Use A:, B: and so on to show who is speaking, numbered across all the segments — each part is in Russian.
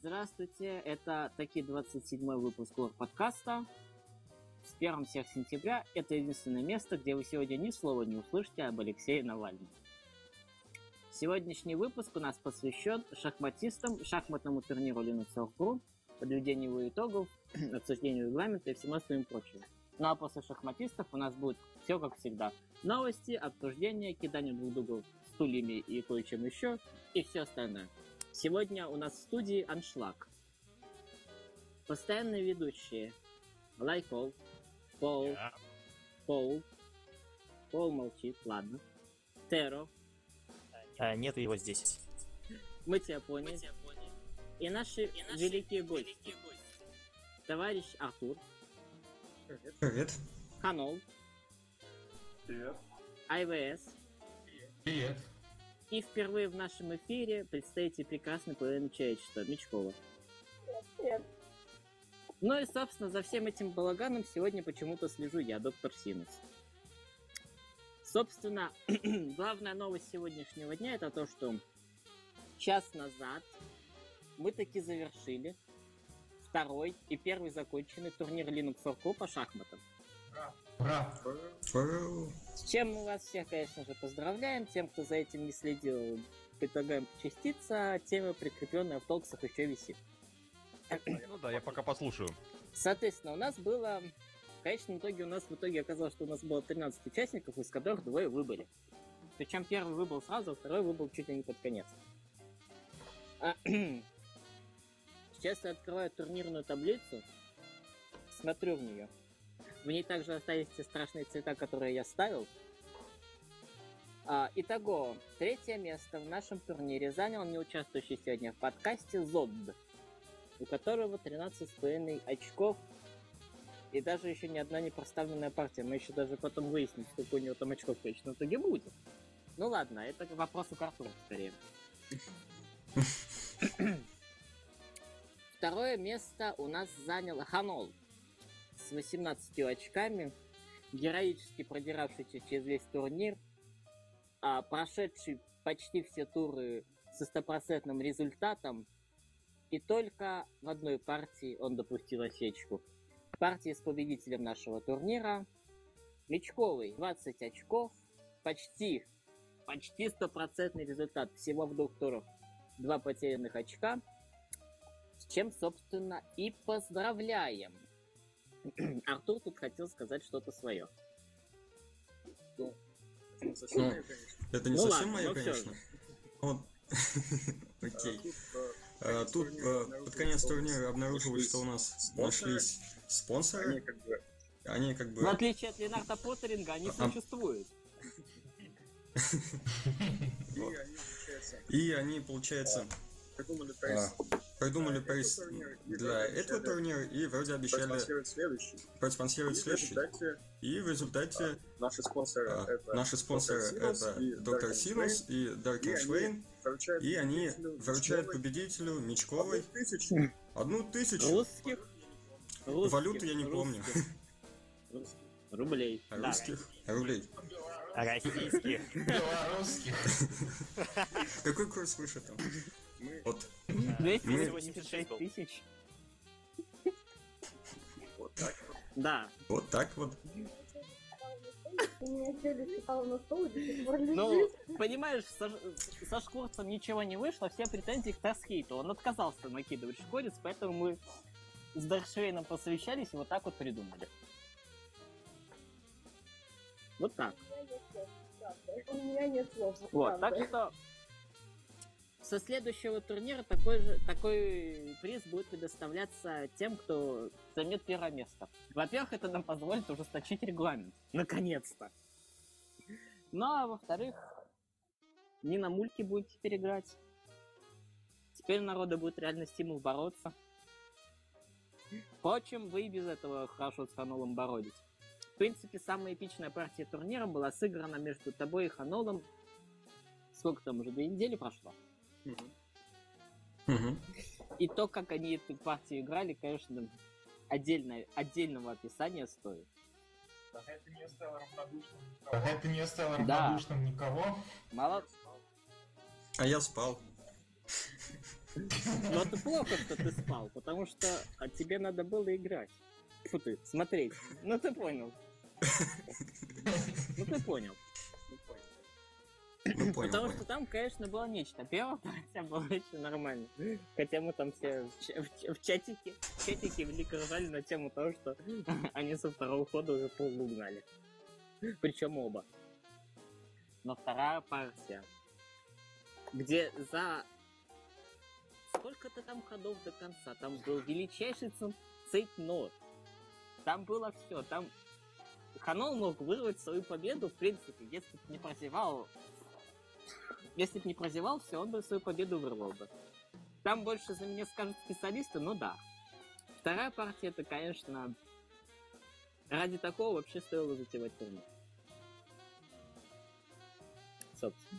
A: Здравствуйте, это таки 27-й выпуск подкаста. С 1 всех сентября это единственное место, где вы сегодня ни слова не услышите об Алексее Навальном. Сегодняшний выпуск у нас посвящен шахматистам, шахматному турниру Linux.ru, подведению его итогов, обсуждению регламента и всему остальному прочему. Ну а после шахматистов у нас будет все как всегда. Новости, обсуждения, кидание друг другу стульями и кое-чем еще, и все остальное. Сегодня у нас в студии аншлаг. Постоянные ведущие Лайкол, Пол молчит, ладно. Теро.
B: Нет его здесь.
A: Мы тебя поняли. И наши великие гости. Товарищ Артур.
C: Привет.
A: Ханол.
D: Привет.
A: АйВС.
C: Привет.
A: И впервые в нашем эфире представитель прекрасной половины человечества Мечкова.
D: Привет.
A: Ну и, собственно, за всем этим балаганом сегодня почему-то слежу я, доктор Синус. Собственно, главная новость сегодняшнего дня это то, что час назад мы таки завершили второй и первый законченный турнир Linux.ru по шахматам.
C: Ура!
A: С чем мы вас всех, конечно же, поздравляем. Тем, кто за этим не следил, предлагаем почаститься. Тема, прикрепленная в толксах, еще висит.
B: Ну да, я пока послушаю.
A: Соответственно, у нас было... В конечном итоге оказалось, что у нас было 13 участников, из которых двое выбыли. Причем первый выбыл сразу, а второй выбыл чуть ли не под конец. Сейчас я открываю турнирную таблицу, смотрю в нее. В ней также остались те страшные цвета, которые я ставил. Итого, третье место в нашем турнире занял не участвующий сегодня в подкасте Зод, у которого 13,5 очков. И даже еще ни одна не проставленная партия. Мы еще даже потом выясним, сколько у него там очков в конечном итоге будет. Ну ладно, это вопрос к Артуру скорее. Второе место у нас занял Ханол с 18 очками, героически продиравшийся через весь турнир, прошедший почти все туры со 100% результатом, и только в одной партии он допустил осечку. Партия с победителем нашего турнира Мечковый, 20 очков, почти 100% результат, всего в 2 турах 2 потерянных очка, с чем, собственно, и поздравляем. Артур тут хотел сказать что-то свое.
D: Это не совсем мое, конечно.
C: Это не совсем мое, конечно. Окей. Тут под конец турнира обнаружилось, что у нас нашлись спонсоры. Они как бы...
A: В отличие от Ленарда Поттеринга, они существуют.
D: И они, получается,
C: придумали приз для этого турнира и вроде обещали проспонсировать следующий. И в результате наши спонсоры это доктор Синус и Даркер Швейн. И они вручают победителю Мечковой 1000
A: Русских.
C: Валюту я не помню.
A: Рублей.
C: Русских рублей.
B: Российских.
E: Белорусских.
C: Какой курс выше там? Вот.
A: 286 тысяч.
D: Вот так.
A: Да.
C: Вот так вот.
F: У меня челюсть упала на стол и до сих пор
A: Ну,
F: лежит.
A: понимаешь, со Шкурцем ничего не вышло, все претензии к Тасхейту. Он отказался накидывать Шкурец, поэтому мы с Даркшвейном посовещались и вот так вот придумали. Вот так.
F: У меня нет слов.
A: Вот,
F: правда.
A: так что со следующего турнира такой приз будет предоставляться тем, кто займет первое место. Во-первых, это нам позволит ужесточить регламент. Наконец-то. Ну, а во-вторых, не на мульке будет теперь играть. Теперь у народа будет реально стимул бороться. Впрочем, вы и без этого хорошо с Ханолом боролись. В принципе, самая эпичная партия турнира была сыграна между тобой и Ханолом. Сколько там уже, 2 недели прошло? И то, как они эту партию играли, конечно, отдельного описания стоит.
E: Это не оставило равнодушным никого.
A: Мало.
C: А я спал.
A: Но это плохо, что ты спал, потому что тебе надо было играть. Фу ты, смотреть. Ну ты понял. Ну ты понял.
C: Ну, понял,
A: Потому
C: понял.
A: что там, конечно, было нечто. Первая партия была еще нормально. Хотя мы там все в чатике велико ржали на тему того, что они со второго хода уже полугнали. Причем оба. Но вторая партия, где за... Сколько-то там ходов до конца? Там был величайший цейтнот. Там было все. Там Ханол мог вырвать свою победу, в принципе, если бы не прозевал. Если бы не прозевал, все, он бы свою победу вырвал бы. Там больше за меня скажут специалисты, но да. Вторая партия, это, конечно, ради такого вообще стоило затевать турнир. Собственно.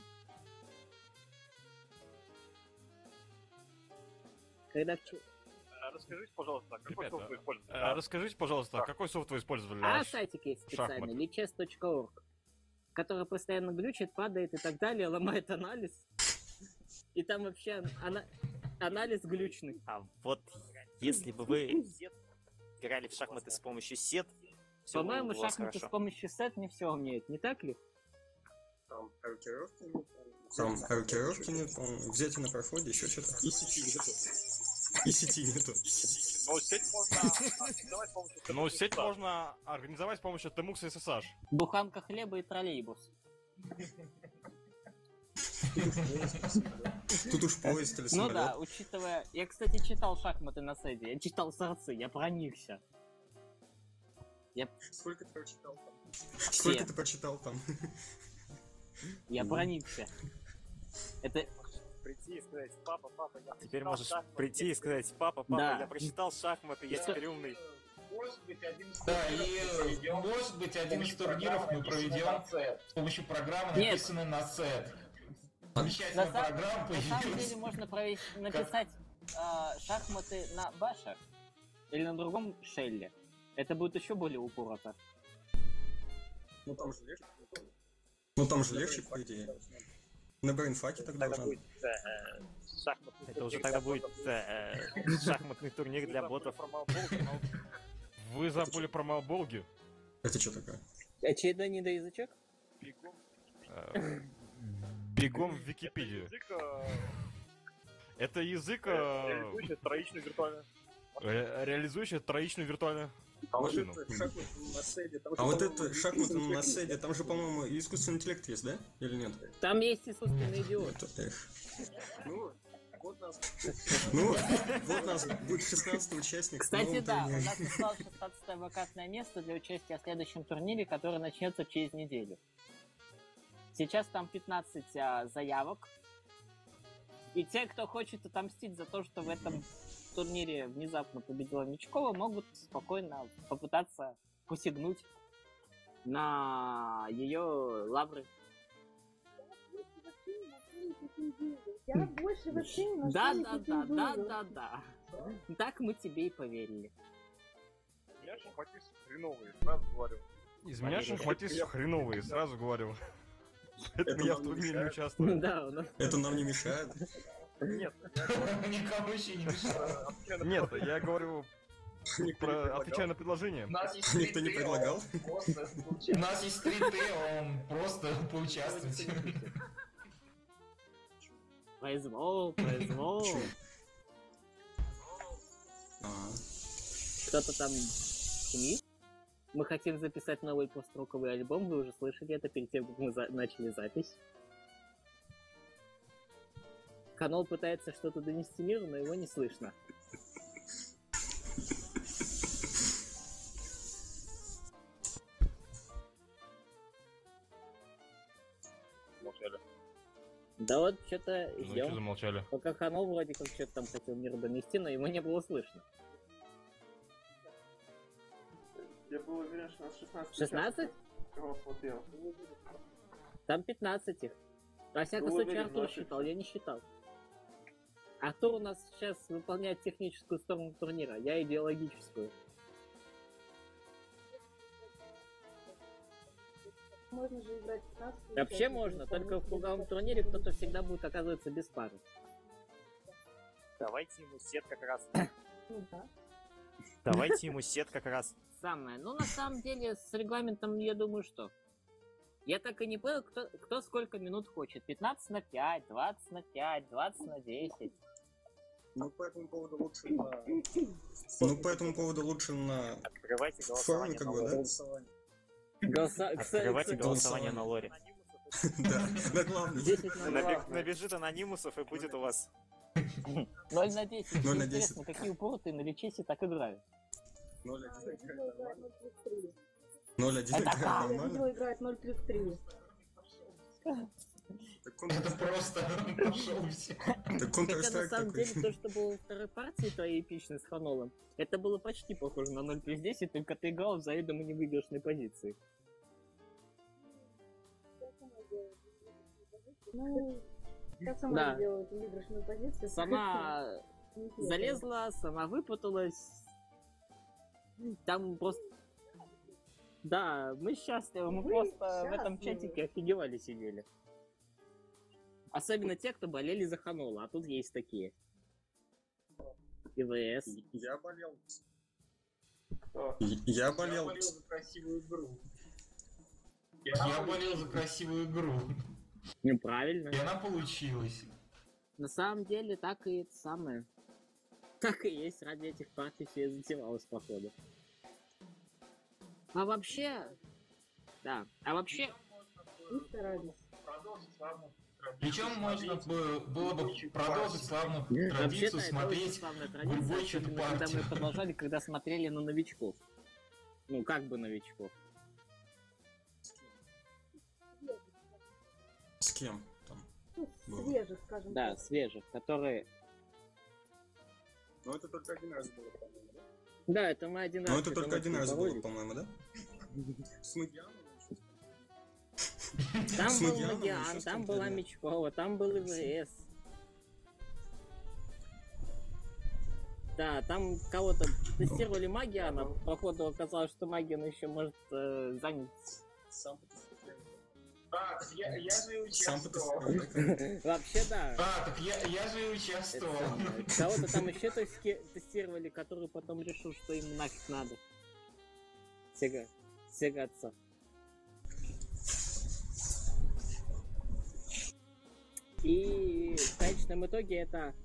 A: Когда
G: Расскажите, пожалуйста, какой
B: Ребята,
G: софт вы используете?
B: Расскажите, пожалуйста, какой софт вы использовали для
A: А сайтик есть специальный,
B: шахмат?
A: lichess.org, который постоянно глючит, падает и так далее, ломает анализ. И там вообще анализ глючный.
B: А вот если бы вы играли в шахматы с помощью сет, всё
A: По-моему,
B: было бы у вас
A: шахматы с
B: хорошо.
A: помощью сет не все умеют, не так ли?
D: Там рокировки нет.
C: Там рокировки нет, по-моему, взятие на проходе, еще что-то.
D: И сети нету.
C: И сети нету.
G: Но сеть можно организовать с помощью
B: Ну, сеть
G: TMUX.
B: можно организовать с помощью TMUX и SSH.
A: Буханка хлеба и троллейбус.
C: Тут уж поезд или
A: Ну да,
C: самолет.
A: учитывая... Я, кстати, читал шахматы на седе, я читал сорцы, я проникся.
D: Сколько ты прочитал там?
C: Сколько
A: Все,
C: ты прочитал там?
A: я проникся. Это...
G: Прийти и сказать, папа, я
B: Теперь
G: прочитал
B: можешь
G: шахматы,
B: прийти и сказать: папа,
A: Да.
B: я прочитал шахматы, я
A: Это-
B: теперь умный.
E: Может быть, один из
H: Да, и может быть один из турниров мы проведем с помощью программы,
A: Нет.
H: написанной на сет.
A: На,
H: Замечательная
A: са-
H: программа
A: на самом
H: появилась.
A: деле можно написать шахматы на башах или на другом шелле. Это будет еще более упорото.
D: Ну там же легче.
C: Ну там же легче, по идее. На брейнфаке тогда
G: Тогда
C: уже.
G: будет шахматный
B: Это уже
G: турнир
B: тогда
G: для
B: будет
G: ботов.
B: шахматный турнир для ботов. Вы забыли про Малболги?
C: Это что такое?
A: Очередной недоязычок?
B: Бегом в Википедию.
G: Язык,
B: Это язык,
G: реализующий троичную виртуальную.
B: реализующий троичную виртуальную
D: А вот
B: машину.
D: это шахматы на седе, там же,
C: А вот
D: по-моему,
C: это шахматы на
D: искусственный
C: седе, там же, по-моему, и искусственный интеллект есть, да? Или нет?
A: Там есть искусственный идиот.
C: Это, эх.
D: интеллект. Ну, вот нас.
C: Ну, вот у нас будет 16 участник. в
A: Кстати,
C: новом
A: да, у
C: турнире.
A: нас осталось 16 вакантное место для участия в следующем турнире, который начнется через неделю. Сейчас там 15 заявок. И те, кто хочет отомстить за то, что в этом турнире внезапно победила Мечкова, могут спокойно попытаться посягнуть на ее лавры.
F: Я больше вообще ни на
A: Да,
F: что не
A: да, да, да,
F: претендую.
A: да, да. Так мы тебе и поверили.
G: Я шахматист хреновый, сразу говорю.
B: Из меня шахматист хреновые, сразу говорю. Поэтому я в турнире не участвую.
A: Да, у нас
C: Это нам не мешает.
G: Нет,
H: Никому еще не мешает.
B: Нет, я говорю, отвечаю на предложение.
E: У нас есть
C: Никто не
E: 3D,
C: предлагал.
E: он просто
H: У нас есть 3D, он просто поучаствуйте.
A: произвол.
C: Чё? А,
A: Кто-то там шумит. Мы хотим записать новый построковый альбом, вы уже слышали это перед тем, как мы начали запись. Канал пытается что-то донести миру, но его не слышно.
G: молчали.
A: Да вот что-то
B: Ну что
A: ждем.
B: замолчали?
A: Пока Ханол вроде как что-то там хотел миру донести, но его не было слышно.
I: Я был уверен, что у нас 16.
A: 16?
I: Вот я.
A: Там 15 их. Во всяком
I: Было
A: случае,
I: уверен,
A: Артур
I: 20.
A: считал, я не считал. Артур у нас сейчас выполняет техническую сторону турнира, я идеологическую.
F: Можно же играть 15.
A: Вообще можно, только в круговом турнире кто-то всегда будет оказываться без пары.
B: Давайте ему сет как раз.
F: Ну да.
B: Давайте ему сет как раз.
A: Самое. Ну, на самом деле, с регламентом, я думаю, что... Я так и не понял, кто сколько минут хочет. 15 на 5, 20 на 5, 20 на 10.
D: Ну, по этому поводу лучше на...
C: Ну, по этому поводу лучше на
B: Открывайте
C: форуме,
B: голосование
C: как
B: на
C: бы,
B: лоре.
C: да?
D: голосование.
B: Открывайте
A: Кстати,
B: голосование на лоре.
C: Да, на главный.
A: 10 на 2.
B: Набежит анонимусов и будет у вас.
A: 0 на 10.
C: 0 на
A: Интересно, какие упоротые на лечесе так играют.
D: 0-1 играет нормально.
C: 0-1
A: Это
C: играет
A: как?
C: нормально.
F: Видео играет 0+3.
D: Так он
H: Это просто пошел все.
C: Так
A: Хотя на
C: Counter-Strike
A: самом
C: такой.
A: деле то, что было во второй партии твоей эпичной с Ханолом, это было почти похоже на 0+10, только ты играл в заведомо невыигрышной позиции.
F: Ну, я сама
A: Да.
F: делаю выигрышную позицию.
A: Сама
F: Неплохо.
A: залезла, сама выпуталась. Там просто... Да, мы счастливы, мы
F: Вы
A: просто в этом
F: счастливы.
A: чатике офигевали сидели. Особенно те, кто болели за Ханола, а тут есть такие. ИВС.
D: Я болел.
C: Я болел.
G: за красивую игру.
H: Я болел за красивую игру.
A: Неправильно.
H: И она получилась.
A: На самом деле, так и это самое. Так и есть, ради этих партий все и затевалось, походу. А вообще... Да, а вообще...
F: Мы старались.
G: Продолжить славную
H: Причем можно было бы продолжить славную
A: Вообще-то
H: традицию
A: это очень
H: смотреть
A: славная
H: в
A: традиция,
H: любой чью-то
A: особенно когда мы
H: партию.
A: продолжали, когда смотрели на новичков. Ну, как бы новичков.
C: С кем там?
F: Ну,
C: Было.
F: свежих, скажем
A: Да,
F: так.
A: свежих, которые...
D: Но это только один раз было, по-моему, да?
A: Да, это мы один раз...
C: Ну, это
A: когда
C: только один
A: начали
C: раз было,
A: проводить.
C: по-моему, да?
D: С Магианом?
A: Там
C: С
A: был
C: Магианом,
A: Магиан,
C: еще с
A: там
C: кем-то,
A: была
C: да.
A: Мечкова, там был ИВС. Да, там кого-то тестировали Магиана, походу оказалось, что Магиан еще может занять.
D: Сам потестировал.
G: Так, я же
C: Сам
G: участвовал.
C: потестировал.
A: Вообще, да.
H: А, так я же и
A: Это
H: участвовал.
A: самое. Кого-то там еще тестировали, который потом решил, что ему нафиг надо. Сягаться. И в конечном итоге это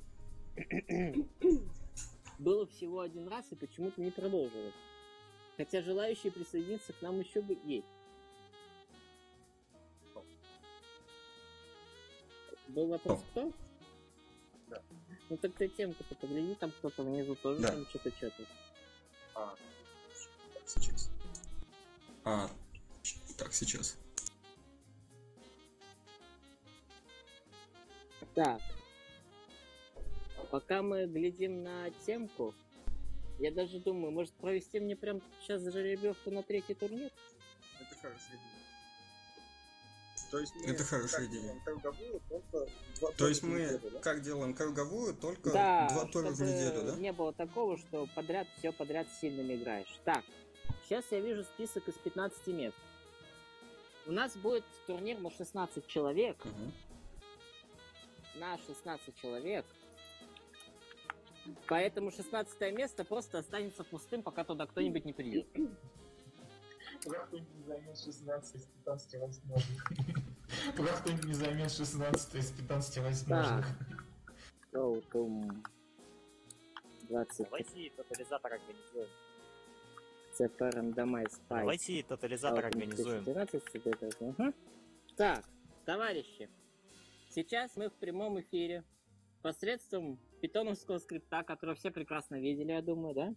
A: было всего один раз и почему-то не продолжилось. Хотя желающие присоединиться к нам еще бы есть. Был вопрос кто?
D: Да.
A: Ну так ты темку-то погляди, там кто-то внизу тоже
C: Да.
A: там что-то.
D: Так, сейчас.
C: Так, сейчас.
A: Так. Пока мы глядим на темку, я даже думаю, может провести мне прям сейчас жеребьевку на третий турнир?
D: Это хорошая идея. То есть мы
C: Это хорошая
D: как
C: идея.
D: делаем круговую, только два
C: То есть
D: тура в
C: мы
D: неделю, да?
C: как делаем круговую, только
A: Да,
C: 2 тура в
A: чтобы
C: неделю, да?
A: не было такого, что все подряд с сильными играешь. Так, сейчас я вижу список из 15 мест. У нас будет турнир на 16 человек.
C: Мгм.
A: На 16 человек. Поэтому 16 место просто останется пустым, пока туда кто-нибудь не придет.
G: Пока кто-нибудь не займет 16 из 15 возможных.
H: Пока кто-нибудь не займет 16 из 15 возможных.
A: Welcome. 20.
B: Давайте тотализатор организуем.
A: CP Randomize Spy.
B: Давайте тотализатор организуем.
A: 14, Мгм. Так, товарищи, сейчас мы в прямом эфире посредством питоновского скрипта, который все прекрасно видели, я думаю, да?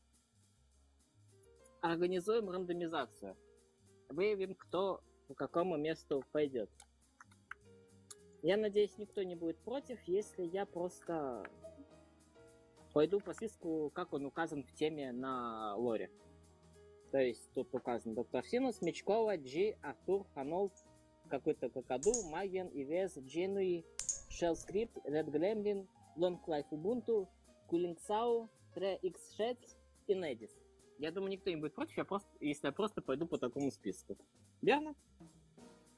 A: Организуем рандомизацию. Выявим, кто по какому месту пойдет. Я надеюсь, никто не будет против, если я просто пойду по списку, как он указан в теме на лоре. То есть тут указан Доктор Синус, Мечкова, Джи, Артур, Ханол, какой-то Какаду, Магиан, ИВС, Дженуи, Shell Script, Red Gremlin, Long Life Ubuntu, Кулингсау, 3x6 и Недис. Я думаю, никто не будет против, если я просто пойду по такому списку. Верно?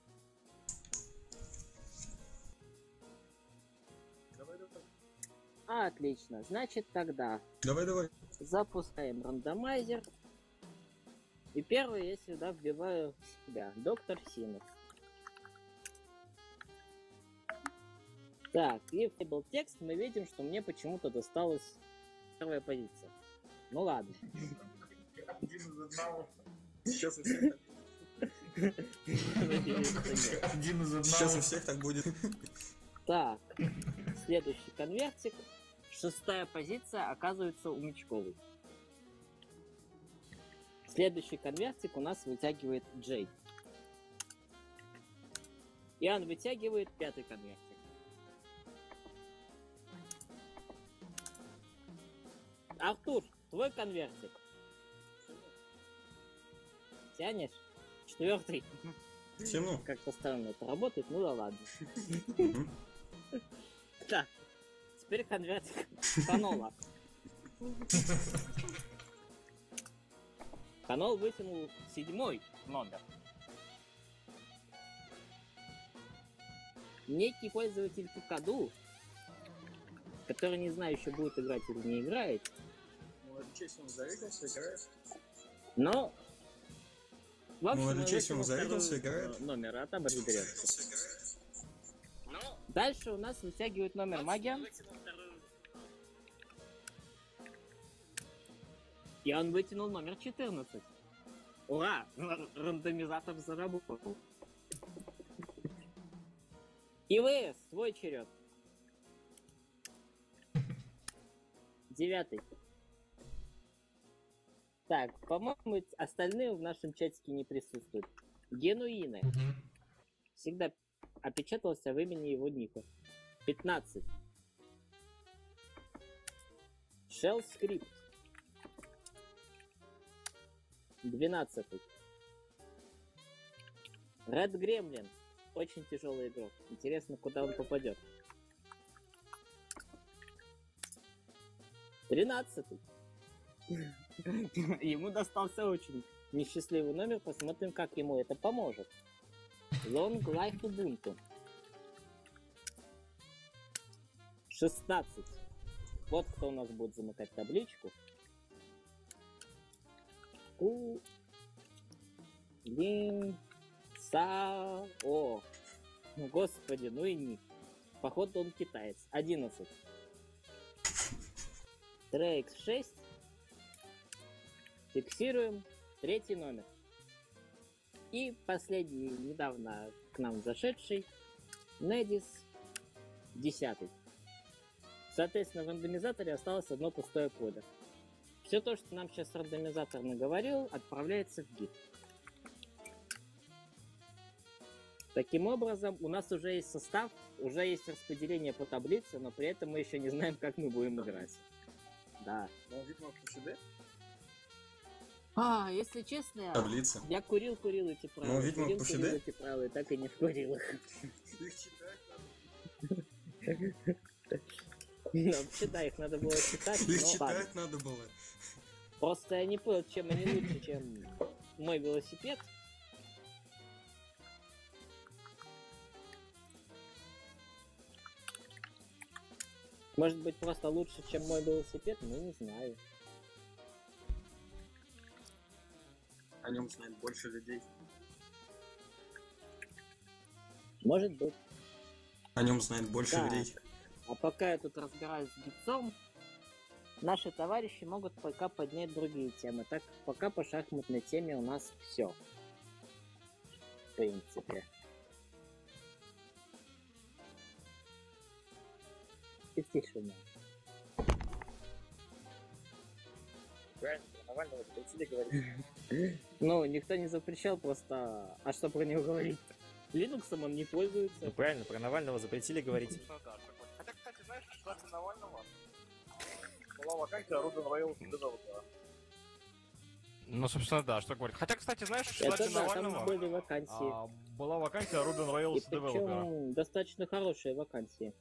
D: Давай, давай.
A: Отлично. Значит, тогда
C: Давай.
A: запускаем рандомайзер. И первый я сюда вбиваю себя. Доктор Синус. Так, и в table текст мы видим, что мне почему-то досталась первая позиция. Ну ладно.
G: Один из одного.
D: Сейчас у всех
H: Один из
C: Сейчас у
H: одного.
C: всех так будет.
A: Так, следующий конвертик. 6-я позиция оказывается у Мечковой. Следующий конвертик у нас вытягивает Джей. И он вытягивает 5-й конвертик. Артур, твой конвертик. Тянешь? 4-й.
C: Тяну.
A: Как-то странно это работает, ну да ладно. Так, теперь конвертик Ханола. Ханол вытянул 7-й номер. Некий пользователь Кукаду, который не знаю, еще будет играть или не играет,
D: молодой честь, он зарегался, играет.
A: но... В общем,
C: Молодой
A: он
C: честь, он
A: вытянул
C: зарегался,
A: второй,
C: играет.
A: номер, а там разберется. Дальше у нас вытягивает номер магия. И он вытянул номер 14. Ура! Рандомизатор заработал. ИВС, свой черед. 9-й. Так, по-моему, остальные в нашем чатике не присутствуют. Генуины. Всегда опечатался в имени его ника. 15. Shell Script. 12. Red Gremlin. Очень тяжелый игрок. Интересно, куда он попадет. 13. Ему достался очень несчастливый номер. Посмотрим, как ему это поможет. Long Life Ubuntu. 16. Вот кто у нас будет замыкать табличку. О, господи, ну и ник. Походу он китаец. 11. Трейкс 6. Фиксируем. 3-й номер. И последний, недавно к нам зашедший, Недис 10. Соответственно, в рандомизаторе осталось одно пустое поле. Все то, что нам сейчас рандомизатор наговорил, отправляется в гид. Таким образом, у нас уже есть состав, уже есть распределение по таблице, но при этом мы еще не знаем, как мы будем играть. Да.
D: Но, видимо, по СД.
A: Если честно,
C: Таблица.
A: я курил эти правила.
C: Ну, видимо, по
A: курил
C: ФД.
A: эти правила, и так и не вкурил их.
D: Их читать надо.
A: Ну, вообще, да, их надо было читать,
C: Их
A: но ладно.
C: читать надо было.
A: Просто я не понял, чем они лучше, чем мой велосипед. Может быть, просто лучше, чем мой велосипед? Ну, не знаю.
D: О нем знает больше людей.
A: Может быть.
C: О нем знает больше
A: Так.
C: людей.
A: А пока я тут разбираюсь с гитцом, наши товарищи могут пока поднять другие темы. Так, пока по шахматной теме у нас все. В принципе. И тишина.
B: Правильно, Навального запретили говорить.
A: Ну, никто не запрещал, просто... А что про него говорить? Линуксом он не пользуется.
B: Ну правильно, про Навального запретили говорить.
E: Хотя, кстати, знаешь, в штате Навального была вакансия Ruben Rails девелопера.
J: Ну, собственно, да, что говорит. Хотя, кстати, знаешь, в
A: Это
J: штате
A: да, там
J: Навального
A: были вакансии.
J: была вакансия Ruben
A: И
J: Rails девелопера.
A: причем достаточно хорошие вакансии.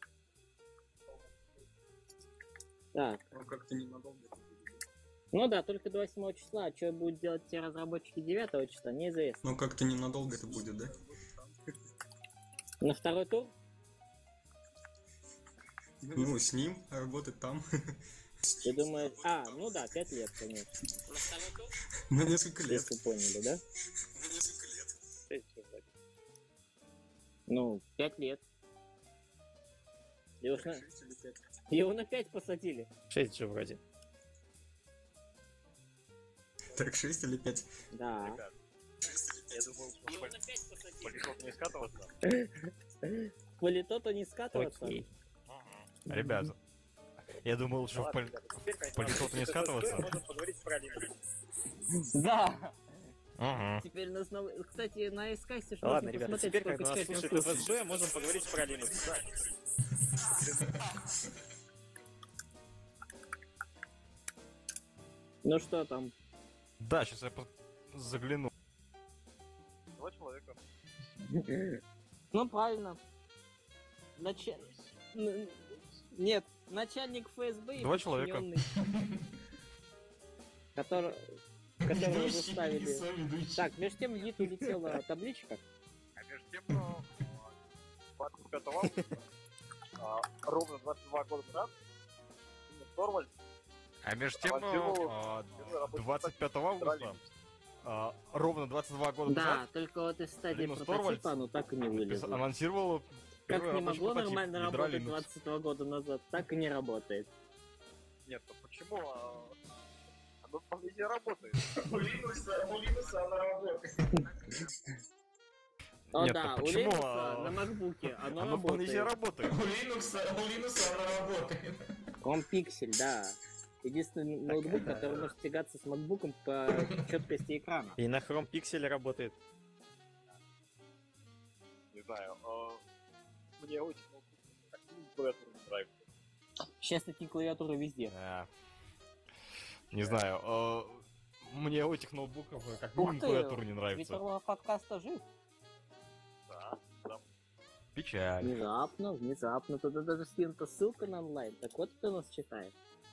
A: Так.
D: Он как-то ненадолго.
A: Ну да, только до 8 числа. А что будут делать те разработчики 9 числа, неизвестно.
C: Ну, как-то ненадолго это будет, да?
A: На второй тур?
C: Ну, с ним работать там.
A: Ты думаешь... А, ну да, 5 лет, конечно.
C: На несколько лет.
A: Если поняли, да? Ну, 5 лет. Его на 5 посадили.
B: 6 же вроде.
C: Так, 6 или 5?
A: Да.
E: Я думал, что политот не скатываться.
A: Политоту не скатываться?
B: Окей.
J: Ребята, я думал, что в политот не скатываться.
E: Можно поговорить про Олимпию.
A: Да.
J: Ага.
A: Теперь нас снова... Кстати, на Искасте что
B: Ладно,
A: можно
B: ребята,
A: посмотреть,
B: теперь, когда
A: сколько
B: нас
A: человек
B: слушает
A: нас слушает.
B: ФСБ, можем поговорить про Linux. Да.
A: Ну что там?
J: Да, сейчас я загляну.
E: 2 человека.
A: Ну правильно. Нет, начальник ФСБ и
J: 2 человека.
A: подчиненный, которого
H: Ведущий
A: заставили.
H: и соведущий.
A: Так, между тем вид улетела табличка.
E: А между тем, 25 августа, ровно 22 года назад, Торвальд
J: А между тем, 25 августа, ровно 22 года
A: Да,
J: назад,
A: только вот из стадии
J: Линус
A: прототипа
J: Торвальдс
A: оно так и не вылезло.
J: анонсировал
A: Как
J: первый
A: не
J: рабочий
A: могло
J: прототип
A: нормально
J: ядра
A: работать
J: Linux.
A: 22 года назад, так и не работает.
E: Нет, ну почему? Оно вполне работает.
G: У Линуса она работает.
A: О
J: Нет,
A: да,
J: так
A: у
J: почему,
A: Linux на макбуке оно
J: Оно вполне себе
A: работает.
J: работает.
G: У Линуса она работает.
A: Он пиксель, да. Единственный ноутбук, который может тягаться с макбуком по четкости экрана.
B: И на Chrome Pixel работает.
E: Не знаю, мне очень клавиатура не нравится.
A: Сейчас такие клавиатуры везде.
J: Не знаю, мне у этих ноутбуков как
A: Ух
J: минимум
A: ты,
J: клавиатура не нравится.
A: Твиттерного подкаста жив.
E: Да, да.
J: Печаль.
A: Внезапно. Туда даже скинута ссылка на онлайн. Так вот кто нас читает.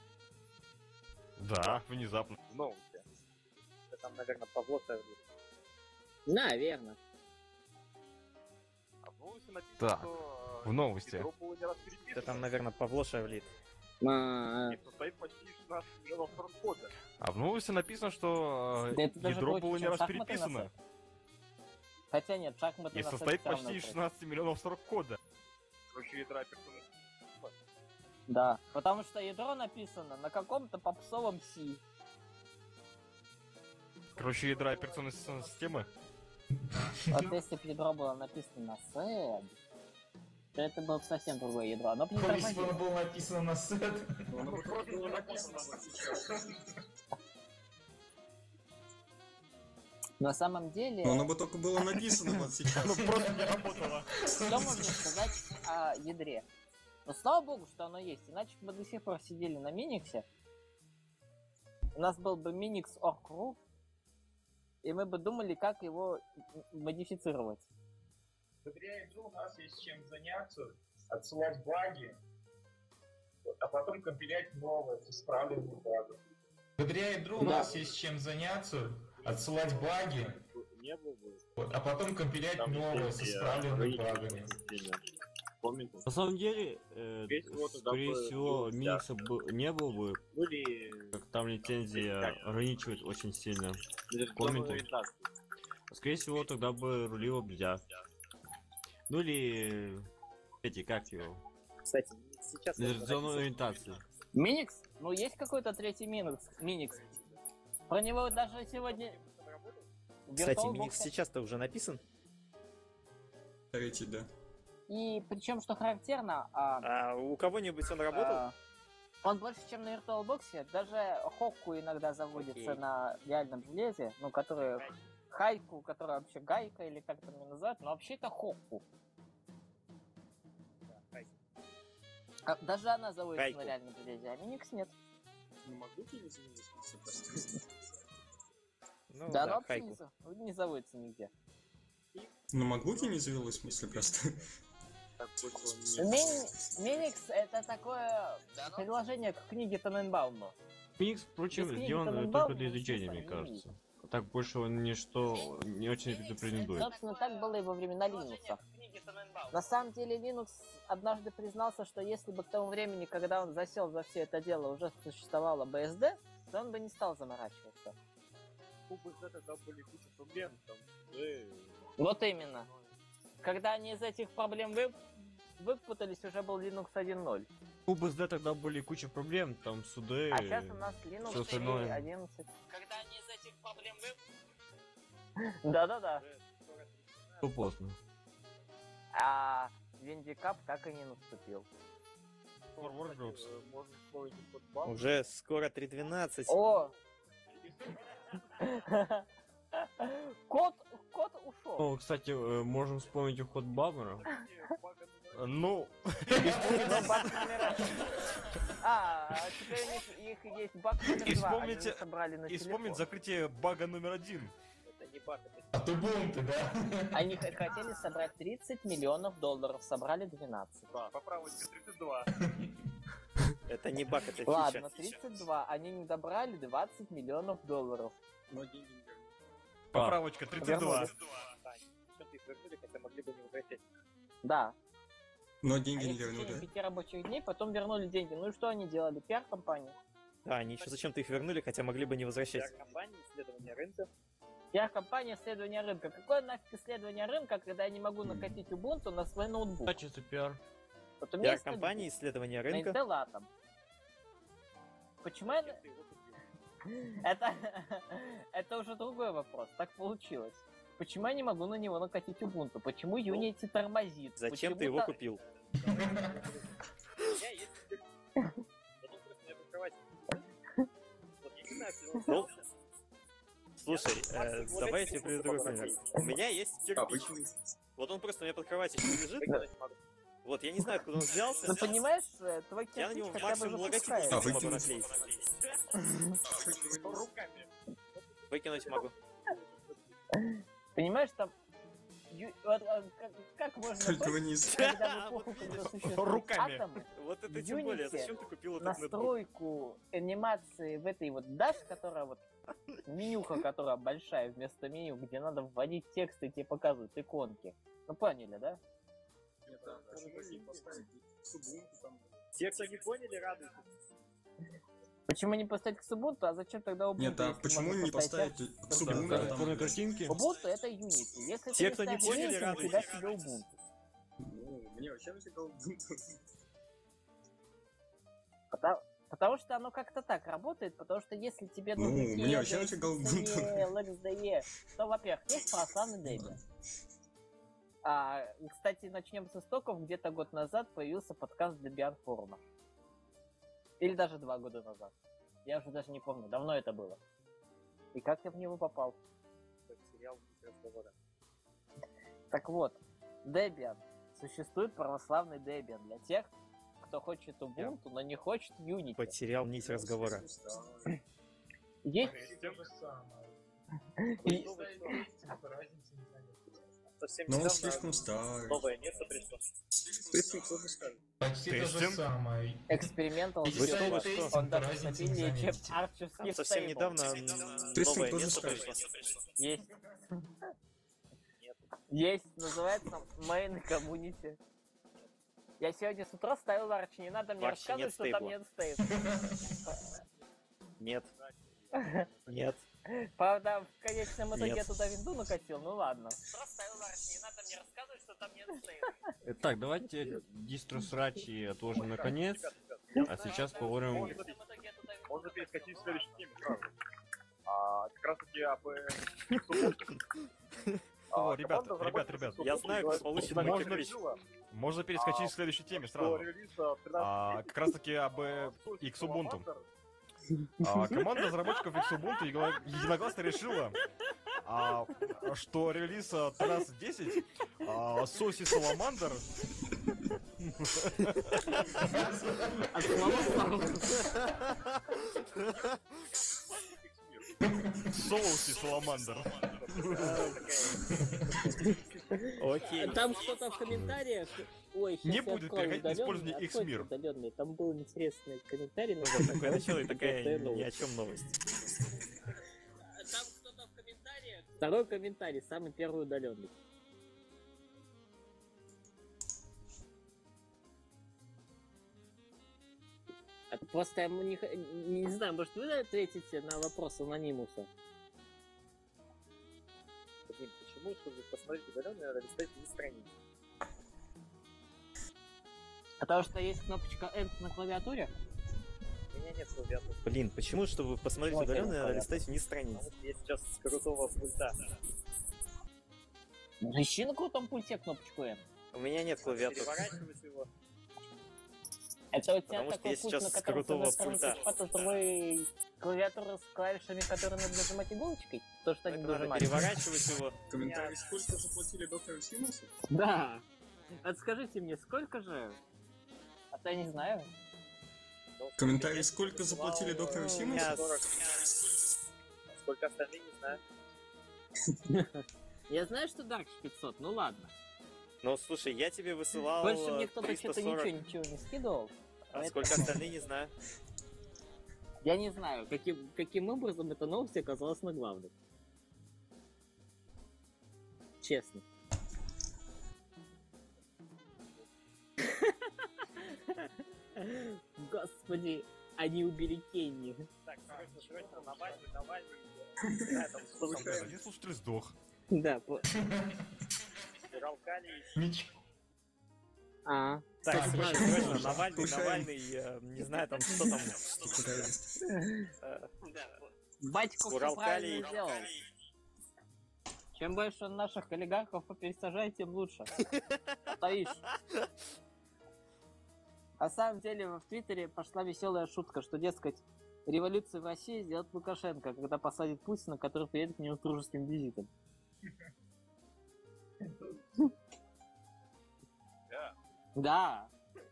J: Да, внезапно.
E: В новости. Это там, наверное, Павло ставили.
A: Наверно.
E: А в новости написано,
J: Так,
E: что
J: в новости.
E: ядро было не раз переписано.
B: Это там, наверное, Павло шавлит.
E: И состоит почти 16 миллионов строк кода.
J: А в новости написано, что
A: Да это даже
J: ядро
A: больше,
J: было не
A: чем
J: раз
A: шахматы на
J: переписано.
A: сет. Хотя нет, шахматы
J: И
A: на
J: состоит
A: сет всё равно
J: почти из
A: проще.
J: 16 миллионов строк кода.
E: Короче, ядра операционной
A: Да, потому что ядро написано на каком-то попсовом C.
J: Короче, ядра операционной системы.
A: Вот если бы ядро было написано на SED, то это было бы совсем другое ядро. Оно бы не
G: Если бы
A: тормозило.
G: оно было написано на сет.
E: Оно просто было написано сейчас.
A: На самом деле,
C: Но оно бы только было написано вот сейчас.
J: Ну просто не работало.
A: что можно сказать о ядре? Но слава богу, что оно есть, иначе бы мы до сих пор сидели на Миниксе. У нас был бы Minix Org.ru, и мы бы думали, как его модифицировать.
G: Благодаря ядру у нас есть чем заняться, отсылать баги, а потом компилять новые с исправленными багами. Благодаря ядру у нас есть чем заняться, отсылать баги,
E: Не было бы.
G: а потом компилять новые с исправленными багами.
K: На самом деле, скорее всего,
E: да.
K: Миникса не было бы,
E: Ну или...
K: как там лицензия ограничивает очень сильно комменты. Скорее всего, тогда бы рулило Бзя. Ну или... Эти, как его?
E: Кстати, сейчас...
K: Инерционную ориентацию.
A: Minix? Ну, есть какой-то третий Minix. Про него даже сегодня...
B: Кстати,
A: VirtualBox.
B: Minix сейчас-то уже написан.
C: Третий, да.
A: И причем, что характерно,
B: А у кого-нибудь он работал?
A: он больше, чем на VirtualBox, даже Хокку иногда заводится
B: Окей.
A: на реальном железе, ну, который Хайку, которая вообще Гайка, или как там ее называют, но вообще это Хокку. Даже она заводится
B: Гайку.
A: на реальном железе, а Minix нет.
C: Не могу тебе извиниться,
B: Ну
A: да, она вообще
B: Хайку.
A: не заводится нигде.
C: На макбуке не завелось, в смысле, просто.
A: Minix это такое приложение к книге Тененбаума.
K: Миникс, впрочем,
A: Без книги
K: сделан
A: Тененбаума
K: только для изучения, мне
A: смысла не
K: кажется. Так больше он ничто не очень это претендует.
A: Собственно, так было и во времена Линуса. На самом деле Linux однажды признался, что если бы к тому времени, когда он засел за все это дело, уже существовало BSD, то он бы не стал заморачиваться.
E: У BSD тогда были куча проблем, там,
A: Вот именно. Когда они из этих проблем выпутались, уже был Linux 1.0.
K: У BSD тогда были куча проблем, там суды.
A: А сейчас у нас Linux
K: всё остальное.
A: 11. Когда они из этих проблем Да-да-да.
K: То поздно.
A: А Виндикап так и не наступил.
E: можно вспомнить код баб.
B: Уже скоро 3.12.
A: О! Кот ушел.
K: Ну, кстати, можем вспомнить уход Баббера.
J: Ну,
A: Теперь у них есть баг номер 2. Они собрали на
J: и вспомнить
A: телефон.
J: закрытие бага номер 1.
E: Это не баг, это
H: А то бунты, да?
A: Они хотели собрать $30 миллионов, собрали 12.
E: по правочке 32.
B: Это не баг, это фича.
A: Ладно, 32. Они не добрали $20 миллионов.
E: Но деньги не вернули.
J: Поправочка 32.
E: Чем ты их вернули, хотя могли бы не возвращать.
A: Да.
C: Но деньги
A: Они
C: не
A: в течение
C: вернули.
A: 5 рабочих дней потом вернули деньги. Ну и что они делали? Пиар-компания.
B: Да, они еще зачем-то их вернули, хотя могли бы не возвращать.
E: Компания, исследование рынка.
A: Пиар-компания исследования рынка. Какое нафиг исследование рынка, когда я не могу накатить Ubuntu на свой ноутбук?
K: Качество пиар.
A: Вот у меня есть
B: Пиар-компания, исследование
A: на
B: рынка.
A: Intel Atom. Почему я... Это уже другой вопрос. Так получилось. Почему я не могу на него накатить Ubuntu? Почему Unity тормозит?
B: Зачем ты его купил?
E: У меня есть... Потом просто меня покрывать. Вот я не знаю,
B: Ну, слушай, давай я тебе приведу другой пример. У меня есть кирпич. Вот он просто у меня под кроватью лежит. Вот, я не знаю, откуда он взялся.
A: Ну понимаешь, твой
B: Я на
A: кирпич
B: него
A: хотя бы
B: максимум логотип
A: запускается.
B: могу наклеить.
E: руками.
B: Выкинуть могу.
A: Понимаешь, там... Как можно
C: Только
A: быть,
C: вниз.
A: когда в эпоху, когда существуют
J: Руками.
A: атомы,
B: Вот это
A: в
B: тем более.
A: Unity
B: Зачем ты купил этот ноутбук?
A: настройку анимации в этой вот Dash, которая вот менюха, которая большая вместо меню, где надо вводить текст и тебе показывают иконки. Ну поняли, да?
E: Те, кто не поняли, радуйтесь.
A: Почему не поставить к Ubuntu, а зачем тогда Ubuntu?
C: Нет, а
A: если
C: почему
A: можно
C: не поставить Ubuntu?
K: Картонные картинки.
A: Ubuntu это Unity. Если
B: Те,
A: ты
B: кто не
A: ставишь
B: поняли,
A: Unity, у
B: радуйтесь.
A: тебя себе Ubuntu.
D: Ну, мне вообще всегда Ubuntu.
A: Потому что оно как-то так работает, потому что если тебе
C: Ну,
A: нужны
C: мне вообще нафига Ubuntu.
A: LXDE, то, во-первых, есть православный Debian. Кстати, начнем с истоков. Где-то год назад появился подкаст Debian форума. Или даже 2 года назад. Я уже даже не помню, давно это было. И как я в него попал?
E: Сериал разговора.
A: Так вот, Debian. Существует православный Debian для тех, кто хочет Ubuntu, но не хочет Unity.
B: Потерял нить разговора.
A: Есть...
G: То же самое.
A: И-
G: Разницы не заметил.
E: Совсем
C: Но он
E: недавно
C: слишком старый.
E: новое место пришло.
D: Слишком сложно сказать.
H: Почти то же
J: Тестим.
H: самое.
A: Экспериментал
B: Вы что, вы
A: сделал,
B: что?
A: он даже
H: Разницы не
A: стабильнее, чем
H: заметите.
A: арчевский
B: Совсем
A: стейбл.
B: недавно
C: Тестинг
B: новое
C: тоже
B: место
C: скажет.
B: пришло.
A: Есть. Есть, называется Main Community. Я сегодня с утра ставил арч, не надо мне
B: В арче
A: рассказывать,
B: нет
A: что там
B: стейбла.
A: нет
B: Нет. Нет.
A: Правда, в конечном итоге
B: Нет.
A: я туда винду накатил, ну ладно. С утра ставил арч, не надо мне рассказывать, что там нет стейбла.
K: Так, давайте дистросрачи отложим наконец. А сейчас поговорим...
E: Можно перескочить в следующий теме сразу. Как раз таки об...
J: О, ребят.
B: Я знаю, кто получит мой
J: Можно
B: кирпич.
J: Можно перескочить к следующей теме сразу. Как раз таки об X Ubuntu. Команда разработчиков X Ubuntu единогласно решила, что релиз 13.10 Соси Саламандр Соуси Саламандр.
B: Окей.
A: Там что-то в комментариях... Ой,
J: Не будет переходить на использование Xmir.
A: Удаленный. Там был интересный комментарий.
B: Такое начало и такая ни о чем новость.
A: Там кто-то в комментариях... Второй комментарий, самый первый удаленный. Просто ему не знаю, может вы ответите на вопрос анонимуса?
E: Блин, почему, чтобы посмотреть удаленную, надо листать вниз страницы?
A: Потому что есть кнопочка Enter на клавиатуре.
E: У меня нет клавиатуры.
B: Блин, почему, чтобы посмотреть
E: Вот
B: удаленную, надо
E: клавиатура.
B: листать вниз страниц?
E: Потому что я сейчас с крутого пульта.
A: Ищи на крутом пульте кнопочку N.
B: У меня нет клавиатуры.
E: Переворачивать его.
A: Это у тебя
B: Потому что
A: такой
B: я
A: пульт,
B: сейчас
A: на
B: с
A: котором
B: крутого
A: с одной стороны
B: пульта.
A: тачпад, а с другой клавиатура с клавишами, которые надо нажимать иголочкой? То, что
B: Это
A: они
B: надо
A: нажимать.
B: переворачивать его.
C: Комментарий, сколько заплатили доктору Синусу?
A: Да. Отскажите мне, сколько же? А то я не знаю.
C: Комментарий, сколько заплатили доктору
E: У
C: Синусу?
E: меня 40. Сколько остальных, не знаю.
A: Я знаю, что Dark 500, ну ладно.
B: Ну, слушай, я тебе высылал
A: Больше мне кто-то что-то
B: 340.
A: ничего не скидывал.
B: А
A: поэтому-
B: сколько остальные, не знаю.
A: Я не знаю, каким образом эта новость оказалась на главной. Честно. Господи, они убили Кенни.
E: Так, срочно, Навальный. Да, там, что там,
J: Один слушатель сдох.
A: Да,
E: Уралкалий.
A: А.
B: Так,
A: кстати,
B: срочно,
A: правильно.
B: срочно, Навальный, не знаю, там, что там.
A: Батько всё
B: Уралкалий.
A: правильно сделал. Чем больше наших олигархов попересажает, тем лучше. А то ишь. На самом деле в Твиттере пошла веселая шутка, что, дескать, революцию в России сделает Лукашенко, когда посадит Путина, который приедет к нему с дружеским визитом. Да.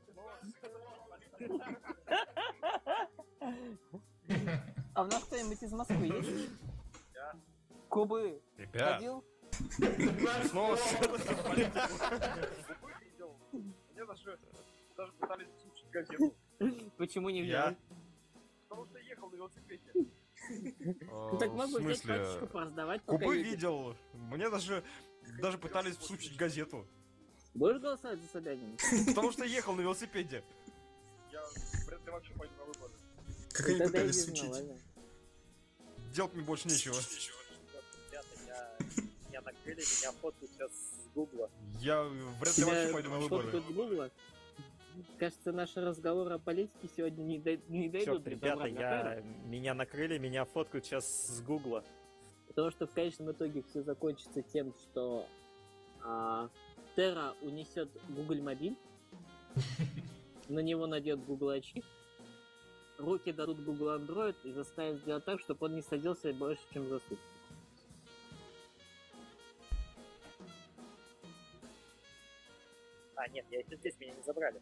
A: А у нас кто-нибудь из Москвы есть? Кубы
J: Ребят,
A: ходил?
J: снова
E: Мне даже пытались слушать газету.
A: Почему не взял?
J: я...
E: Потому что ехал на велосипеде.
A: Ну так
J: В
A: могу взять
J: смысле?
A: пачечку пораздавать, пока
J: Кубы
A: едешь.
J: видел. Мне даже пытались всучить газету.
A: Будешь голосовать за Собянина?
J: Потому что ехал на велосипеде.
E: Я вряд ли вообще пойду на выборы.
C: Как они
A: Тогда
C: пытались
A: иди
C: сучить?
A: ладно.
J: Делать мне больше нечего.
E: Ребята, меня накрыли, меня фоткают сейчас с Гугла.
J: Я вряд ли вообще пойду на выборы.
A: Фоткают с Гугла? Кажется, наши разговоры о политике сегодня не дойдут
B: Чёрт,
A: до
B: ребята,
A: добра.
B: меня накрыли, меня фоткают сейчас с Гугла.
A: Потому что в конечном итоге все закончится тем, что Терра унесет Google мобиль, на него надет Google очки, руки дадут Google Android и заставят сделать так, чтобы он не садился больше, чем за сутки.
E: А, нет, я еще здесь, меня не забрали.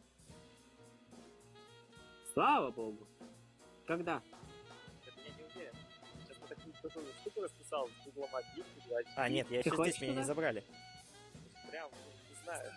A: Слава богу! Когда?
E: Это я не уверен. Сейчас мы такую штуку расписал с Google Мобиль, Google очки.
B: А, нет, я
A: Ты
B: еще
A: хочешь
B: здесь, меня не
A: туда?
B: забрали.
E: Прям, не знаю.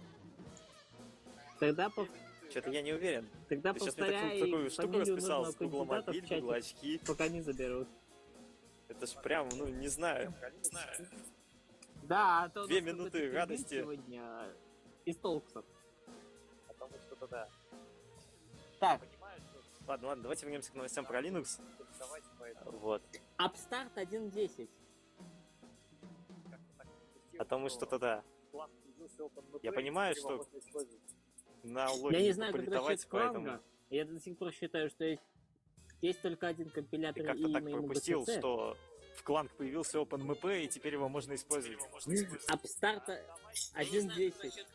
A: Тогда,
B: Что-то я не уверен.
A: тогда
B: Ты сейчас мне
A: повторяй
B: такую штуку
A: фамилию
B: расписал
A: нужного
B: с Google
A: кандидата в
B: Мобиль,
A: чате,
B: Google очки.
A: пока не заберут.
B: Это ж прям, ну, не знаю.
A: Да, а то у
B: 2
A: нас
B: минуты
A: какой-то пингвин
B: радости.
A: сегодня из толксов.
E: Потому что да.
A: Так,
E: Понимаешь, что
B: Ладно, давайте вернемся к новостям про Linux.
E: давайте поэтому
B: Вот.
A: Upstart 1.10.
E: как-то так запустил,
B: О том, и что-то да.
E: класс появился OpenMP,
B: Я
E: и
B: понимаю,
E: теперь его
B: что-
E: можно использовать.
B: На
A: Я
B: лоре
A: не знаю, как
B: полетовать,
A: насчет
B: поэтому...
A: Кланга. Я до сих пор считаю, что есть только один
B: Ты
A: компилятор
B: как-то
A: и
B: так
A: моему
B: пропустил,
A: GCC.
B: что в Clang появился OpenMP, и теперь его можно использовать.
A: Upstart 1.10.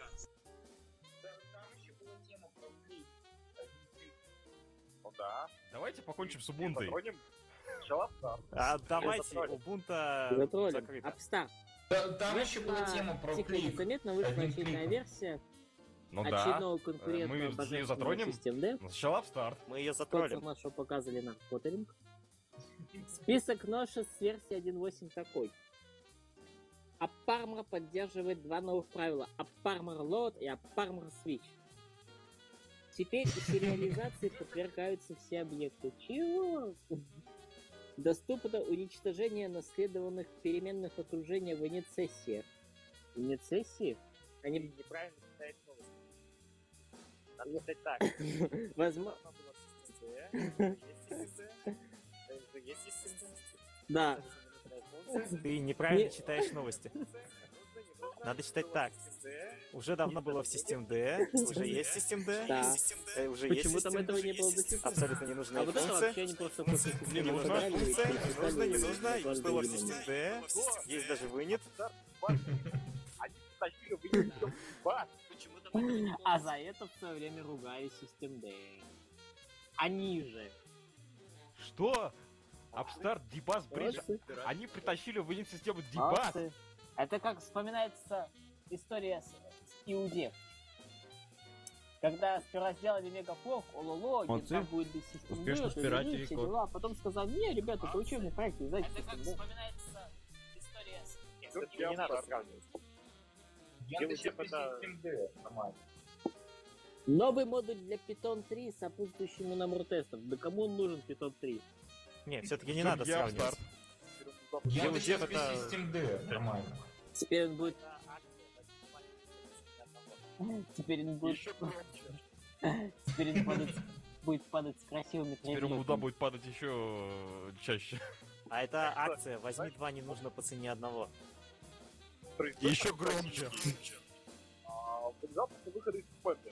E: Ну да.
J: Давайте покончим с Ubuntu.
E: Затронем сначала старт.
B: А давайте,
E: затроллим.
B: Ubuntu
A: Затроллим.
B: закрыто.
A: Upstart.
H: Там еще была тема про
A: Тихо,
H: клик.
A: незаметно вышла
H: Одним
A: очередная
H: кликом.
A: версия
J: Ну да.
A: очередного
J: Мы
A: конкурента
J: её
A: божественного
J: затронем?
A: System D.
J: Но сначала Upstart.
B: Мы ее
A: Тот
B: затроллим.
A: формат, что показывали нам в Kotlin. Список ноши с версии 1.8 такой. AppArmor поддерживает два новых правила: AppArmor Load и AppArmor Switch. Теперь у сериализации подвергаются все объекты. Чего? Доступно уничтожение наследованных переменных окружения в init-сессиях. Init-сессии?
E: Они
A: Они...
E: неправильно читают новости. Надо писать так.
A: Возможно...
E: Должно было Есть систем D.
A: Да.
B: Ты неправильно читаешь новости. Надо читать так. Уже давно было в системе D, уже есть система D,
A: Да.
B: уже
A: Почему
B: есть
A: там
B: система
A: этого
B: D.
A: не было до сих пор?
B: Абсолютно ненужная
A: А вот это
B: функция.
A: вообще они просто просто
B: Не нужна
A: забрали и
B: функция, не
A: переписали
B: нужно, не
A: в
B: нужно.
A: каждый
B: Было в
A: элемент.
B: системе D, есть даже вынет.
A: А за это в свое время ругали систем D. Они же.
J: Что? Upstart Debug Bridge?
A: Молодцы.
J: Они притащили в систему Debug?
A: Молодцы. Это как вспоминается история с Иуде. Когда сперва сделали мегафорк, ололо,
K: Молодцы.
A: там будет без системы,
K: Успешно спиратели
A: все
K: код.
A: дела, а потом сказали, не, ребята, это учебный проект, не знаете, систем D. Вспоминается история с
E: Не надо сравнивать.
G: Я еще при систем D, нормально.
A: Новый модуль для Python 3 с сопутствующим набором тестов. Да кому он нужен Python 3?
B: Не, все-таки не надо сравнивать.
H: Я
B: Где
H: сейчас
B: вот
H: без
B: это-
H: систем D, нормально.
A: Теперь он будет... Теперь он будет... Теперь он будет падать с красивыми
J: Теперь у Муда будет падать еще чаще.
B: А это акция, возьми два, не нужно по цене одного.
J: Еще громче.
E: Запуск выхода из спампа.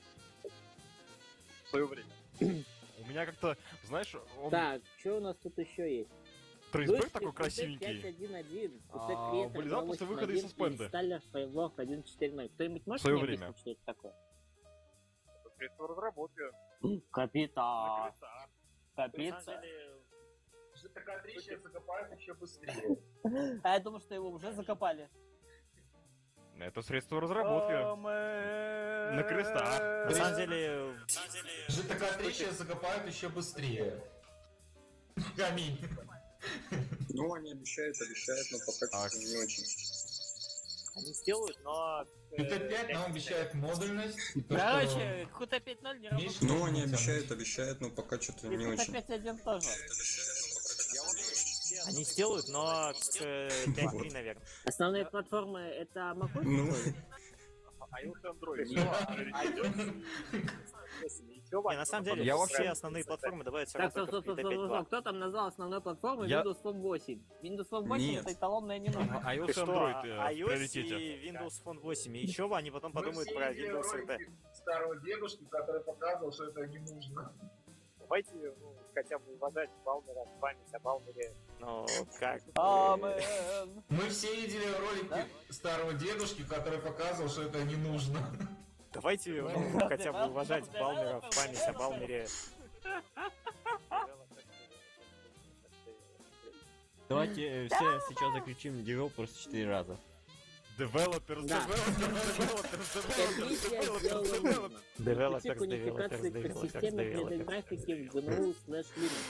E: В свое время.
J: У меня как-то, знаешь, он
A: Так, что у нас тут еще есть?
J: трейсбэк такой красивенький.
A: 5.1.1,
J: Были запуски выхода из суспенда.
A: Инсталлер Framework 1.4.0. Кто-нибудь может
J: В своё
A: мне
J: время.
A: объяснить, что это такое?
E: Это средство разработки.
A: Капитан.
B: На
A: Капитан.
B: самом деле,
G: ЖТК-3 сейчас закопают еще быстрее.
A: А я думал, что его уже закопали.
J: Это средство разработки. На крестах.
B: на самом деле,
H: ЖТК-3 сейчас закопают еще быстрее. Камень.
C: Ну, они обещают, но пока что не очень.
E: Они сделают, но...
H: QT5 нам обещает модульность. то,
A: Короче, Хута 5.0 не работает.
H: Меньше
C: Ну, они
H: функциональности.
C: обещают, но пока что-то
A: И
C: не
A: Хута
C: очень.
A: 5.1 тоже.
B: они сделают, но к 5.3, наверное.
A: Основные платформы это macOS?
C: Ну,
E: iOS и Android.
B: Не, на самом деле,
J: Я
B: все
J: вообще-
B: основные платформы добавятся
A: Так,
B: только
A: стоп,
B: в QT 5.2.
A: кто там назвал основной платформой
J: Я-
A: Windows Phone 8? Windows Phone 8
C: Нет.
A: это эталонная не нужна.
J: iOS
B: Ты
J: и
B: что,
J: Android в
B: iOS
J: приоритете.
B: и Windows Phone 8. И еще они потом подумают
G: Мы
B: про
G: все видели
B: Windows RT.
G: ролики старого дедушки, который показывал, что это не нужно.
E: Давайте хотя бы уважать Балмера, память о Балмере.
B: Ну, как?
A: Амен.
H: Мы все видели ролики старого дедушки, который показывал, что это не нужно.
B: Давайте хотя бы уважать Балмера в память о Балмере.
K: Давайте все сейчас закричим Developers 4 раза.
J: Developers,
A: Да. Комиссия сделала нужно.
B: Developers,
A: Язык унификации
B: developers,
A: экосистемы
B: developers.
A: предграфики в GNU /Linux.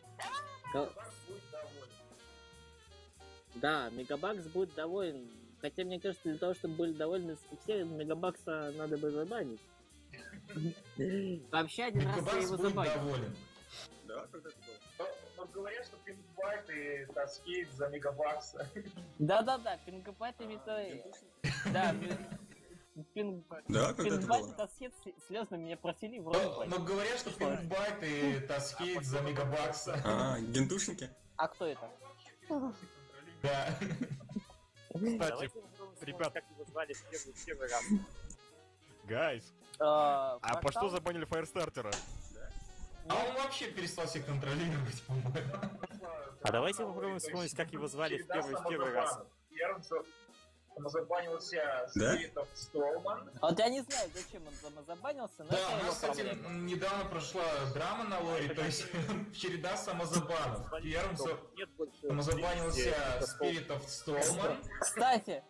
A: Да, Мегабакс будет доволен. Хотя, мне кажется, для того, чтобы были довольны все, Мегабакса надо бы забанить. Вообще, один раз я
H: Мегабакс
A: его
H: будет
A: забанил.
H: доволен.
C: да, когда это было?
G: Но говорят, что пингбайт и таскейт за мегабакса.
A: Да-да-да, пингбайтами то... Да,
C: Да, когда это
A: пингбайт
C: было?
A: это слезно меня просили в
H: Но
A: роллбайт.
H: говорят, что пингбайт и таскейт за мегабакса.
C: А, гентушники?
A: А кто это?
H: Да.
J: Кстати,
E: Давайте попробуем вспомнить,
J: ребят.
E: как его звали в первый раз.
J: гайс,
A: А
J: по что забанили Фаерстартера?
H: А он вообще перестал себя контролировать, по-моему.
B: А давайте попробуем вспомнить, как его звали в первый раз.
G: Первым самозабанился
C: Да?
G: Spirit of Stallman.
A: Вот я не знаю, зачем он самозабанился, но
H: Да,
A: это
H: у
A: его
H: нас, кстати,
A: проблема.
H: недавно прошла драма на лоре, то есть череда самозабанов. Первым
E: Нет больше...
H: самозабанился Spirit of Stallman,
A: Кстати,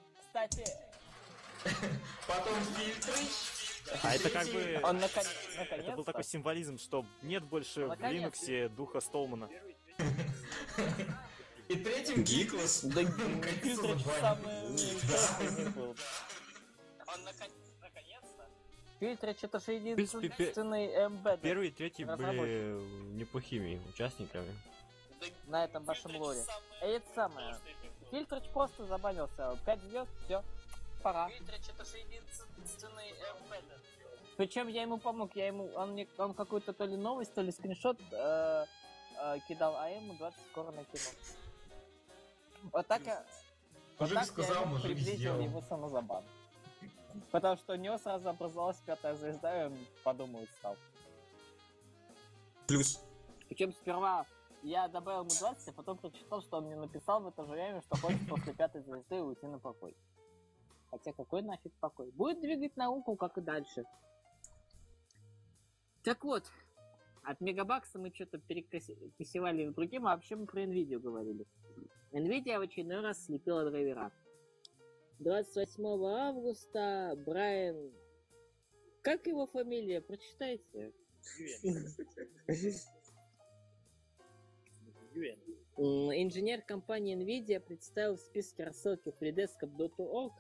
H: потом Фильтрыч.
B: А это как бы...
A: он
B: Это был
A: наконец-то...
B: такой символизм, что нет больше в
A: Наконец-то.
B: Linux духа Столмана.
H: И третьим
C: Гиклас?
A: Да,
H: Наконец-то
A: Фильтрич
H: забанили.
A: самый
H: Да.
A: интересный был. Он наконец-то? Фильтрич это же
K: принципе,
A: единственный эмбеддед
K: Первый и третий были
A: разработчик
K: неплохими участниками.
A: на этом вашем лоре. И это самое. Фильтрич просто забанился. 5 звезд, все. Пора. Фильтрич это же единственный эмбеддед. Причем я ему помог, он какую-то то ли новость, то ли скриншот кидал, а я ему 20 скоро накинул. Вот так я...
H: Мужик сказал,
A: я
H: мужик
A: приблизил
H: сделал.
A: его самозабан. Потому что у него сразу образовалась 5-я звезда, и он подумать стал.
C: Плюс.
A: Причем сперва я добавил ему 20, а потом прочитал, что он мне написал в это же время, что хочет после 5-й звезды уйти на покой. Хотя какой нафиг покой? Будет двигать науку, как и дальше. Так вот, от Мегабакса мы что-то перекосевали в другим, а вообще мы про Nvidia говорили. Nvidia в очередной раз слепила драйвера. 28 августа Брайан... Как его фамилия? Прочитайте. Инженер компании Nvidia представил в списке рассылки freedesktop.org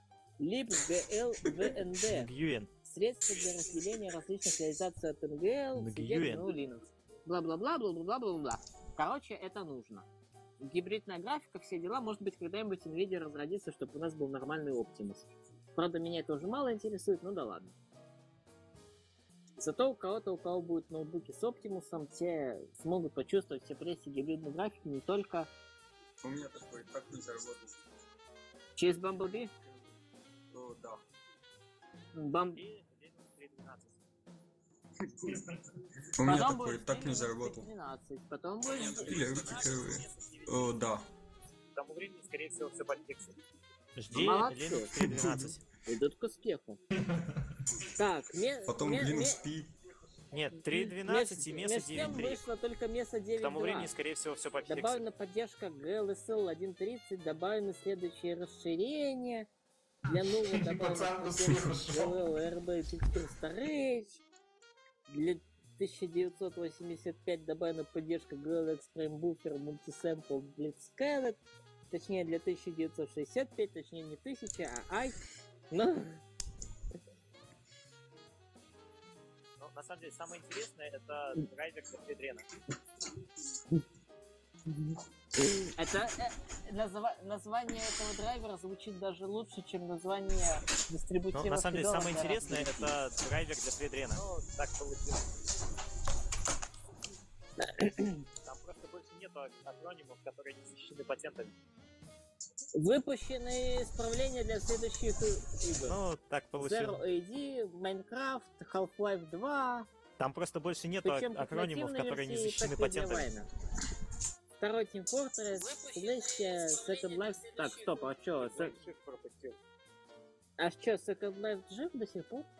A: libgl.vnd. Средства для разделения различных реализаций от NGL, GNU Linux. Бла-бла-бла, бла-бла-бла-бла-бла. Короче, это нужно. Гибридная графика, все дела, может быть, когда-нибудь Nvidia разродится, чтобы у нас был нормальный Optimus. Правда, меня это уже мало интересует, ну да ладно. Зато у кого будут ноутбуки с Optimus, те смогут почувствовать все прелести гибридной графики не только...
C: У меня такой, так нельзя работать.
A: Через Bumblebee?
C: О, да. У меня такой, так нельзя работать.
A: 12, потом будет...
C: О, да.
E: К тому времени, скорее всего, все подфиксит.
B: Жди Linux 3.12.
A: Идут к успеху. Так,
C: потом Linux P.
B: Нет, 3.12 и Mesa 9.3.
A: Вышло только Mesa 9.2.
B: К тому времени, скорее всего, все подфиксит.
A: Добавлена поддержка GLSL 1.30, добавлены следующие расширения. Для нового добавлена поддержка GLRB Picture Storage. Для 1985 добавлена поддержка GLX Frame Buffer Multisample Blitzscaler. Точнее, для 1965, точнее не 1000, а ай. Но...
E: Но на самом деле самое интересное это драйвер для Федрена.
A: Это название этого драйвера звучит даже лучше, чем название дистрибутива.
B: Но на самом деле самое интересное это драйвер для Федрена.
E: Ну, так получилось. Там просто больше нету акронимов, которые не защищены патентами.
A: Выпущены исправления для следующих игр.
B: Ну, так получилось.
A: Zero AD, Minecraft, Half-Life 2.
B: Там просто больше нету акронимов, которые не защищены патентами.
A: Второй Team Fortress, следующая Second Life... Так, стоп, а чё? А чё, Second Life жив до сих пор?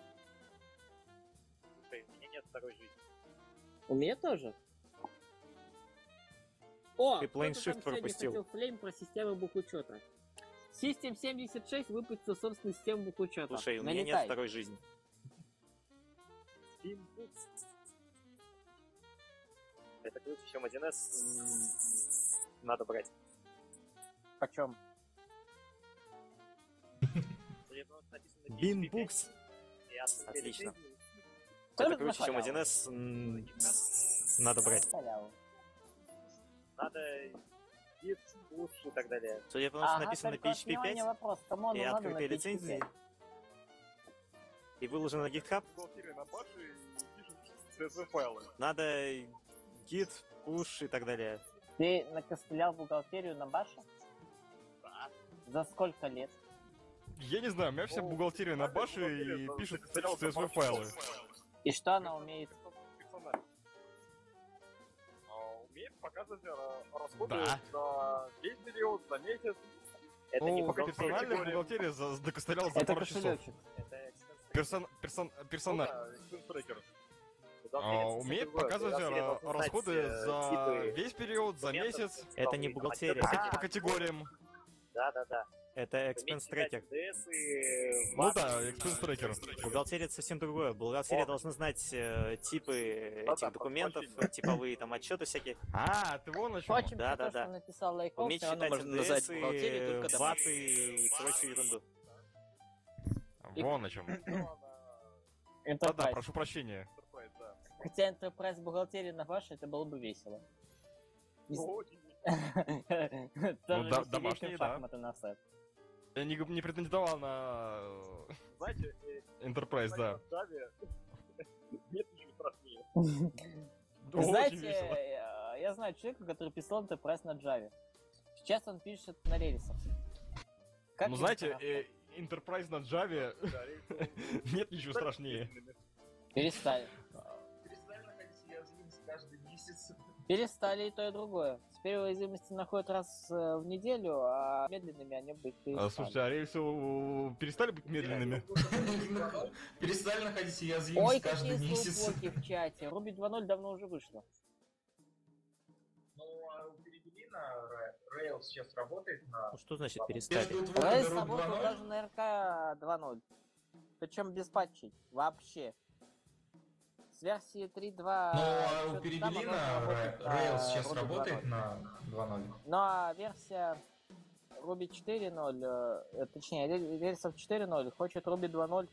E: Слушай, у меня нет второй жизни.
A: У меня тоже. О,
B: ты Plane Shift пропустил.
A: Хотел флейм про систему бухучета. System 76 выпустил собственную систему бухучета.
B: Слушай, у меня нет второй жизни.
E: Это круче, чем 1С. Надо брать.
A: Почем?
B: Beanbooks. Отлично. Это круче, чем 1С. Надо брать.
E: Надо git, push и так далее.
B: Судя по тому, что написано на PHP 5 и открытые лицензии, и выложено на GitHub, надо git, push и так далее.
A: Ты накостылял бухгалтерию на баше?
E: Да.
A: За сколько лет?
J: Я не знаю, у меня вся бухгалтерия на баше и пишет CSV файлы.
A: И что она умеет?
E: Умеет показывать расходы
J: Да.
E: за весь период, за месяц. Это
J: Ну,
E: не
J: персональная бухгалтерия докостыляла за пару часов. Персональный. Умеет показывать расходы за весь период, за месяц.
B: Это не бухгалтерия.
J: По категориям.
E: Да.
B: Это expense tracker.
J: Ну да, expense tracker.
B: Бухгалтерия это совсем другое. Бухгалтерия должна знать типы этих документов, типовые там отчеты всякие.
J: А, ты вон о чем?
A: Очень
B: Да.
A: написал лайков,
B: Уметь
A: всё равно
B: считать
A: можно назвать
B: НДСы,
A: бухгалтерию только
B: ваты и прочую ерунду.
J: Вон о чем. Да,
A: Enterprise.
J: прошу прощения.
A: Хотя Enterprise бухгалтерия на баше, это было бы весело. Тоже веселее,
J: домашние,
A: чем
J: да.
A: шахматы на сет.
J: Я не претендовал на
E: знаете,
J: Enterprise, да.
E: в Java нет ничего страшнее.
A: Вы знаете, я знаю человека, который писал Enterprise на Java. Сейчас он пишет на рельсах. Как
J: Ну,
A: ему
J: знаете,
A: хорошо?
J: Enterprise на Java нет ничего страшнее.
A: Перестали.
G: Перестали находить уязвимость каждый месяц.
A: Перестали и то, и другое. Теперь уязвимости находят раз в неделю, а медленными они быть перестали.
J: Слушайте, а рельсы перестали быть медленными?
H: Перестали находить
A: Ой,
H: уязвимость
A: какие
H: каждый месяц.
A: слоупоки в чате. Руби 2.0 давно уже вышло.
G: Ну, а у Перебелина Rails сейчас работает на...
B: Ну, что значит перестали?
A: Rails работал даже на РК 2.0. Причем без патчей. Вообще. С версии 3.2...
H: Ну, а у Перебелина Rails сейчас
A: Ruby
H: работает
A: 2.0.
H: на 2.0.
A: Ну а версия Ruby 4.0, точнее, рельсов 4.0 хочет Ruby 2.0.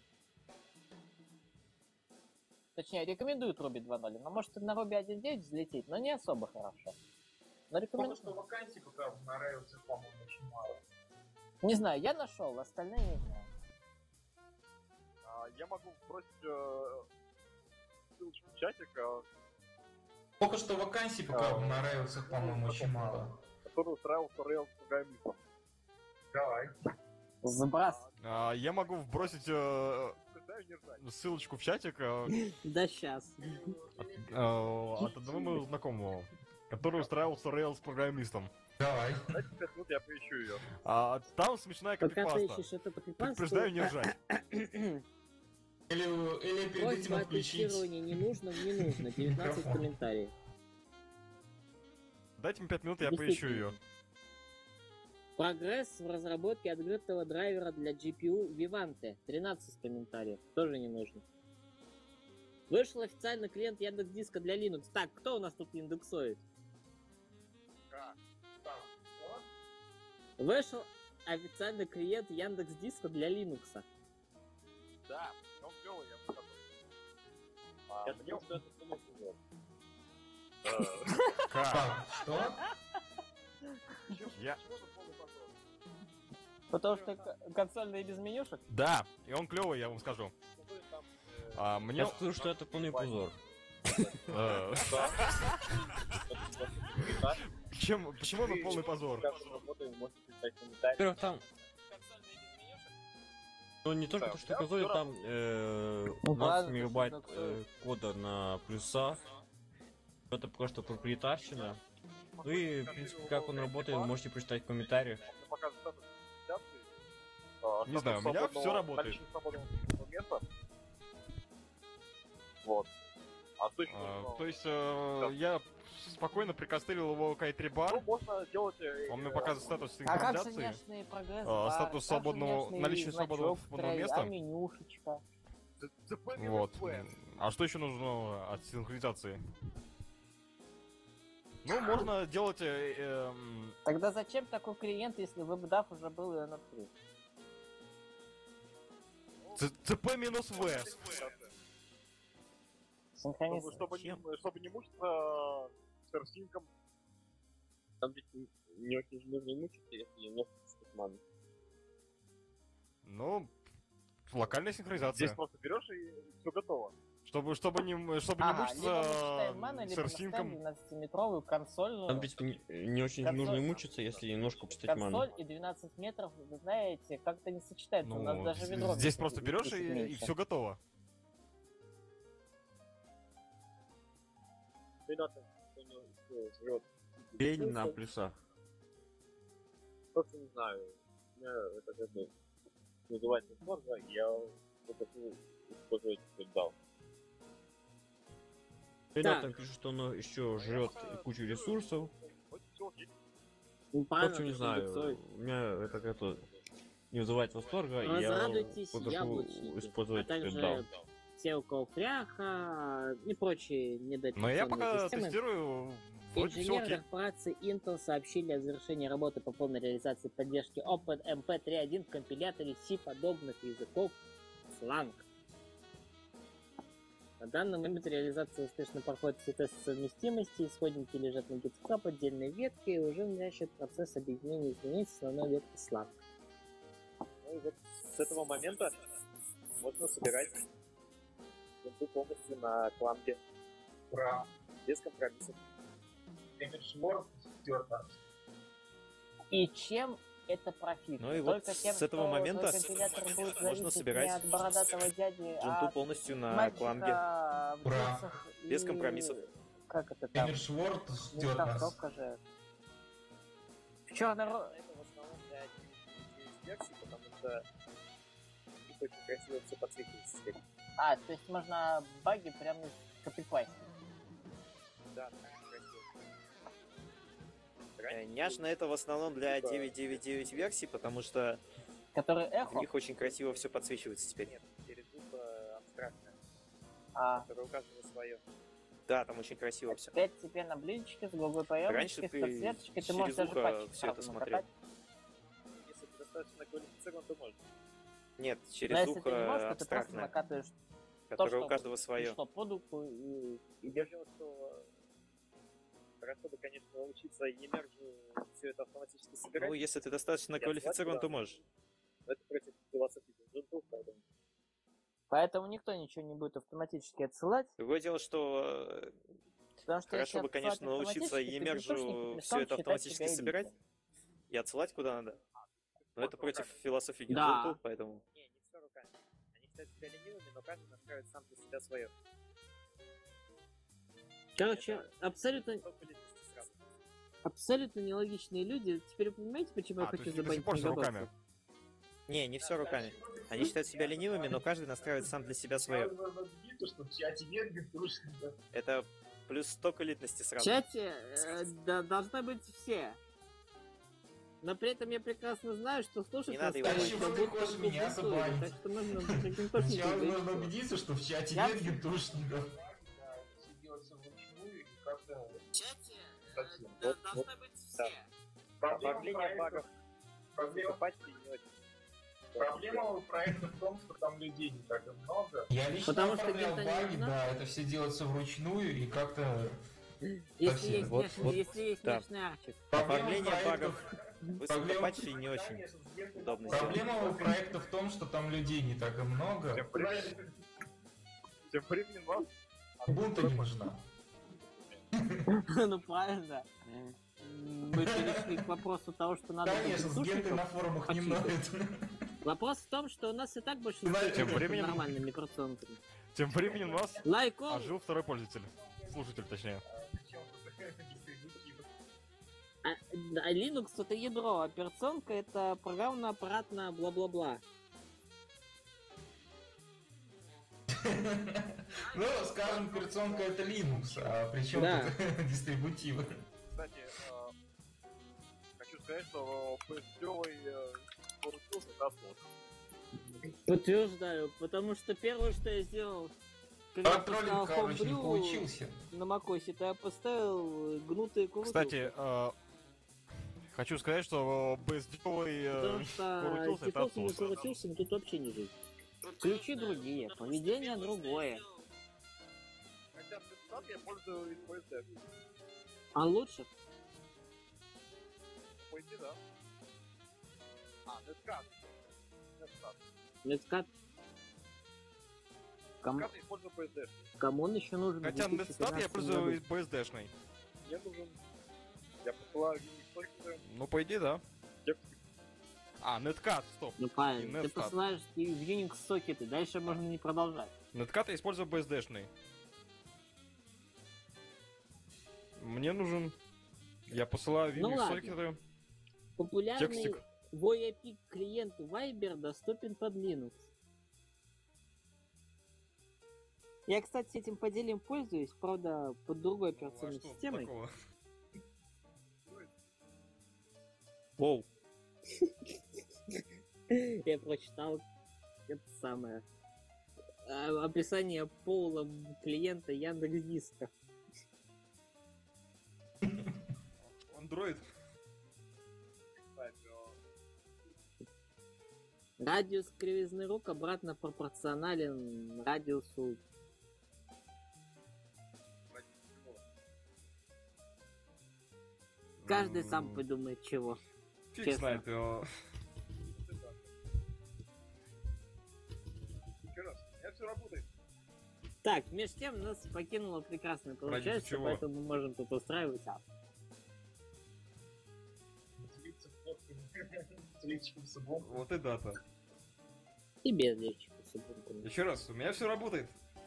A: Точнее, рекомендует Ruby 2.0. Но может на Ruby 1.9 взлететь, но не особо хорошо. Но
G: Потому
A: рекомендую.
G: что вакансий пока на Rails, по-моему, очень мало.
A: Не знаю, я нашел, остальные не знаю.
E: Я могу бросить ссылочку в чатик,
H: Пока что вакансий пока на Rails, по-моему, очень мало.
E: который устраивался Rails программистом.
G: Давай.
A: Сбрас.
J: Я могу вбросить ссылочку в чатик
A: Да сейчас.
J: от одного моего знакомого, который устраивался Rails программистом.
H: Давай.
E: Дайте 5 минут, я поищу ее.
J: Там смешная
A: Пока ты
J: копипаста.
A: ищешь эту копипасту...
J: Предупреждаю не ржать.
H: Или перед этим
A: Просьба о
H: отключить.
A: тестировании не нужно, не нужно. 19
H: Микрофон.
A: комментариев.
J: Дайте мне 5 минут, я поищу ее.
A: Прогресс в разработке открытого драйвера для GPU Vivante. 13 комментариев. Тоже не нужно. Вышел официальный клиент Яндекс.Диска для Linux. Так, кто у нас тут индексует? Вышел официальный клиент Яндекс.Диска для Linux.
E: Да, он клёвый, я бы сказал. Я думал, что это полный
J: Как?
H: Что?
J: Я...
A: Потому что консольные без менюшек?
J: Да, и он клевый, я вам скажу. Мне...
K: Я скажу, что это полный позор.
J: Почему это полный позор?
K: Во-первых, там... Ну, не только то, что позор, там 20 мегабайт кода на плюсах. Это пока что проприетарщина. Ну и, в принципе, как он работает, вы можете прочитать в комментариях.
J: Не знаю, у меня все работает.
E: Вот.
J: То есть я спокойно прикостылил его к i3 бар.
E: Можно делать...
J: Он мне показывает статус
A: А как же
J: синхронизации.
A: внешний прогресс?
J: Статус свободного, наличие свободного свободного места.
A: А менюшечка?
J: Вот. А что еще нужно от синхронизации? Ну, можно делать...
A: Тогда зачем такой клиент, если WebDAV уже был и внутри?
J: CP-V.
E: Чтобы не мучиться с эрсинком.
B: Там ведь не очень нужно мучиться, если немножко статман.
J: Ну, локальная синхронизация.
E: Здесь просто берешь и все готово.
J: Чтобы не
A: Либо мы считаем
J: мучиться
A: маны,
J: с
A: либо мы
J: эрсинком.
A: ставим 12-метровую консольную.
K: Там ведь не очень
A: Консоль.
K: нужно мучиться, если немножко почитать ману.
A: Консоль и 12 метров, вы знаете, как-то не сочетается. У нас
J: Ну,
A: даже ведро
J: здесь
A: весит
J: просто берешь и
A: меньше.
J: все готово.
K: Пень на плюсах.
B: Просто не знаю. У меня это как бы называется сложно, я вот хочу использовать DAO.
K: Ребята пишут, что оно еще жрет кучу ресурсов.
A: Ну,
K: В общем, не знаю, у меня это как-то не вызывает восторга, и я
A: Возрадуйтесь,
K: попрошу
A: яблочники,
K: использовать
A: а также
K: DAO.
A: все, у кого фряха и прочие
J: Но я
A: недооперационные
J: пока
A: системы.
J: тестирую, вроде все
A: Инженеры
J: окей.
A: корпорации Intel сообщили о завершении работы по полной реализации поддержки OpenMP 3.1 в компиляторе C-подобных языков Slang. На данный момент реализация успешно проходит все тесты совместимости, исходники лежат на GitHub отдельной веткой, и уже начат процесс объединения изменений с основной ветки Slang.
B: Ну и вот с этого момента
E: Можно собирать винту полностью на клампе.
G: Ура.
E: Без компромиссов.
G: Image стерт нас.
A: И чем это профит?
B: Ну и вот
A: Только тем,
B: с этого
A: что
B: момента
A: твой компилятор будет
B: можно
A: зависеть
B: собирать
A: не от бородатого дяди,
B: винту
A: а от
B: полностью на
A: мальчика
B: клампе.
A: в
H: Ура.
A: джинсах
B: Без
A: и-
B: компромиссов.
A: Как это там?
H: Имидж
A: Не
H: стерт нас.
A: толстовка же. В черной
E: Это в основном для версий, потому что их очень красиво все подсвечивается теперь.
A: А, то есть можно баги прямо копипастить.
E: Да, очень красиво.
B: Няшно это в основном для 9.9.9 версий, потому что
A: Который
B: в
A: эхо?
B: них очень красиво все подсвечивается теперь.
E: Нет, через звук абстрактное, которое у каждого свое.
B: Да, там очень красиво все.
A: 5 тебе на блинчике с голубой
B: Раньше
A: поемочкой, с
B: ты
A: подсветочкой, ты
B: через
A: можешь даже
B: ухо
A: пальчик
B: все это
A: сразу
B: смотрел.
A: накатать.
E: Если ты достаточно квалифицирован, то можно.
B: Нет,
A: Но
B: через
A: если ты не можешь,
B: ухо
A: то ты просто
B: абстрактное,
A: накатываешь
B: которое
A: что
B: у каждого свое.
A: пришло под руку и...
E: И дело, что хорошо бы, конечно, научиться Емержу все это автоматически собирать.
B: Ну, если ты достаточно
E: Я
B: квалифицирован, то
E: согласен, да.
B: можешь.
E: Но это против философии джунтов, поэтому...
A: Поэтому никто ничего не будет автоматически отсылать.
B: Другое дело, что
A: Потому что
B: хорошо
A: если
B: бы, конечно,
A: отсылать
B: научиться
A: автоматически, то
B: Емержу
A: битушники
B: все это
A: перестанут считать
B: автоматически
A: себя
B: собирать
A: элитой.
B: и отсылать куда надо. Но это против философии
A: Да.
B: джунтов, поэтому...
E: Не все руками. Они считают себя ленивыми, но каждый настраивает сам для себя свое.
A: Короче, абсолютно нелогичные люди. Теперь вы понимаете, почему я
J: А, то
A: хочу
J: есть до сих
A: забанить
J: пор за
A: мегабоксы?
J: руками.
B: Не все руками. Они считают себя ленивыми, но каждый настраивает сам для себя свое.
G: Что в чате венгер трушно.
B: Это плюс 100 к элитности
A: В
B: сразу.
A: чате должны быть все. Но при этом я прекрасно знаю, что слушать
B: Не надо его
H: А
B: банить.
H: чего ты хочешь меня забанить?
A: Так что можно таким точно
H: Сначала
A: говорить,
H: нужно
A: что-
H: убедиться, что в чате
A: Я-
H: нет гентушников.
G: Да, все делается вручную и как-то...
A: В чате
G: совсем.
A: должны быть все.
E: Оформление багов.
G: Проблема,
E: Патчи не очень.
G: проблема проекта в том, что там людей не так и много.
H: Я лично
A: Потому что
H: оформлял
A: где-то не
H: баги,
A: нужна.
H: да, это все делается вручную и как-то...
A: Если
H: Совсем.
A: есть
B: Вот,
A: няшный-
B: вот,
A: если есть
B: да.
A: няшный арчик.
B: Оформление
H: Проблема
B: багов. Высоко
H: Проблема-
B: патчей не очень удобно сделать.
H: Проблема у проекта в том, что там людей не так и много.
E: Тем временем вам
H: Бунта не нужна.
A: Ну правильно. Мы перешли к вопросу того, что надо...
H: Конечно, с генты на форумах не
A: почистить.
H: ноют.
A: Вопрос в том, что у нас и так больше
J: Тем временем-
A: нормальными микроцентрами.
J: Тем временем у нас
A: Лайком!
J: ожил второй пользователь. Слушатель, точнее.
A: А Linux это ядро, операционка это программно-аппаратно бла-бла-бла.
H: Ну, скажем, операционка это Linux, а причем
A: Да.
H: тут дистрибутивы.
E: Кстати, хочу сказать, что PS1 поручился дословно.
A: Подтверждаю, потому что первое, что я сделал, когда
H: Контролинг,
A: поставил
H: короче, не
A: Homebrew
H: получился.
A: на macOS, то я поставил гнутые курсы.
J: Кстати, хочу сказать, что BSD
A: Потому что
J: крутился, это
A: дефолтными
J: отсос.
A: крутилками тут вообще не жить. Ключи другие, поведение другое.
E: Хотя в результат я пользуюсь PSD.
A: А лучше?
E: По идее, да. Netcat.
A: Netscat.
E: Netcat использую PSD.
A: Кому он еще нужен? в
J: Хотя
A: 2013
J: Netstat я
A: году?
J: пользуюсь BSD-шной.
E: Мне нужен... Я посылаю Unix только...
J: Ну, по идее, да. А, Netcat, стоп.
A: Ну правильно,
J: И
A: ты
J: Netstat.
A: посылаешь в Unix сокеты, дальше можно не продолжать.
J: Netcat я использую BSD-шный. Мне нужен... Я посылаю в
A: Ну
J: Unix
A: ладно.
J: сокеты.
A: Популярный
J: Текстик.
A: VoIP клиент Viber доступен под Linux. Я, кстати, этим поделием пользуюсь, правда, под другой
J: Ну, а
A: операционной
J: что
A: системой.
J: такого?
B: Воу.
A: Я прочитал это самое описание пола клиента Яндекс.Диска.
J: Android.
A: Радиус кривизны рук обратно пропорционален радиусу. Каждый сам придумает чего.
J: Фиг
A: Честно.
J: знает его.
A: Так, между тем нас покинуло прекрасное получается,
J: чего?
A: поэтому мы можем тут устраивать ад.
G: Делиться фотками с личиком с Ubuntu.
J: Вот и дата.
A: И без личика с Ubuntu.
J: Еще раз, у меня все работает.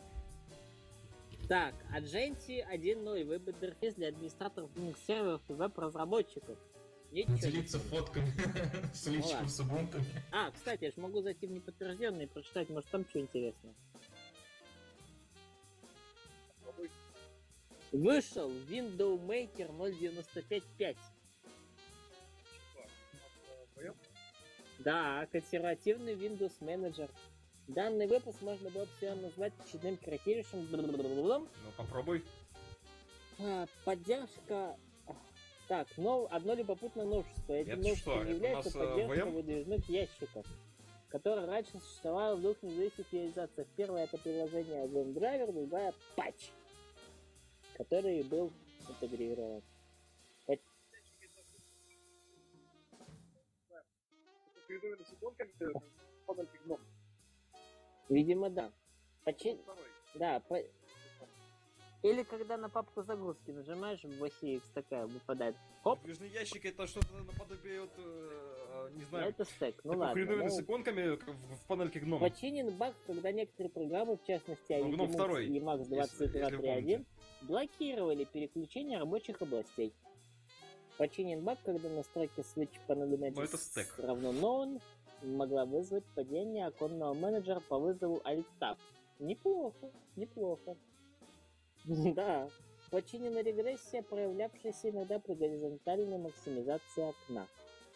A: Так, Agenti 1.0. Веб-интерфейс для администраторов Linux серверов и веб-разработчиков. Ничего.
H: Делиться фотками с личиком с Ubuntu.
A: А, кстати, я ж могу зайти в неподтвержденный и прочитать, может там что интересное. Вышел Window Maker 0.95.5. Да, консервативный Windows Manager. Данный выпуск можно было бы назвать очередным корректирующим.
J: Ну попробуй.
A: Поддержка. Так, одно любопытное новшество. Этим
J: Это что,
A: новшеством
J: это
A: является
J: у нас,
A: поддержка
J: VM?
A: выдвижных ящиков, которая раньше существовала в двух независимых реализациях. Первое это приложение WebDriver, другая патч, который был интегрирован. Видимо, да. Да, или когда на папку загрузки нажимаешь, в оси X такая выпадает. Хоп.
J: Выдвижный ящик это что-то наподобие вот, не знаю.
A: Это стек, ну
J: такой
A: ладно.
J: хреновины с иконками в панельке гном.
A: Починен баг, когда некоторые программы, в частности
J: Gnom
A: и Emacs 22.3.1, блокировали переключение рабочих областей. Починен баг, когда настройка switch panel равно known могла вызвать падение оконного менеджера по вызову Alt-Tab. Неплохо, неплохо. Да. Починена регрессия, проявлявшаяся иногда при горизонтальной максимизации окна.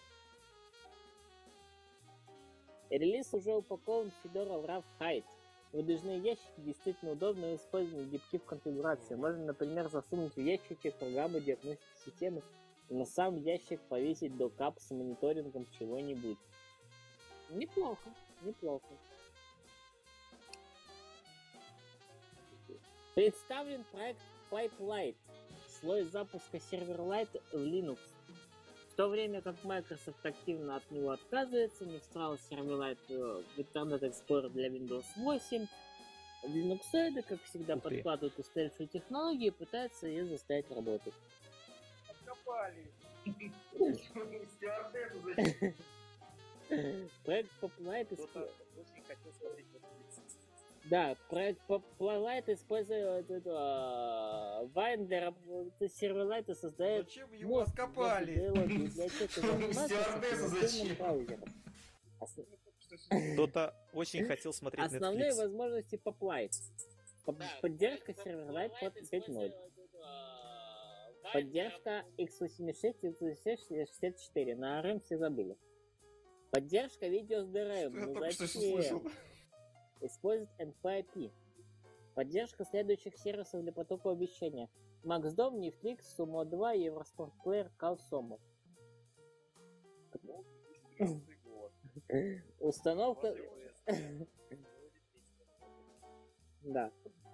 A: Релиз уже упакован в Fedora Rough Hide. Выдвижные ящики действительно удобно использованы гибки в конфигурации. Можно, например, засунуть в ящичек программы диагностики системы и на сам ящик повесить докап с мониторингом чего-нибудь. Неплохо, неплохо. Представлен проект Pipelight, слой запуска Silverlight в Linux. В то время как Microsoft активно от него отказывается, не встал Silverlight в Internet Explorer для Windows 8, Linuxоиды, как всегда, подкладывают устаревшие технологии и пытаются ее заставить работать.
G: Откопали.
A: Проект Pipelight Да, проект Pipelight использует Wine для работы Silverlight и создает...
J: Зачем его откопали?
B: Кто-то очень хотел смотреть Netflix.
A: Основные возможности Pipelight. Поддержка Silverlight под 5.0. Поддержка x86 и x64. На ARM все забыли. Поддержка видео с DRM. Ну зачем? Использует NFIP. Поддержка следующих сервисов для потокового вещания. MaxDom, Netflix, Sumo 2, Eurosport Player, CalSomo. Установка... Да.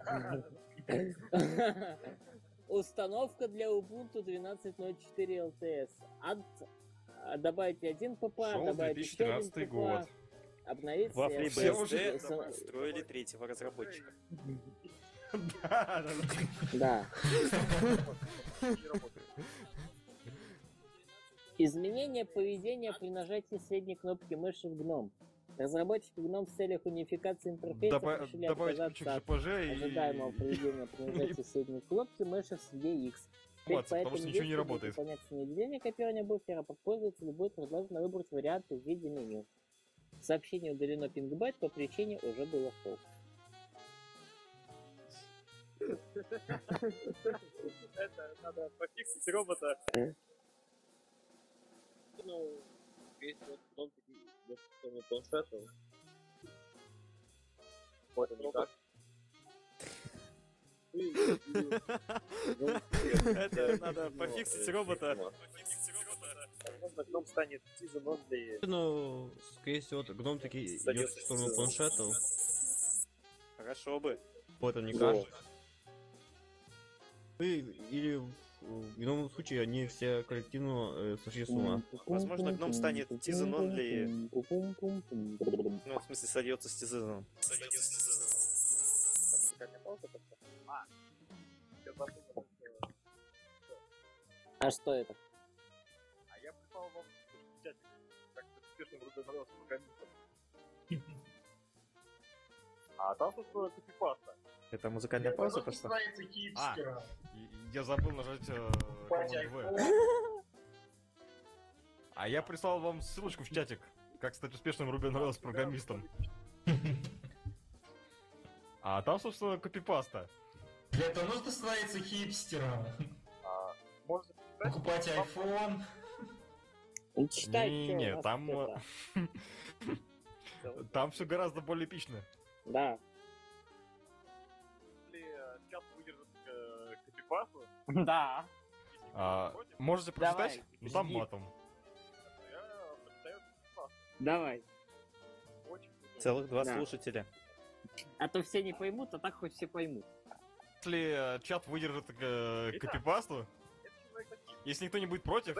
A: Установка для Ubuntu 12.04 LTS. Добавите один ППА, добавите еще один ППА. Обновить
B: во FreeBSD строили третьего разработчика.
A: Да. Изменение поведения при нажатии средней кнопки мыши в GNOME. Разработчики GNOME в целях унификации интерфейса решили отказаться от ожидаемого поведения при нажатии средней кнопки мыши в среде X.
J: Потому что ничего не работает.
A: Выполняться наведение копирования буфера, под пользователю будет предложено выбрать варианты в виде меню. Сообщение удалено пингбайт по причине уже было фолк.
E: Это надо пофиксить робота. Ну, есть вот дом такие планшетов. Вот это никак.
B: Это надо пофиксить робота.
E: Возможно, гном станет сезоном для...
K: Ну, скорее всего, гном таки идет в сторону планшетов.
B: Хорошо бы.
K: Вот он не кажется. Или в ином случае они все коллективно сошли с ума.
B: Возможно, гном станет тизеном для... Ну, в смысле, сольется с тизеном.
E: пауза как-то? Я забыл.
A: А что это?
E: А я прислал вам чатик, как успешно врубился с программистом. А там, собственно, копипаста.
B: Это музыкальная пауза пошла?
J: Я забыл нажать Command V. А я прислал вам ссылочку в чатик, как стать успешным Ruby on Rails программистом. А там, собственно, копипаста.
H: Для этого нужно становиться хипстером.
E: Можно
H: покупать iPhone.
J: Не, там... Там все гораздо более эпично.
A: Да.
E: Если чат выдержит копипасту...
A: Да.
J: Можете прочитать? Ну там матом.
A: Давай.
B: Целых 2 слушателя.
A: А то все не поймут, а так хоть все поймут.
J: Если чат выдержит копипасту, если никто не будет против,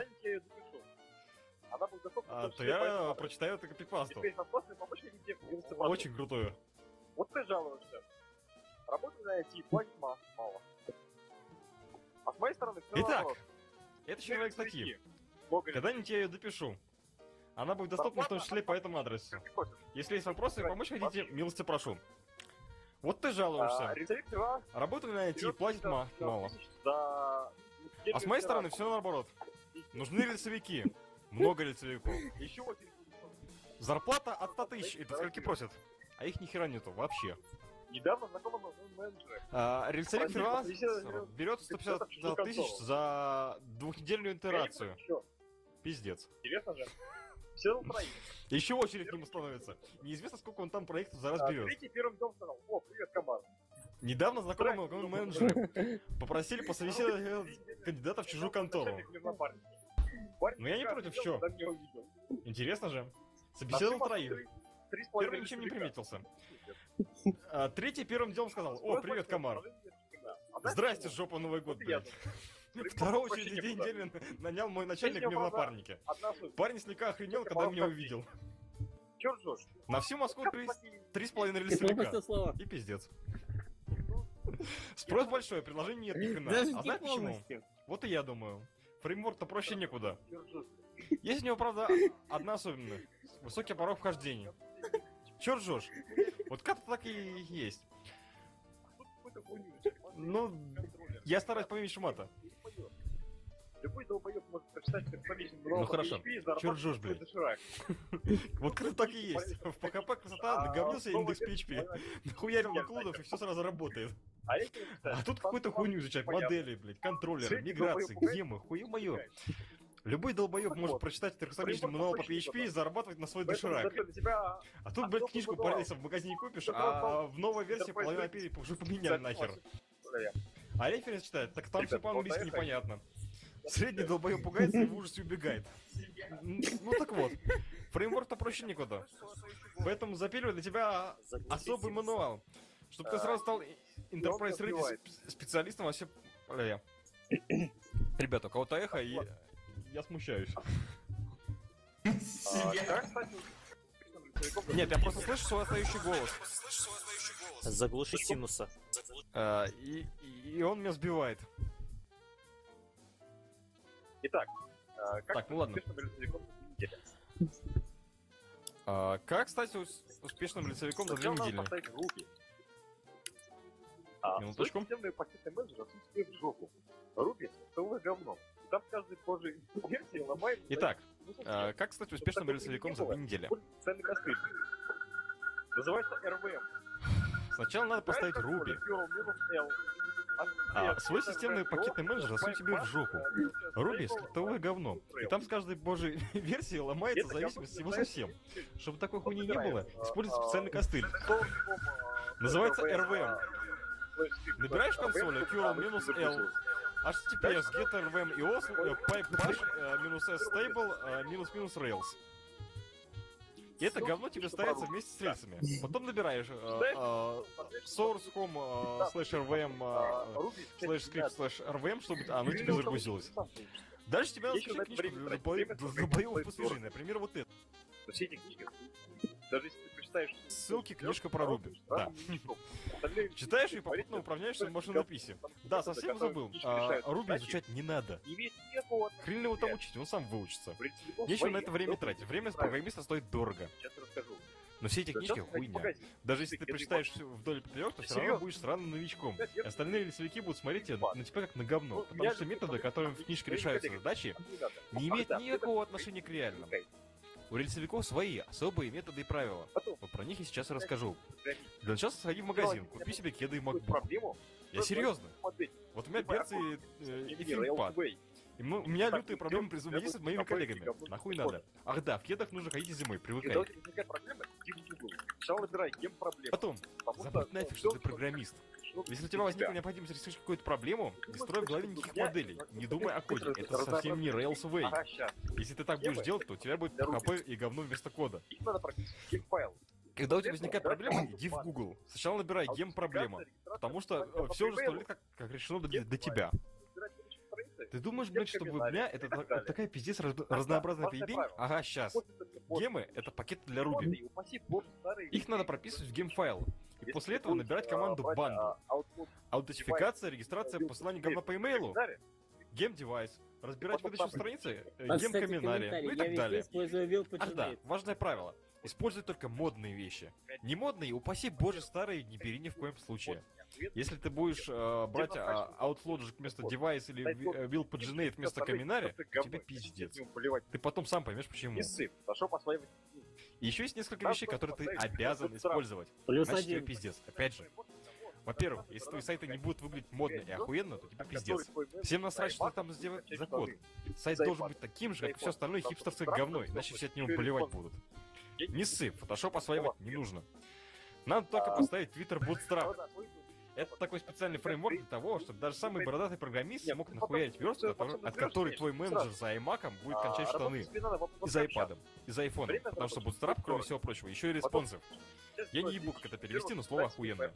J: то я прочитаю это копипасту. Очень крутую.
E: Вот ты жалуешься. Работу на IT платить мало. А с моей стороны все
J: Итак, это человек статьи. Когда-нибудь я ее допишу. Она будет доступна в том числе по этому адресу. Если есть вопросы и помочь хотите, милости прошу. Вот ты жалуешься. Работу на IT платит мало. А с моей стороны все наоборот. Нужны рельсовики. Много рельсовиков. Зарплата от 100 тысяч. Это скольки просят? А их ни хера нету вообще.
E: Недавно знакомый менеджер.
J: Рельсовик фрилансер берет 150 тысяч за двухнедельную интерацию. Пиздец.
E: Интересно же. Все на троих.
J: Еще очередь к нему становится. Неизвестно, сколько он там проектов за раз берет.
E: Третий первым делом сказал: о, привет, команда.
J: Недавно знакомые менеджеры попросили посовещать кандидата в чужую контору. Но я не против, что? Интересно же. Собеседовал троих. Первый ничем не приметился. Третий первым делом сказал: о, привет, комар. Здрасте, жопа, Новый год, блядь. Второго через 2 недели нанял мой начальник мне в напарнике. Парень слегка охренел, когда меня увидел. На всю Москву 3,5 рельсовика. И пиздец. Спрос большой, предложений нет ни хрена. А знаешь почему? Вот и я думаю. Фреймворк-то проще некуда. Есть у него, правда, одна особенность. Высокий порог вхождения. Чё ржёшь? Вот как-то так и есть. Ну, я стараюсь поменьше мата.
E: Любой долбоёб может прочитать информацию.
J: Ну хорошо, чё ржёшь, блядь? Вот как так и есть. В PHP красота, договорился индекс PHP. Нахуярил наклонов и все сразу работает. А тут какую-то хуйню изучать, модели, блядь, контроллеры, миграции, гемы, хуё моё. Любой долбоёб может прочитать трехстраничный мануал по PHP и зарабатывать на свой доширак. А тут, блядь, книжку по рельсам в магазине купишь, а в новой версии половина API уже поменяли нахер. А референс читает, так там все по-английски непонятно. Средний долбоёб пугается и в ужасе убегает. Ну так вот, фреймворк-то проще некуда. Поэтому запиливай для тебя особый мануал, чтобы ты сразу стал Enterprise Ready специалистом во все... Ребята, у кого-то эхо, и я смущаюсь. Нет, я просто слышу свой остающий голос.
B: Заглуши синуса.
J: И он меня сбивает.
E: Итак,
J: так, ну ладно. Как стать успешным лицевиком за 2 недели? Минуточку.
E: Системные пакеты менеджера суть себе в жопу. Руби — это говно. И там каждый божий версии ломает...
J: Итак, как стать успешным лицевиком за 2 недели?
E: Называется RVM.
J: Сначала надо поставить Ruby. Свой системный пакетный менеджер засунь себе в жопу. Ruby — скриптовое говно. И там с каждой божьей версии ломается зависимость всего совсем. Чтобы такой хуйни не было, используй специальный костыль. Называется RVM. Набираешь в консоли curl-l, https get rvm ios pipe bash -s stable -rails. И это говно тебе ставится вместе с рельсами. Потом набираешь source home /rvm /script/rvm, чтобы оно тебе загрузилось. Дальше тебе надо скачать книжку для долбоёбов посвежее, например, вот это.
E: Все эти книжки, даже если ты читаешь...
J: Ссылки, книжка про Руби. Да. Читаешь и попутно управляешься в машинописи. Да, совсем забыл. Руби изучать не надо. Хрен его там учить, он сам выучится. Нечего на это время тратить. Время с программиста стоит дорого.
E: Сейчас расскажу.
J: Но все эти книжки хуйня. Даже если ты прочитаешь всё вдоль и поперёк, то все равно будешь сраным новичком. И остальные лесовики будут смотреть на тебя как на говно. Потому что методы, которыми в книжке решаются задачи, не имеют никакого отношения к реальному. У рельсовиков свои особые методы и правила. Вот про них я сейчас и расскажу. Для начала сходи в магазин, купи себе кеды и MacBook. Я серьезно. Вот у меня берцы и фильмпад. И у меня лютые проблемы при взаимодействии с моими коллегами. Нахуй надо. Ах да, в кедах нужно ходить зимой, привыкай. Потом, забудь нафиг, что ты программист. Если у тебя возникла необходимость решить какую-то проблему, не строй в голове никаких моделей. Не думай о коде. Это совсем не Rails Way. Если ты так будешь делать, то у тебя будет PHP и говно вместо кода. Когда у тебя возникает проблема, иди в Google. Сначала набирай гем-проблема. Потому что все уже 100 лет как решено до тебя. Ты думаешь, блядь, что WebMia это такая пиздец разнообразная поебень? Ага, сейчас. Гемы — это пакеты для Ruby. Их надо прописывать в гем-файл. И после этого набирать команду bundle. Аутентификация, регистрация, посылание говна по имейлу. Гем-девайс. Разбирать выдачу страницы, гем-комментарии, ну и так далее. Ах да, важное правило. Используй только модные вещи. Не модные, упаси боже, старые не бери ни в коем случае. Если ты будешь брать OutLogic вместо девайс или WillPaginate вместо Каминари, тебе пиздец. Ты потом сам поймешь почему. И еще есть несколько вещей, которые ты обязан использовать. Значит, тебе пиздец. Опять же. Во-первых, если твои сайты не будут выглядеть модно и охуенно, то тебе пиздец. Всем насрать, что ты там сделать за код. Сайт должен быть таким же, как и все остальное хипстерское говно, иначе все от него болевать будут. Не ссы, фотошоп осваивать не нужно. Надо только поставить Twitter Bootstrap. Это такой специальный фреймворк для того, чтобы даже самый бородатый программист смог нахуярить верстку, от которой твой менеджер за iMac'ом будет кончать штаны. И за iPad'ом, и за iPhone'ом. Потому что Bootstrap, кроме всего прочего, еще и респонсив. Я не ебу, как это перевести, но слово охуенное.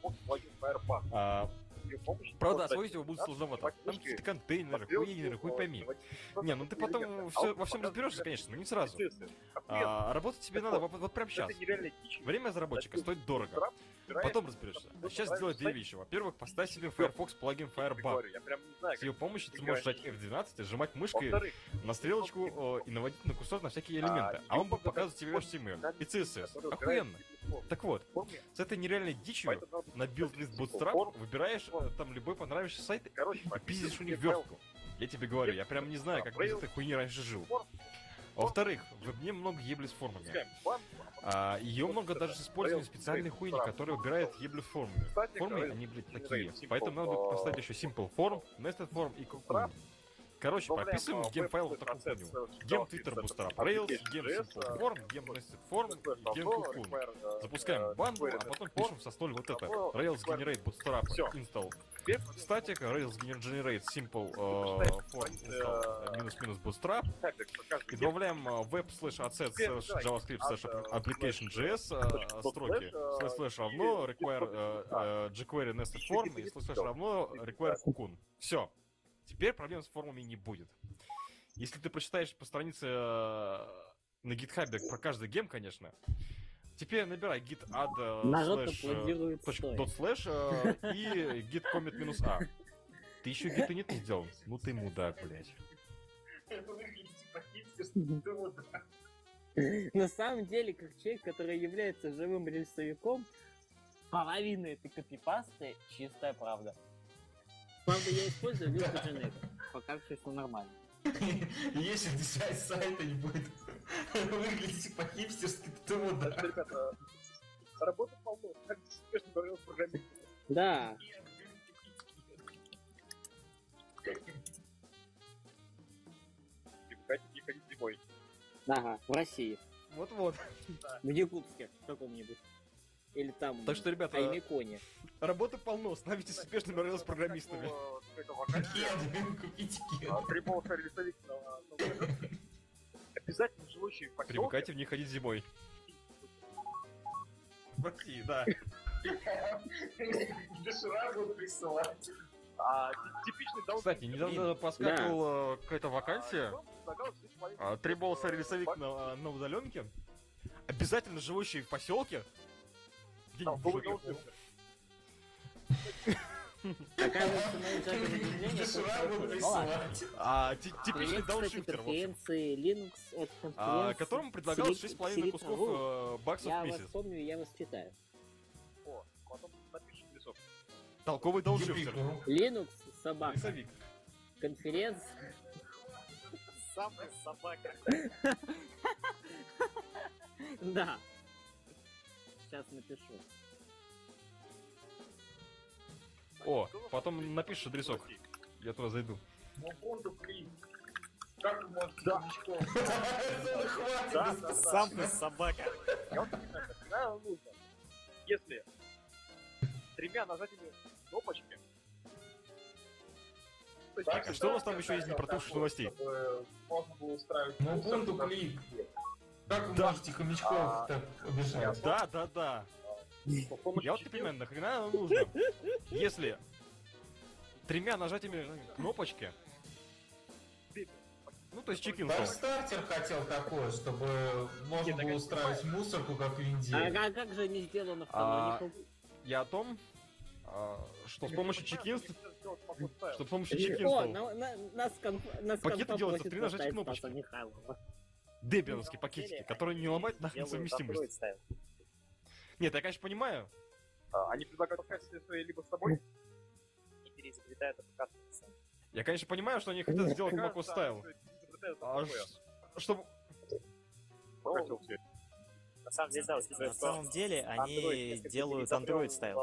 J: Правда, освоить его будет сложновато. Там какие-то контейнеры, хуйнеры, хуй пойми. Не, ну ты потом во всем разберешься, конечно, но не сразу. Работать тебе надо вот прямо сейчас. Время разработчика стоит дорого. Потом разберешься. А сейчас сделай две вещи. Во-первых, поставь себе Firefox плагин Firebug. С его помощью ты можешь жать F12 и сжимать мышкой на стрелочку и наводить на курсор на всякие элементы. А он будет показывать тебе HTML и CSS. Охуенно. Так вот, с этой нереальной дичью на Build with Bootstrap выбираешь там любой понравившийся сайт и пиздишь у них верстку. Я тебе говорю, я прям не знаю, как без этой хуйни раньше жил. Во-вторых, в нем много ебли с формами. Ее много даже с использованием специальной хуйни, которая убирает ебли с формами. Формы, они, блядь, такие. Поэтому надо будет поставить еще Simple Form, Nested Form и Cocoon. Короче, прописываем гем-файл вот такую хуйню. Гем Twitter Bootstrap Rails, гем Simple Form, гем Nested Form и гем Cocoon. Запускаем банду, а потом пишем со столь вот это. Rails Generate Bootstrap Install Static, Rails Generate Simple Form Install минус-минус Bootstrap. И добавляем web/assets JavaScript application.js строки. / равно require jQuery Nested Form и / равно require Cocoon. Все. Теперь проблем с формами не будет. Если ты прочитаешь по странице на гитхабе про каждый гем, конечно, теперь набирай git add /dot/ и git commit -a. Ты еще git нет не сделал? Ну ты мудак, блядь.
A: На самом деле, как человек, который является живым рельсовиком, половина этой копипасты чистая правда. Правда, я использую WillPaginate. Пока все нормально.
H: Если дизайн сайта не будет выглядеть по-хипстерски, то мудак.
E: Ребята, работа полно. Как ты успешно говорил с программистом?
A: Да.
E: Не ходить зимой.
A: Ага, в России.
J: Вот-вот.
A: В Якутске каком-нибудь. Или там,
J: так что, ребята,
A: Аймиконе.
J: Работы полно, становитесь успешными с программистами.
E: Обязательно живущий в поселке.
J: Привыкайте в них ходить зимой. В России, да.
G: Дошира будут присылать.
J: Кстати, недавно поскакивала какая-то вакансия. Требовался рельсовик на удаленке. Обязательно живущий в поселке Толковый
E: дауншифтер.
A: Оказывается, на экзамене объявления
J: Типичный дауншифтер, в общем.
A: конференции Linux от конференции...
J: Которому предлагалось 6,5 кусков баксов в
A: Я вас
J: месяц.
A: помню, я вас читаю.
E: О, потом напишешь лесок.
J: Толковый дауншифтер.
A: Linux, собака.
J: Лесовик.
A: Конференция...
E: Самая собака.
A: Да. Сейчас напишу.
J: О, потом напишешь адресок. Я туда зайду.
G: Ну, фонду клин. Как вы можете новичков?
E: Да, сам ты собака. Я вот не знаю, когда нужно. Если 3 нажатиями кнопочки.
J: А что у вас там еще есть не протухших новостей?
G: Можно было устраивать.
H: Ну, Ubuntu клик. Как вы можете хомячков так обижать?
J: Да. Я вот не понимаю, нахрена оно нужно? Если 3 нажатиями кнопочки, ну то есть чекин.
H: Стартер хотел такое, чтобы можно было устраивать мусорку, как в Индии.
A: А как же не сделано в каноникал?
J: Я о том, что с помощью чекинств... Что с помощью
A: О,
J: чекинств... Пакеты делаются в 3 нажатия кнопочки. Дебиловские пакетики, которые не ломают нахрен совместимость. Нет, я, конечно, понимаю.
E: Они предлагают качестве своей либо с тобой, и переизобретают это качество.
J: Я, конечно, понимаю, что они хотят сделать Macos Style. Чтобы...
E: На самом деле, да,
B: на самом деле они делают Android Style.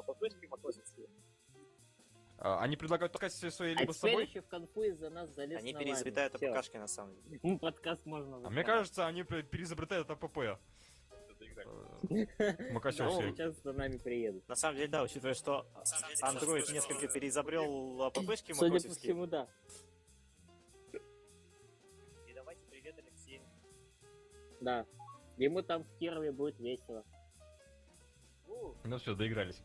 J: Они предлагают в качестве своей
A: А
J: либо с
A: теперь
J: собой.
A: еще в конфу из-за нас залез
B: Они
A: на
B: переизобретают
A: Всё.
B: АПКшки на самом деле.
A: Подкаст можно
J: А мне кажется, они переизобретают АПП. Макасёвский.
A: Сейчас за нами приедут.
B: На самом деле, да, учитывая, что Android несколько переизобрел АППшки
A: Судя по
B: макосовские.
A: всему, да.
E: Передавайте привет Алексею.
A: Да. Ему там в Кирове будет весело.
J: Ну все, доигрались.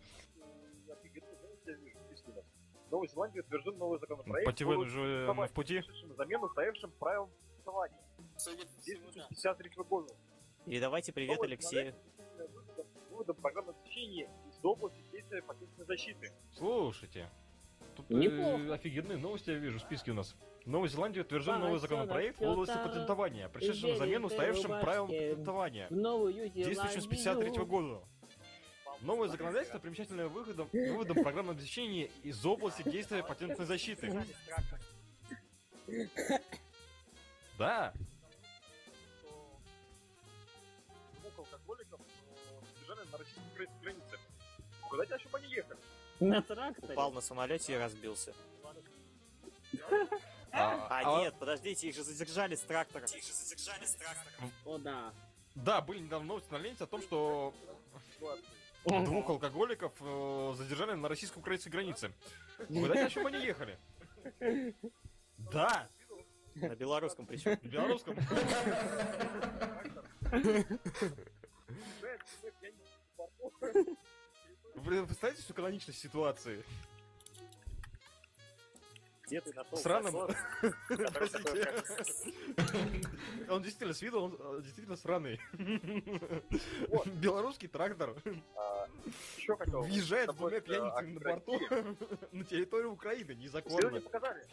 E: Новая Зеландия утвержден новый законопроект.
J: Пативен уже в пути.
E: Замену стоявшим правилам голосования. 53 года.
B: Передавайте привет Алексею.
E: Выводом программного обеспечения из области действия патентной защиты.
J: Слушайте, тут
A: Неплохо.
J: офигенные новости я вижу в списке у нас. В Новой Зеландии утвержден новый
A: Поросенок
J: законопроект в области
A: Пётр,
J: патентования, пришедший на замену
A: изделие
J: стоявшим
A: рубашки
J: правилам патентования,
A: В Новую
J: действующим с 1953 года. Новое законодательство примечательное выводом программного обеспечения из области действия патентной защиты. Да.
E: Алкоголиков содержали на российской границе. Куда-то, чтобы они ехали.
A: На тракторе?
B: Упал на самолете и разбился. Нет, подождите, их же задержали с трактора.
A: О, да.
J: Да, были недавно новости на ленте о том, что 2 алкоголиков задержали на российско-украинской границе. Куда-то, чтобы они ехали. Да.
B: На белорусском причем.
J: На белорусском. Вы представляете всю каноничность ситуации?
E: Где ты нашел
J: Сраным.
E: закон, который такой,
J: Он действительно с виду, он действительно сраный. Белорусский трактор
E: еще хотел
J: въезжает с 2
E: добавить,
J: пьяницами на борту на территорию Украины незаконно.
E: Исследования показали.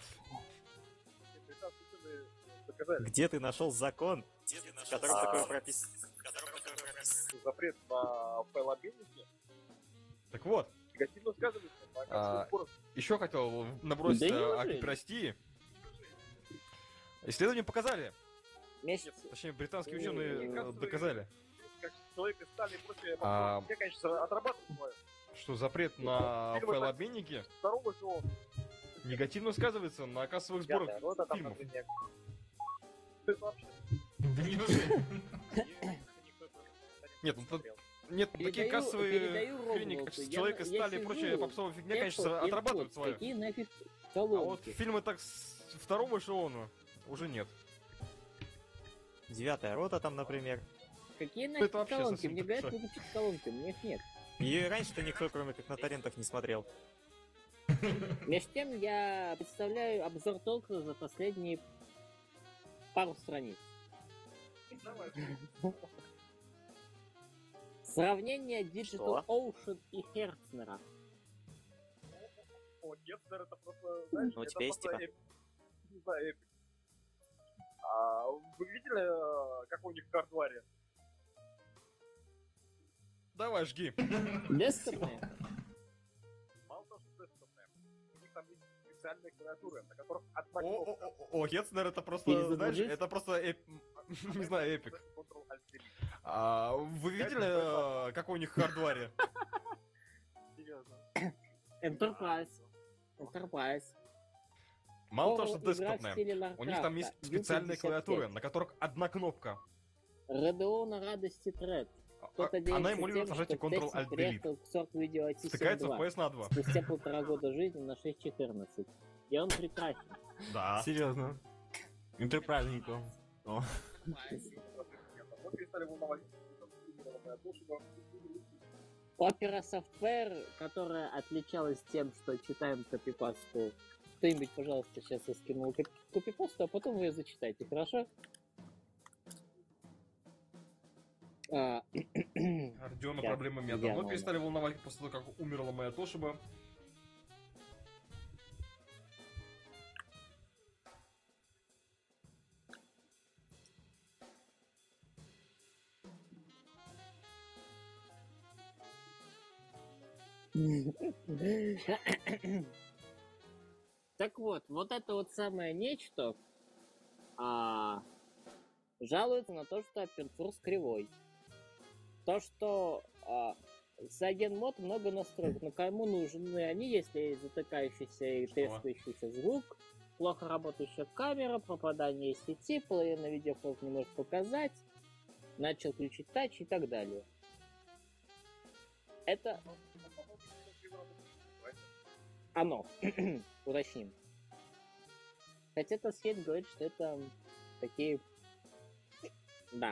E: Доказали.
B: Где ты нашел закон, в котором такое прописано?
E: Запрет на файлообменники
J: Так вот,
E: негативно сказывается на качестве скорости.
J: еще хотел набросить
A: Да
J: о
A: неужели?
J: гиперостии. Исследования показали,
A: Месяц.
J: точнее британские ученые доказали,
E: Как человек из стали и прочее,
J: А.
E: я, конечно, отрабатываю свое.
J: что запрет на файлообменники
E: Второго всего,
J: негативно сказывается на кассовых сборах
E: пятая рота там,
J: фильмов.
E: например. Это вообще
H: Да неужели?
J: Нет, ну тут нет, такие кассовые хрени, как
A: Роблоксу.
J: человек из
A: Я
J: стали и прочая
A: сижу,
J: попсовая фигня, конечно, отрабатывают свое.
A: Какие нафиг
J: А вот
A: колонки?
J: фильмы так с 2-го эшелона уже нет.
B: 9-я рота там, например.
A: Какие
J: это
A: нафиг
J: вообще
A: колонки?
J: совсем
A: Мне говорят,
J: тупо.
A: выключить колонки, у меня их нет.
B: Ее и раньше-то никто, кроме как на торрентах, не смотрел.
A: Между тем я представляю обзор толка за последние пару страниц. Сравнение Digital Ocean и Херцнера.
E: О, Герцнер это просто, знаешь,
B: Ну, у
E: это
B: тебя есть
E: просто
B: типа?
E: Не знаю, эпик. Вы видели, как у них в хардваре?
J: Давай, жги.
A: Десктопные?
E: Мало того, что десктопные, у них там есть специальные клавиатуры, на которых одна кнопка.
J: О, Хетцнер это просто, знаешь, это просто, не знаю, эпик. Вы видели, как у них в хардваре?
E: Серьезно.
A: Enterprise.
J: Мало того, что
A: Игра в стиле
J: десктопная, у них там есть
A: Ларкрафта,
J: специальные
A: Duke 55.
J: клавиатуры, на которых одна кнопка.
A: Radeon радости тред. Кто-то
J: Она
A: делится
J: эмулирует
A: тем,
J: нажатие
A: что в тесте
J: Ctrl-Alt-Delete.
A: приехал кусок видео от
J: Стыкается в
A: CSM2
J: PS на 2.
A: спустя 1,5 года жизни на 6.14. И он прекрасен.
J: Да.
K: Серьезно. Интерпраздником. О.
E: Мы перестали волновать.
A: Opera Software, которая отличалась тем, что читаем копипасту. Кто-нибудь, пожалуйста, сейчас я скинул копипасту, а потом вы ее зачитайте, хорошо?
J: Родиона проблемы меня давно
A: ну,
J: перестали волновать после того, как умерла моя Тошиба.
A: Так вот это вот самое нечто жалуется на то, что OpenSource кривой. То, что CyanogenMod много настроек, но кому нужны они, если затыкающийся и трескающийся звук, плохо работающая камера, пропадание сети, половина видеофайлов не может показать, начал включить тач и так далее. Это оно. Уточним. Хотя Тасхед говорит, что это такие... Да.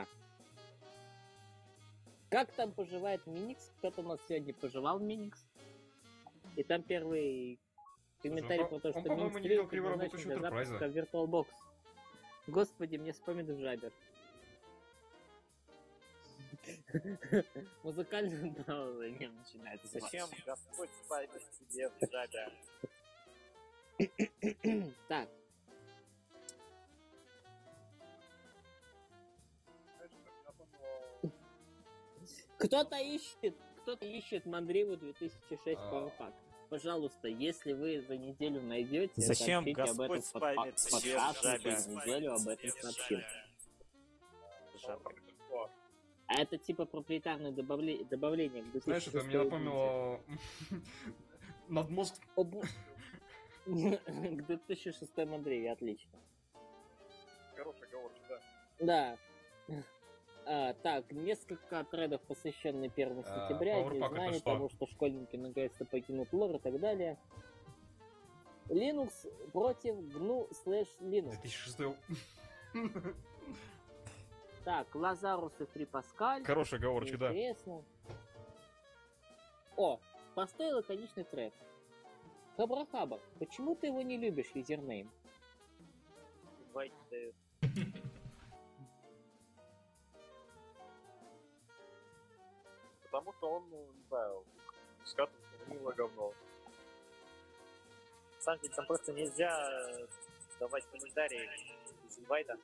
A: Как там поживает Миникс? Кто-то у нас сегодня поживал Миникс. И там первый комментарий про то, что
J: по-моему, не видел криво работающего Enterprise.
A: VirtualBox. Господи, мне вспомнит Жабер. Музыкальное продолжение начинается.
E: Зачем Господь ставит себе в Жабер?
A: Так. Кто-то ищет Мандриву 2006 Powerpack. Пожалуйста, если вы за неделю найдете,
B: зачем
A: сообщите об этом
B: Господь спамит себе в Жабе?
A: через неделю об этом сообщим. А это типа проприетарное добавление к 2006
J: Знаешь, это мне напомнило надмозг
A: к 2006 Мандриве, отлично.
E: Хорошая оговорка, да.
A: Да. Так, несколько тредов, посвященных 1 сентября,
J: Powerpack
A: знания того, что школьники наконец-то покинут лор и так далее. Linux против GNU/Linux.
J: 2006.
A: Так, Лазарус и Фри Паскаль.
J: Хорошая оговорочка, да.
A: Интересно. О, простой лаконичный тред. Хабрахаба, почему ты его не любишь, юзернейм?
E: Потому что он, не знаю, скатывается в милое говно.
B: На самом деле, там просто нельзя давать комментарии без инвайта.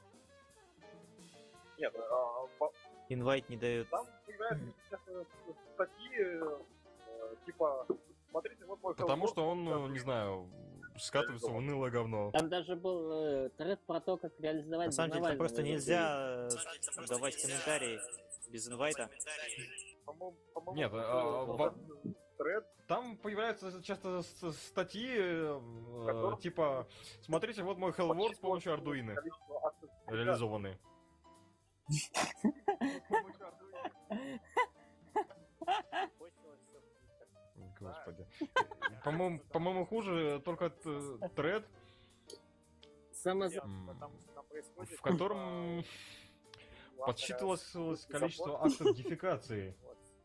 E: Нет,
B: Инвайт не дают.
E: там появляются статьи, типа, смотрите, вот мой
J: Потому
E: Hellboy,
J: что он, не знаю, скатывается в унылое говно.
A: Там даже был тред про то, как реализовать
B: На самом деле, там
A: Навального.
B: просто нельзя давать комментарии без инвайта.
E: по-моему,
J: Нет,
E: тред,
J: там появляются часто статьи, типа, смотрите, вот мой Hellworld с помощью Ардуино реализованный. Господи. По-моему, хуже только тред, в котором подсчитывалось количество актов дефекации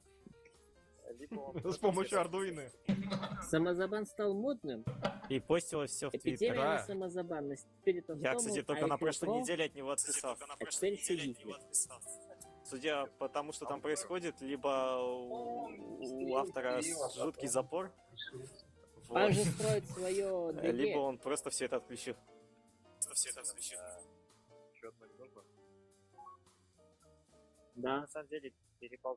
J: с помощью Ардуино.
A: Самозабан стал модным.
B: И постилось все в Твиттер.
A: Эпидемия на самозабанность. Теперь это
B: Я, кстати, только на прошлой неделе от него отписал.
A: А теперь все видно.
B: Судя по тому, что там происходит, либо у автора жуткий запор, вот,
A: Он же строит свое ДГ.
B: либо он просто все это отключил.
E: Еще одно не нужно.
A: Да.
E: На самом деле, перепал.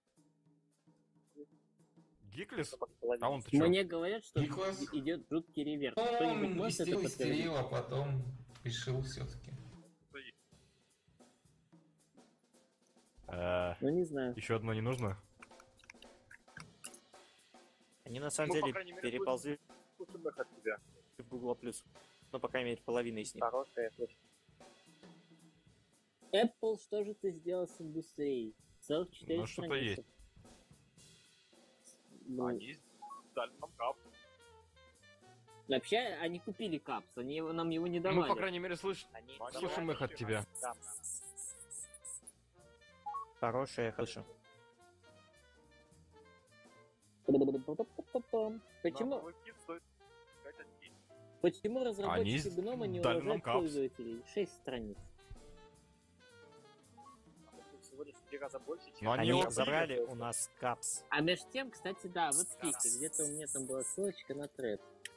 J: Гиклис? А он-то чё?
A: Мне говорят, что
H: Николас?
A: идет жуткий реверс. Кто-нибудь
H: Он
A: может это подтвердить?
H: истерил, а потом решил все-таки.
A: Ну не знаю.
J: Еще одно не нужно?
B: Они на самом
E: Ну, по
B: деле
E: крайней мере,
B: переползли
E: Слушай, от тебя.
B: в Google+. Ну, по крайней мере, половина из них.
E: Хорошая, слушай.
A: Apple, что же ты сделал с индустрией? Целых 4
J: Ну, что-то
A: страницы.
J: есть.
A: Ну,
E: Они дали нам кап.
A: вообще, они купили капс, они нам его не давали.
J: Ну, по крайней мере, слышим их от тебя.
E: Да.
B: Хорошая, хорошо.
A: Почему,
E: Новый кит стоит 5
A: почему разработчики
J: Они
A: гнома не
J: дали нам
A: уважают
J: капс.
A: пользователей? 6 страниц.
E: всего лишь в 3 раза больше, чем...
J: Но они
B: Они
J: его
B: забрали у нас капс.
A: А между тем, кстати, да, вот видите, где-то у меня там была ссылочка на тред.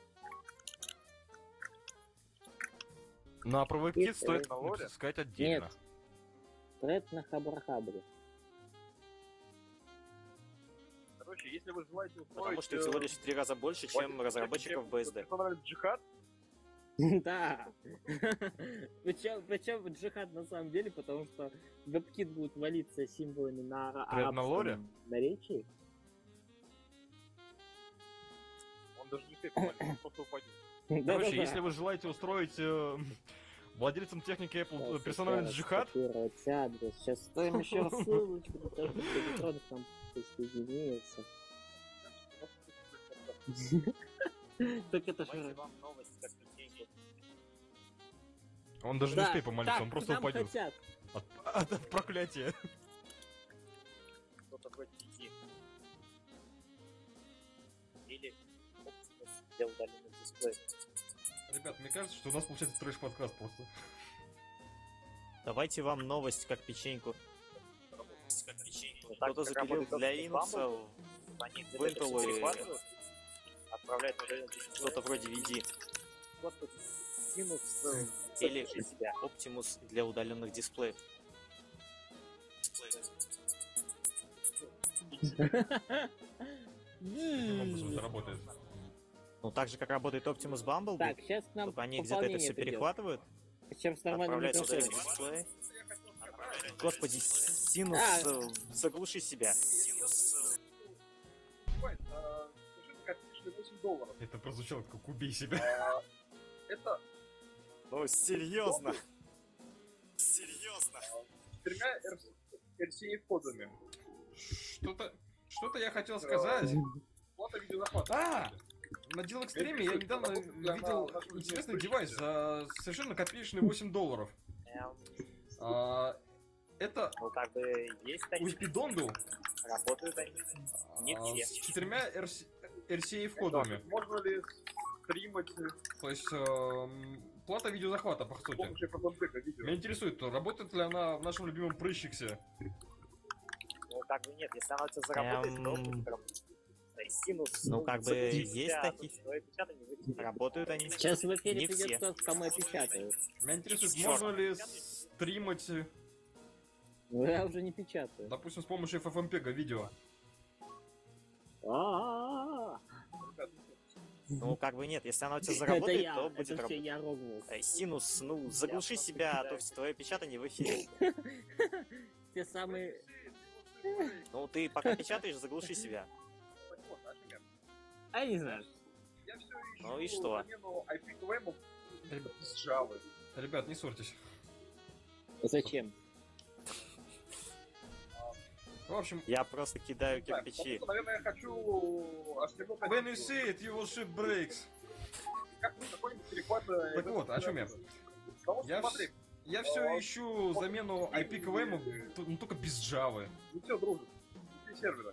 J: Ну, а про WebKit
A: Есть,
J: стоит
E: на лоре?
J: сказать отдельно.
A: Нет. Тред на Хабрахабре.
E: Короче, если вы желаете устроить...
B: Потому что их всего лишь в 3 раза больше, чем разработчиков BSD.
E: Персональный джихад,
A: Да. Причем джихад на самом деле, потому что WebKit будет валиться символами на
J: Тред на лоре?
A: арабском наречии.
E: он даже не успеет, он просто упадет.
J: Короче, если вы желаете устроить владельцам техники Apple персональный джихад,
A: Копировать адрес. Сейчас ставим еще раз ссылочку, для того, чтобы электронный там присоединился. Так это
E: Давайте
A: же...
E: вам новость, как печенье.
J: он даже не успеет помолиться, он просто
A: нам
J: упадет.
A: хотят.
J: От проклятия.
E: Что такое TT? Или Optimus для удаленных дисплеев.
J: Ребят, мне кажется, что у нас получается трэш-подкаст просто.
B: Давайте вам новость как печеньку.
E: Ну, так
B: Кто-то
E: как
B: запилил
E: работает
B: для
E: Optimus
B: Linux
E: Bumble, они
B: в Intel
E: перехватывают, отправляют на удаленный дисплей.
B: что-то вроде VD.
E: Господи, Linux
B: Или
E: заглуши себя.
B: Optimus для удаленных дисплеев.
J: Каким образом это работает?
B: Ну, так же, как работает Optimus Bumble,
A: Так, сейчас к нам
B: только они где-то это все
A: пополнение придет.
B: перехватывают,
A: Причем с нормальным
B: отправляют на удаленный
A: микрофоном.
B: дисплей. Господи, Синус, заглуши себя.
E: Скажи, копеечный $8.
J: Это прозвучало как «убей себя».
E: Это
B: Ну, серьезно. Серьезно.
E: с 3 RCA кодами.
J: Что-то я хотел сказать.
E: Плата видеозахвата.
J: На Deal Extreme я недавно видел интересный девайс за совершенно копеечные $8. Это
E: Ну, как бы есть такие,
J: USB Dongle
E: работают они. Не все.
J: с 4 RCA входами.
E: Можно ли стримать
J: То есть плата видеозахвата, по
E: с
J: сути.
E: помощью FFmpeg видео?
J: Меня интересует, работает ли она в нашем любимом прыщиксе?
E: Ну, как бы нет, если она у тебя заработает, то будет работать. То есть синус,
B: Ну, как бы
E: заглуши
B: есть
E: себя,
B: такие.
E: то твое печатание выйдет.
B: Работают они.
A: Сейчас в эфире
B: Не
A: придет
B: все.
A: кто-то, кому я печатаю.
J: Меня интересует, можно ли стримать,
A: Ну, я уже не печатаю.
J: допустим, с помощью FFmpeg видео?
A: А-а-а.
B: Ну, как бы нет, если она у тебя
A: Это
B: заработает,
A: я,
B: то будет
A: это все
B: работать.
A: я рогнул.
B: Синус, ну, заглуши себя, а то твое печатание в эфире.
A: Те самые...
B: Ну, ты пока печатаешь, заглуши себя.
A: А я не знаю.
E: Я все
B: Ну и
E: ищу
B: что?
E: замену IPQM с Java.
J: Ребят, не ссорьтесь.
A: Зачем?
J: В общем,
B: Я просто кидаю
E: Да,
B: кирпичи.
E: потому что, наверное, я хочу HTML5.
J: when you see it, your ship breaks.
E: Какой-нибудь перехват...
J: Так вот, о чем я?
E: Потому что,
J: Я,
E: смотри,
J: я все ищу замену IPQM, но только без Java.
E: не все дружит. Все сервера.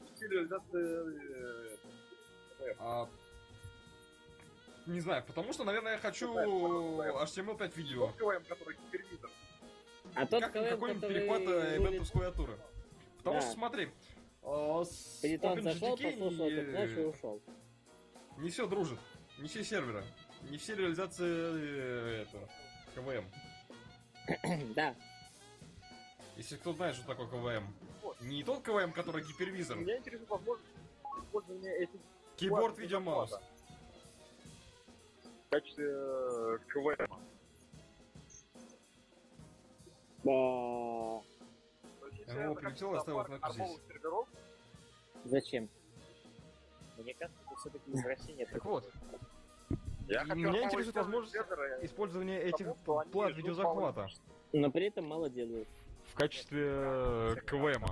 J: Не знаю, потому что, наверное, я хочу HTML5 видео.
E: IPQM, который гипервизор.
A: А тот
J: как
A: КВМ,
J: какой-нибудь
A: который
J: перехват
A: рулит-
J: ивентов с клавиатуры. Потому
A: Да.
J: что смотри, с
A: Пелитон зашел,
J: OpenGDK
A: послушал эту площадь и ушел.
J: не все дружит, не все сервера, не все реализации КВМ.
A: Да.
J: Если кто знает, что такое КВМ. Не тот КВМ, который гипервизор.
E: Меня интересует возможность использования этих...
J: Кейборд,
E: плат
J: видео, маус.
E: захвата в качестве КВМ.
A: Да.
J: ММО прилетел и оставил кнопку здесь.
A: Зачем?
E: Мне кажется, это все-таки извращение.
J: Так вот.
E: Я хочу
J: Меня
E: армовый
J: интересует
E: сервер
J: возможность
E: сервера,
J: использования этих
E: потому что они
J: плат
E: ждут
J: видеозахвата
A: Но при этом мало делают.
J: в качестве КВМа.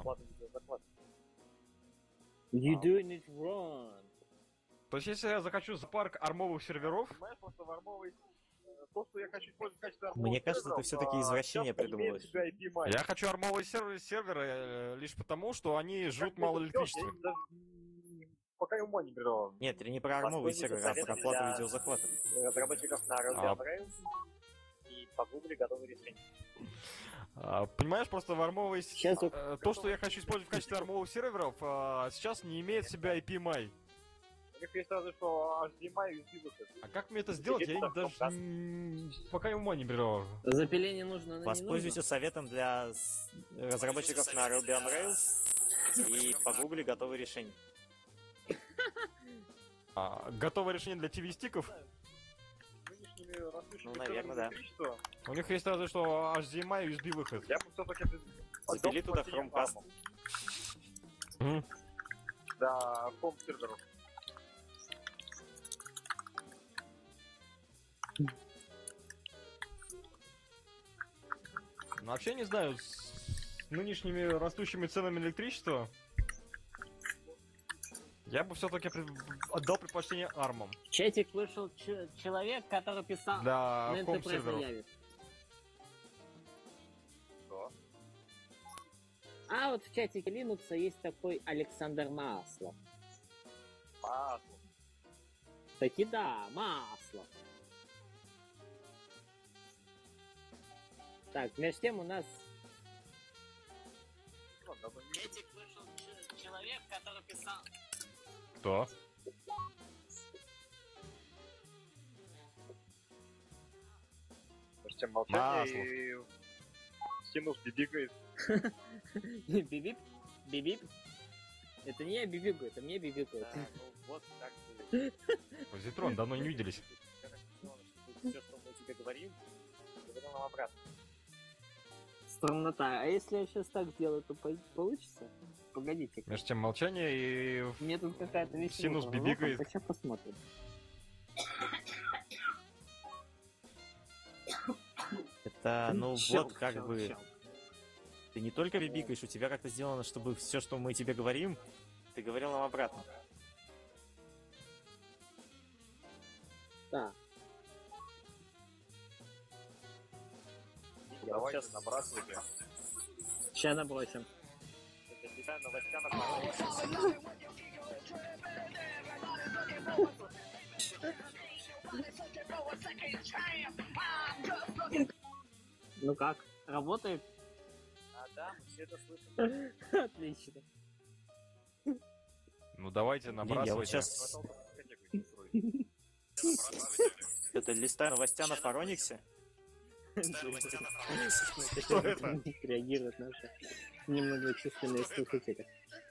A: You doing it wrong.
J: То есть, если я захочу парк армовых серверов,
E: Понимаешь, просто в армовый... То, что я хочу использовать в качестве армового
B: Мне кажется, ты
E: сервера,
B: все-таки извращение
E: часто
B: придумываешь.
E: имеет в себя IP-мать.
J: я хочу армовые серверы лишь потому, что они жрут мало электричества.
E: Я даже пока ума не беру.
B: Нет, это не про армовый сервер, а про плату видеозахвата.
E: Разработчиков на Ruby on Rails и погугли готовые решения.
J: Понимаешь, просто в армовые...
A: Сейчас
J: То, что я хочу использовать в качестве армовых серверов, сейчас не имеет в себя IP-MAI.
E: У них есть разве что HDMI и USB выход.
J: А как мне это сделать, я даже пока и ума не беру.
A: Запиление нужно, но не
B: Воспользуйся
A: нужно.
B: советом для разработчиков на Ruby on Rails и погугли готовые решения.
J: Готовое решение для TV-стиков?
E: Нынешними растущими
B: Ну, наверное,
E: ценами
B: да.
E: электричества
J: У них есть разве что HDMI и USB выход.
E: я бы все-таки
B: Запили туда Chromecast.
E: Да, хом серверов.
J: Ну, вообще не знаю, с нынешними растущими ценами электричества я бы все-таки отдал предпочтение армам.
A: В чатик вышел человек, который писал
J: Для
A: на Enterprise
J: хом-серверов.
A: Яве.
E: Да.
A: А вот в чатике Linux есть такой Александр Маслов. Таки да, Маслов. Так, между тем у нас... В чатик вышел человек, который писал...
J: Кто?
E: Между тем молчание и Синус бибикает.
A: Бибип? Бибип? Это не я бибикаю, это мне бибикают.
E: Ну вот так.
J: Позитрон, давно не виделись.
E: Все, что мы тебе говорим нам обратно.
A: Страннота. А если я сейчас так сделаю, то получится? Погодите.
J: Между тем молчание и...
A: Мне тут какая-то вещь.
J: Синус бибикает.
A: Сейчас посмотрим.
B: Это, ну вот, как бы... Ты не только бибикаешь, у тебя как-то сделано, чтобы все, что мы тебе говорим, ты говорил нам обратно.
A: Да.
E: Давайте набрасывайте.
A: Сейчас набросим. Ну как? Работает?
E: Да, мы все это слышим.
A: Отлично.
J: Ну давайте набрасывайте.
B: Я вот сейчас... Это листаю новостя на Фарониксе.
J: Что это?
A: Реагируют наши немногочисленные слушатели.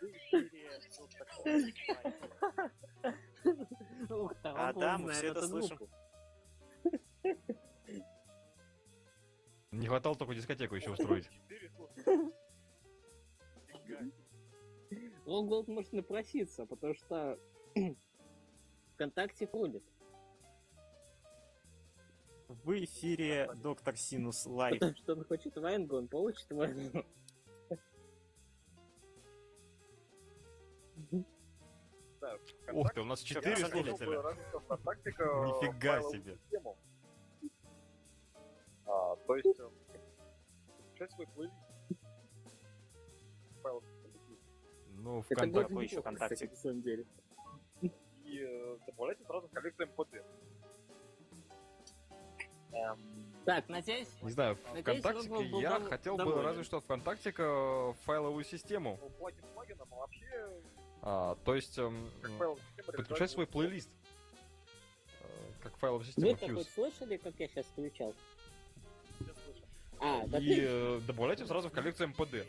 B: Да, мы все это слышим.
J: Не хватало только дискотеку еще устроить.
A: Лонголд может напроситься, потому что ВКонтакте ходит.
B: В эфире Доктор Синус Лайв.
A: Что он хочет вайнгу, он получит вайнгу.
J: Ух ты, у нас 4 слушателя. Нифига себе.
E: То есть, включать свой плейлист.
J: Ну,
A: Это
J: ВКонтакте.
A: будет
B: еще
A: неплохо,
B: ВКонтакте.
A: кстати, на самом деле.
E: И добавляйте сразу в коллекцию МПД.
A: Так, надеюсь...
J: Не знаю,
A: Надеюсь,
J: ВКонтактике
A: Рогволд был
J: я хотел бы
A: доволен.
J: разве что ВКонтактике файловую систему.
E: Ну, плагином, а вообще...
J: То есть
E: файловая система
J: подключать свой плейлист. Как файловая
A: Вы
J: система
A: хоть
J: Fuse.
A: слышали, как я сейчас включал? А, да
J: И
A: ты...
J: добавлять его сразу в коллекцию MPD.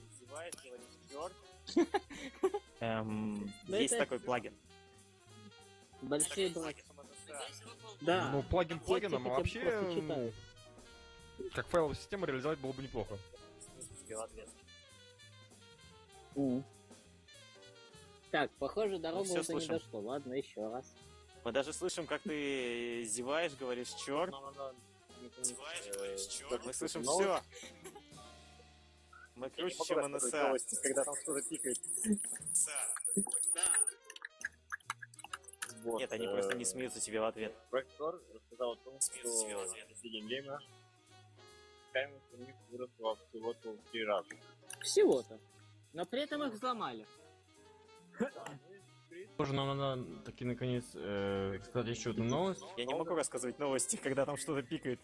A: Да
B: Есть
A: это-
B: такой плагин.
A: Большие браки. Да.
J: Ну, плагин плагином, а
A: я
J: вообще,
A: просто читаю.
J: как файловую систему реализовать было бы неплохо.
A: Так, похоже, до
B: Ну, всё
A: Рогволда не
B: слышим.
A: дошло. Ладно, еще раз.
B: Мы даже слышим, как ты зеваешь, говоришь черт. Мы слышим все. Мы круче, чем НСА.
E: Когда там что-то пикает. Вот,
B: Нет, они просто не смеются тебе в ответ.
G: Проектор рассказал о том, что в последнее время стоимость у них выросла всего-то в 3 раза.
A: Всего-то. Но при этом их взломали.
K: Тоже нам надо таки наконец сказать еще одну новость.
B: Я не могу рассказывать новости, когда там что-то пикает.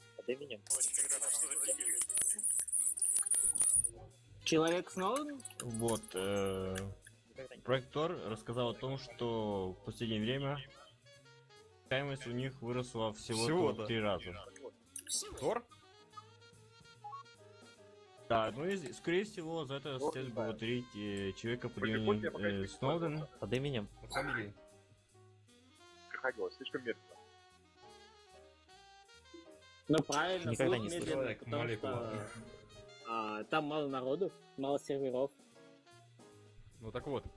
A: Человек Сноуден?
K: Вот, проектор рассказал о том, что в последнее время стоимость у них выросла всего-то в 3 раза.
J: Тор?
K: Да, ну и скорее всего за это следует благодарить человека под именем Сноуден.
B: Под именем?
J: Фамилией.
E: Крокодил, слишком медленно.
A: Ну правильно,
B: Никогда
A: звук
B: не слышал.
A: медленный, потому что там мало народу, мало серверов.
J: Ну так вот.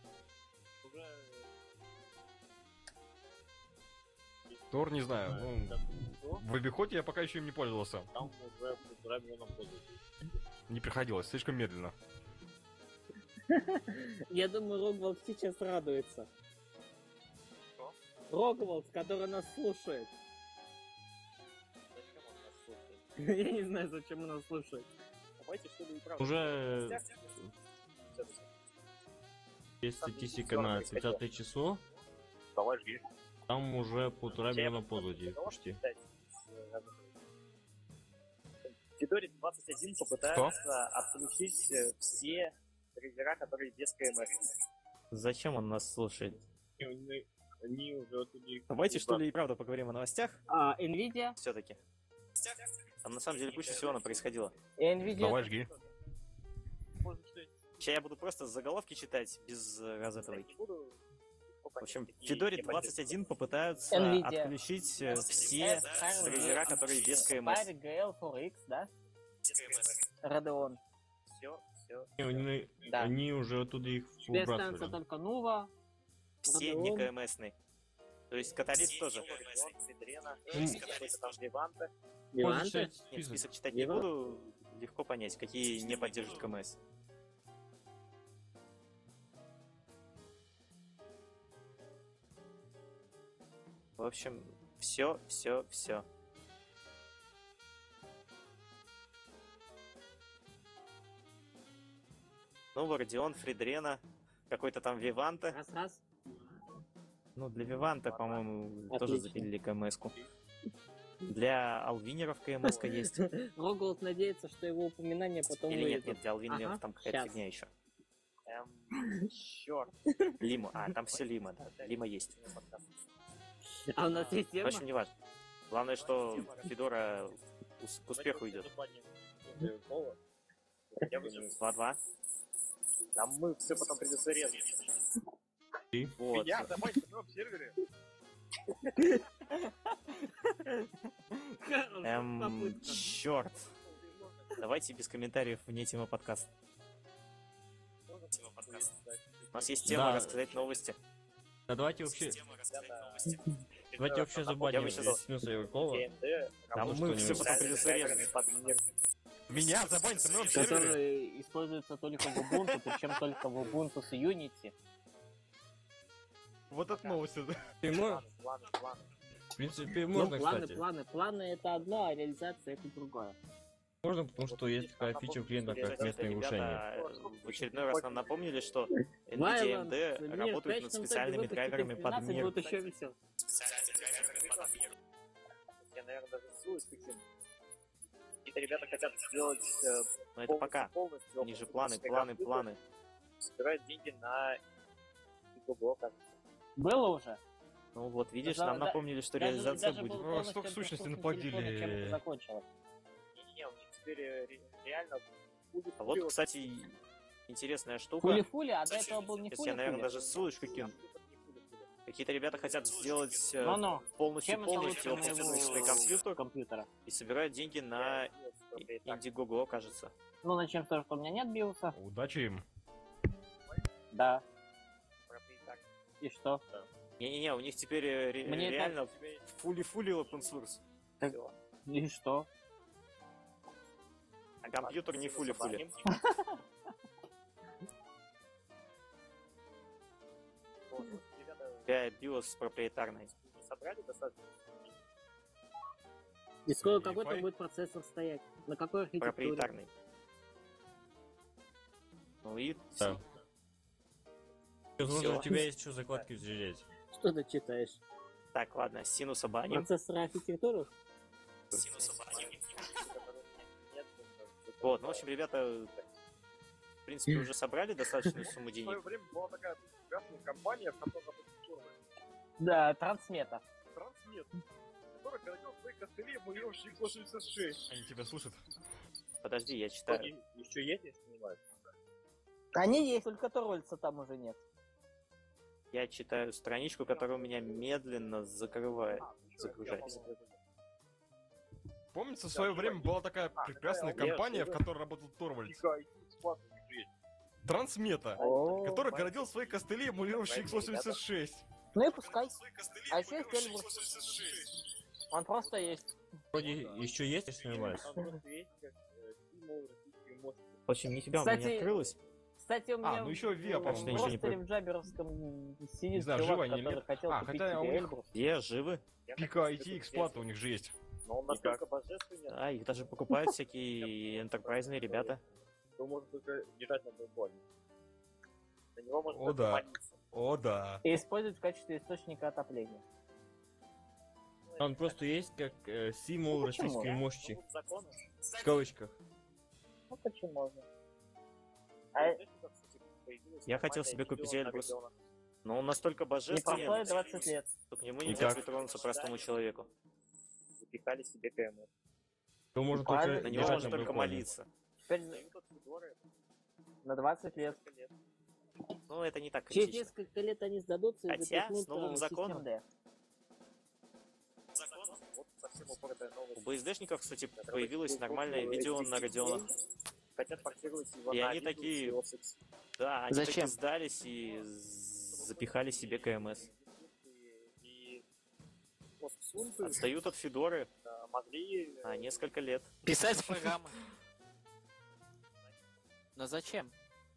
J: Тор, не знаю, ну, в обиходе я пока еще им не пользовался.
G: Там уже 1,5 миллиона пользователей.
J: Не приходилось, слишком медленно.
A: Я думаю, Рогволд сейчас радуется. Рогволд, который нас слушает. Я не знаю, зачем он нас слушает.
E: Давайте, что ли, и правда.
K: Уже есть статистика на 30 число.
E: Давай жги.
K: Там уже 1,5 миллиона пользователей почти.
G: Федоре 21 попытается отключить все сервера, которые без КМС.
B: Зачем он нас слушает?
G: Они уже оттуда их...
B: Давайте, что ли, и правда поговорим о новостях.
A: Nvidia?
B: Все-таки. Там на самом деле куча всего происходило.
A: Nvidia...
J: Давай жги.
B: Сейчас я буду просто заголовки читать без разэтого. В общем, в Федоре 21 попытаются
A: Nvidia.
B: отключить все сервера, которые без КМС.
A: Spire GL4X, да? Radeon.
B: Все.
A: Да.
K: Они уже оттуда их
A: Теперь останется
K: выбрасывали.
A: только Nova.
B: Все не КМСные. То есть каталист тоже.
K: Можно читать
B: Нет,
K: список.
B: список читать не буду. Легко понять, какие не поддерживают КМС. В общем, все. Ну, Родион, Фридрена, какой-то там Виванта.
A: Раз-раз.
B: Ну, для Виванта, по-моему,
A: Отлично.
B: тоже запилили КМС-ку. Для Алвинеров КМС-ка есть.
A: Рогволд надеется, что его упоминание потом
B: Или нет,
A: выведут.
B: для Алвинеров
A: Ага,
B: там какая-то
A: щас.
B: фигня еще.
G: Черт.
B: Лима. Там все Лима, да. Лима есть.
A: А у нас есть
B: В
A: тема?
B: общем, не важно. Главное, что Федора к успеху идет. 2-2.
G: Там мы все потом придется резать.
B: Вот.
E: Меня домой на новом сервере.
B: Черт. Давайте без комментариев вне темы подкаста. У нас есть тема
K: Да.
B: рассказать новости.
K: Да давайте вообще... Давайте вообще забаним
B: бы сейчас-
K: Синуса Игрокова.
B: Там
K: Ну,
B: мы все
K: что-нибудь.
B: потом придется резать.
J: Меня забанят на моем сервере.
A: Который используется только в Ubuntu, причем только в Ubuntu с Unity.
J: Вот это новость.
K: Ты можешь... В принципе,
A: Ну,
K: можно,
A: планы,
K: кстати.
A: планы это одно, а реализация это другое.
K: Можно, потому что есть такая фича у клиента, как местное глушение.
B: Ребята в очередной раз нам напомнили, что
A: Violence,
B: NVIDIA AMD
A: мир,
B: работают
A: в
B: над
A: конечном итоге
B: специальными
A: выпустите
B: драйверами под
A: 13,
B: мир.
A: будет еще весело.
E: наверное, даже ссылаюсь, причем какие-то ребята хотят сделать
B: Но это пока.
E: полностью
B: У них же планы.
E: собирают деньги на Google, кажется.
A: Было уже.
B: Ну вот, видишь,
A: Да,
B: нам
A: да,
B: напомнили, что
A: даже-
B: реализация
A: даже
B: будет.
A: был
J: Ну,
A: полностью
J: столько сущностей
A: доступен телефон,
J: наплодили.
A: чем это закончилось.
E: Не-не-не, у них теперь реально будет...
B: А вот, кстати, интересная штука.
A: Фули-фули, а до этого был не
B: Сейчас я, наверное,
A: фули-фули.
B: даже ссылочку кину. Какие-то ребята хотят сделать
A: Ну-ну.
B: полностью
A: Чем это лучше
B: оптимизированный свой компьютер
A: компьютера?
B: и собирают деньги на Indiegogo, кажется.
A: Ну, начнем с того, что у меня нет биоса.
J: Удачи им.
A: Да. И что?
B: Не-не-не, у них теперь
A: Мне
B: реально фули-фули open source.
A: Так, и что?
B: А компьютер не фули-фули. BIOS проприетарный.
E: Собрали достаточно?
A: И сколько какой там будет процессор стоять? На какой архитектуре?
B: Проприетарный. Ну и
K: Да.
B: Всё.
K: У тебя есть что закладки взять?
A: Что ты читаешь?
B: Так, ладно, синуса баним.
A: Процессор архитектуры?
B: Вот, ну, в общем, ребята, в принципе, уже собрали достаточную сумму
E: В свое
B: денег.
E: время была такая прекрасная компания, в которой работала
A: Да, трансмета.
E: Трансмет, которая городила свои костыли, эмулирующие 86.
J: Они тебя слышат.
B: Подожди, я читаю.
E: Еще есть, я понимаю.
A: Они есть, только Торвальца там уже нет.
B: Я читаю страничку, которая у меня медленно загружается.
J: Помнится, в свое время была такая прекрасная компания, в которой работал Торвальдс. Трансмета, который городил свои костыли, эмулирующие x86.
A: Ну и пускай. А еще есть Эльбрус. Он просто есть.
K: Вроде еще есть, если не ошибаюсь.
B: В общем, нифига у меня не открылось.
A: Кстати, у меня
J: ну еще Виа,
A: в
J: по-моему,
B: ничего не
A: ростере в Джаберовском сидит
J: знаю,
A: чувак,
J: живы они или
A: который
J: нет.
A: хотел купить
J: хотя у
A: себе
J: них-
A: Эльбрус.
B: Где живы?
J: Пика IT X-плата у них же есть.
E: Но он настолько божественный,
B: А, их даже покупают всякие энтерпрайзные ребята.
E: что может только лежать на балконе. На него можно
J: О
E: только
J: да.
E: молиться.
J: О да.
A: И использовать в качестве источника отопления.
K: Он просто есть как символ
A: почему?
K: российской мощи.
E: Законы.
K: В кавычках.
A: Ну почему можно?
B: Я хотел себе купить Эльбрус, но он настолько
A: Не
B: божественный,
A: прошло и 20 лет.
B: что к нему нельзя
K: как?
B: притронуться простому человеку.
E: Запихали себе КМ.
K: То можно
A: Правильно.
K: только
B: На него
K: лежать
B: можно
K: на
B: только
K: балконе.
B: молиться.
A: Теперь на 20 лет.
B: Ну, это не так
A: Через
B: критично.
A: несколько лет они сдадутся и
B: Хотя,
A: запихнут
B: с новым законом.
A: систем D.
E: Вот совсем упоротая новость.
B: У БСДшников, кстати, появилось нормальное видео на Родионах.
E: Хотят портировать его
B: И
E: на
B: они
E: Windows
B: такие-
E: и OS X.
B: Да, они
A: Зачем?
B: таки сдались и запихали себе КМС.
E: И Сунты
B: Отстают от Федоры
E: могли...
B: на несколько лет.
A: Писать программы. Но зачем?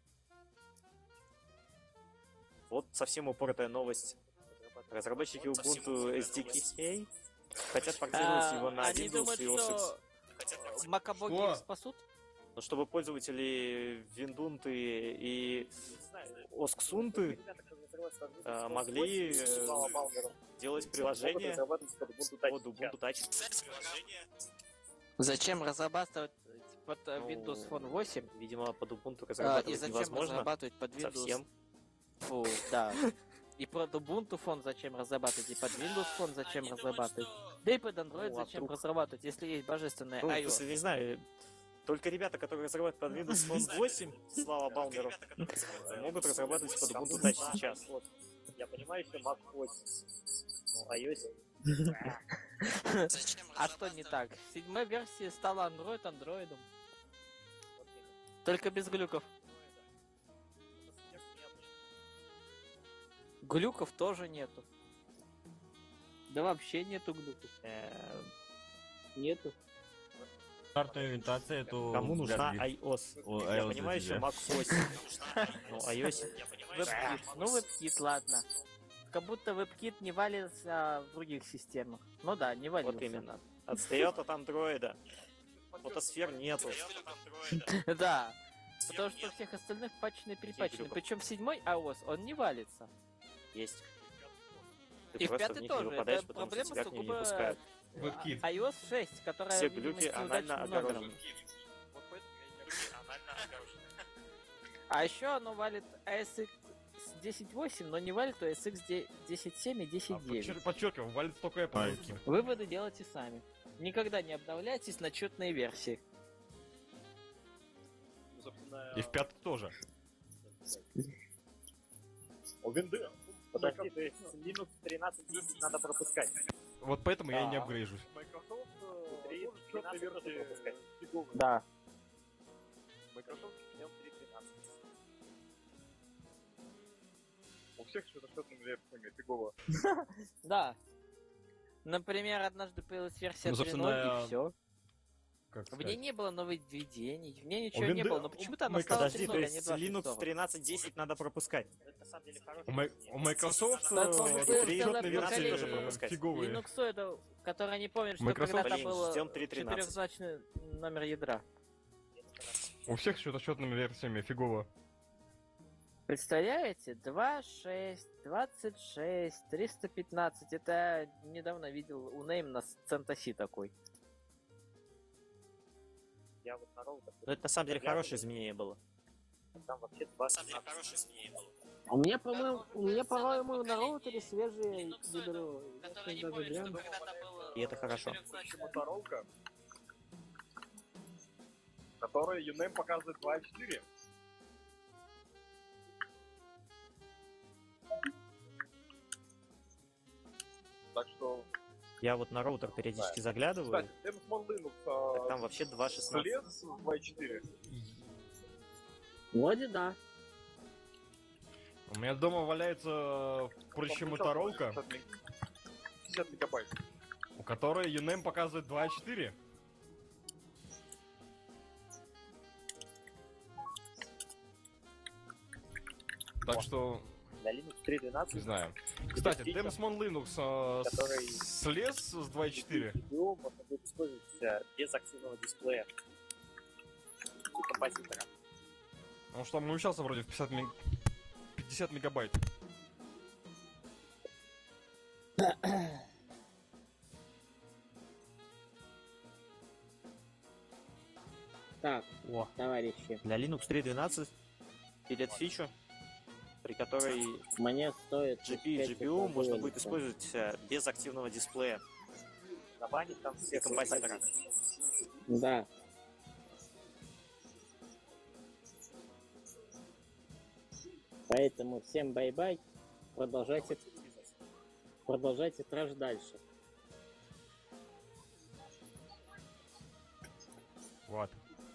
B: Вот совсем упоротая новость. Разработчики Ubuntu SDK хотят портировать его на
A: Они
B: Windows
A: думают,
B: и OS X.
A: что макабоги
J: Что?
A: их спасут?
B: Но чтобы пользователи Виндунты и Осксунты могли делать приложение под Ubuntu Touch.
A: Зачем разрабатывать под
B: Ну,
A: Windows Phone 8?
B: Видимо, под Ubuntu
A: И
B: разрабатывать
A: зачем
B: невозможно
A: разрабатывать под Windows...
B: совсем.
A: Фу, да. И под Ubuntu Phone зачем разрабатывать, и под Windows Phone зачем разрабатывать. Да и под Android
B: Ну, а
A: зачем
B: вдруг?
A: разрабатывать, если есть божественная
B: Ну,
A: iOS.
B: просто не знаю, только ребята, которые разрабатывают под Windows Phone 8, слава Балмеру, могут разрабатывать под Ubuntu Touch сейчас.
E: Вот. Я понимаю, что Mac 8. Ну, iOS...
A: А что не так? В 7-й версии стала Android андроидом. Только без глюков. Глюков тоже нету. Да вообще нету глюков. Нету.
K: Стартовая ориентация, то...
B: Кому нужна
K: вряд ли.
B: iOS?
K: О,
B: Я
K: iOS
B: понимаю,
K: для
B: что
K: тебя.
B: Mac 8. Ну, iOS...
A: WebKit. Ну, WebKit, ладно. Как будто WebKit не валится в других системах. Ну да, не валился.
B: Вот именно. Отстает от андроида. Фотосфер нету.
A: Да. Потому что у всех остальных патчены перепатчены.
B: глюков?
A: Причем 7-й iOS, он не валится.
B: Есть. Ты
A: И в
B: просто в
A: 5-й
B: них не
A: тоже.
B: выпадаешь,
A: Это
B: потому что
A: проблема
B: тебя к ним не
A: сугубо
B: пускают.
J: WebKit.
A: iOS 6, которая,
B: Все
A: видимо,
B: глюки
A: с
B: анально
A: неудачным номером.
B: огорожены. Вот поэтому я не анально огорожен.
A: А еще оно валит ASX 10.8, но не валит ASX 10.7 и 10.9.
J: Подчеркиваю, валит только Apple.
A: Выводы делайте сами. Никогда не обновляйтесь на четные версии.
E: Собственно,
J: И в пятый тоже.
E: у винды. Подожди, то есть Linux 13.10 надо пропускать.
J: Вот поэтому я и не апгрейжусь.
E: Microsoft четные версии фиговые.
A: Да.
E: Microsoft сделал 3.13. У всех что-то четными версиями фигово.
A: Да. Например, однажды появилась версия
J: Ну,
A: 3.0,
J: собственно,
A: и все.
J: Как
A: В ней
J: сказать?
A: не было нововведений, в ней ничего
J: У
A: не
J: Винды-
A: было, но почему-то она стала
B: Подожди,
A: 3.0,
B: то
A: а
B: есть
A: не 2.6.
B: Linux 13.10 надо пропускать. Это на самом деле хороший.
J: У Microsoft
A: Так он был целое
J: четные версии
A: поколение.
B: тоже пропускать.
J: фиговые.
A: Linux это, который не помнит, что
J: Microsoft-
A: когда-то
B: Блин,
A: был
B: ждем 3.13.
A: четырехзначный номер ядра.
J: У всех что-то четными версиями фигово.
A: Представляете? 2.6, 26, 315. Это я недавно видел у Name на CentOS такой.
E: Я вот на роутер.
B: Но это на самом деле хорошее изменение было.
E: Там вообще 2.16.
A: У меня, по-моему, на роутере свежие ядро. Я даже гляну.
B: И это хорошо.
E: Моторолка, которая UNAME показывает 2.4. Так что...
B: Я вот на роутер периодически заглядываю.
E: Кстати, Small Linux
B: Так там вообще 2.16.
E: слез 2.4.
A: Вроде да.
J: У меня дома валяется проще моторолка,
E: 50 мегабайт.
J: у которой UNAME показывает 2.4. Так что,
E: Для Linux 3.12
J: не знаю. Кстати,
E: Действительно.
J: Demon Linux
E: Который-
J: слез с 2.4.
E: GPU можно будет использовать без активного дисплея у композитора.
J: Потому что он умещался вроде в 50 мегабайт.
A: Так,
B: О,
A: товарищи,
B: для Linux 3.12 пилит фичу, при которой
A: мне стоит...
B: GPU и
A: искать
B: GPU можно
A: это
B: будет
A: делать.
B: использовать без активного дисплея.
E: Забанить там
B: И
E: все
B: композитора.
A: Да. Поэтому всем бай-бай. Продолжайте трэш дальше.
J: Вот.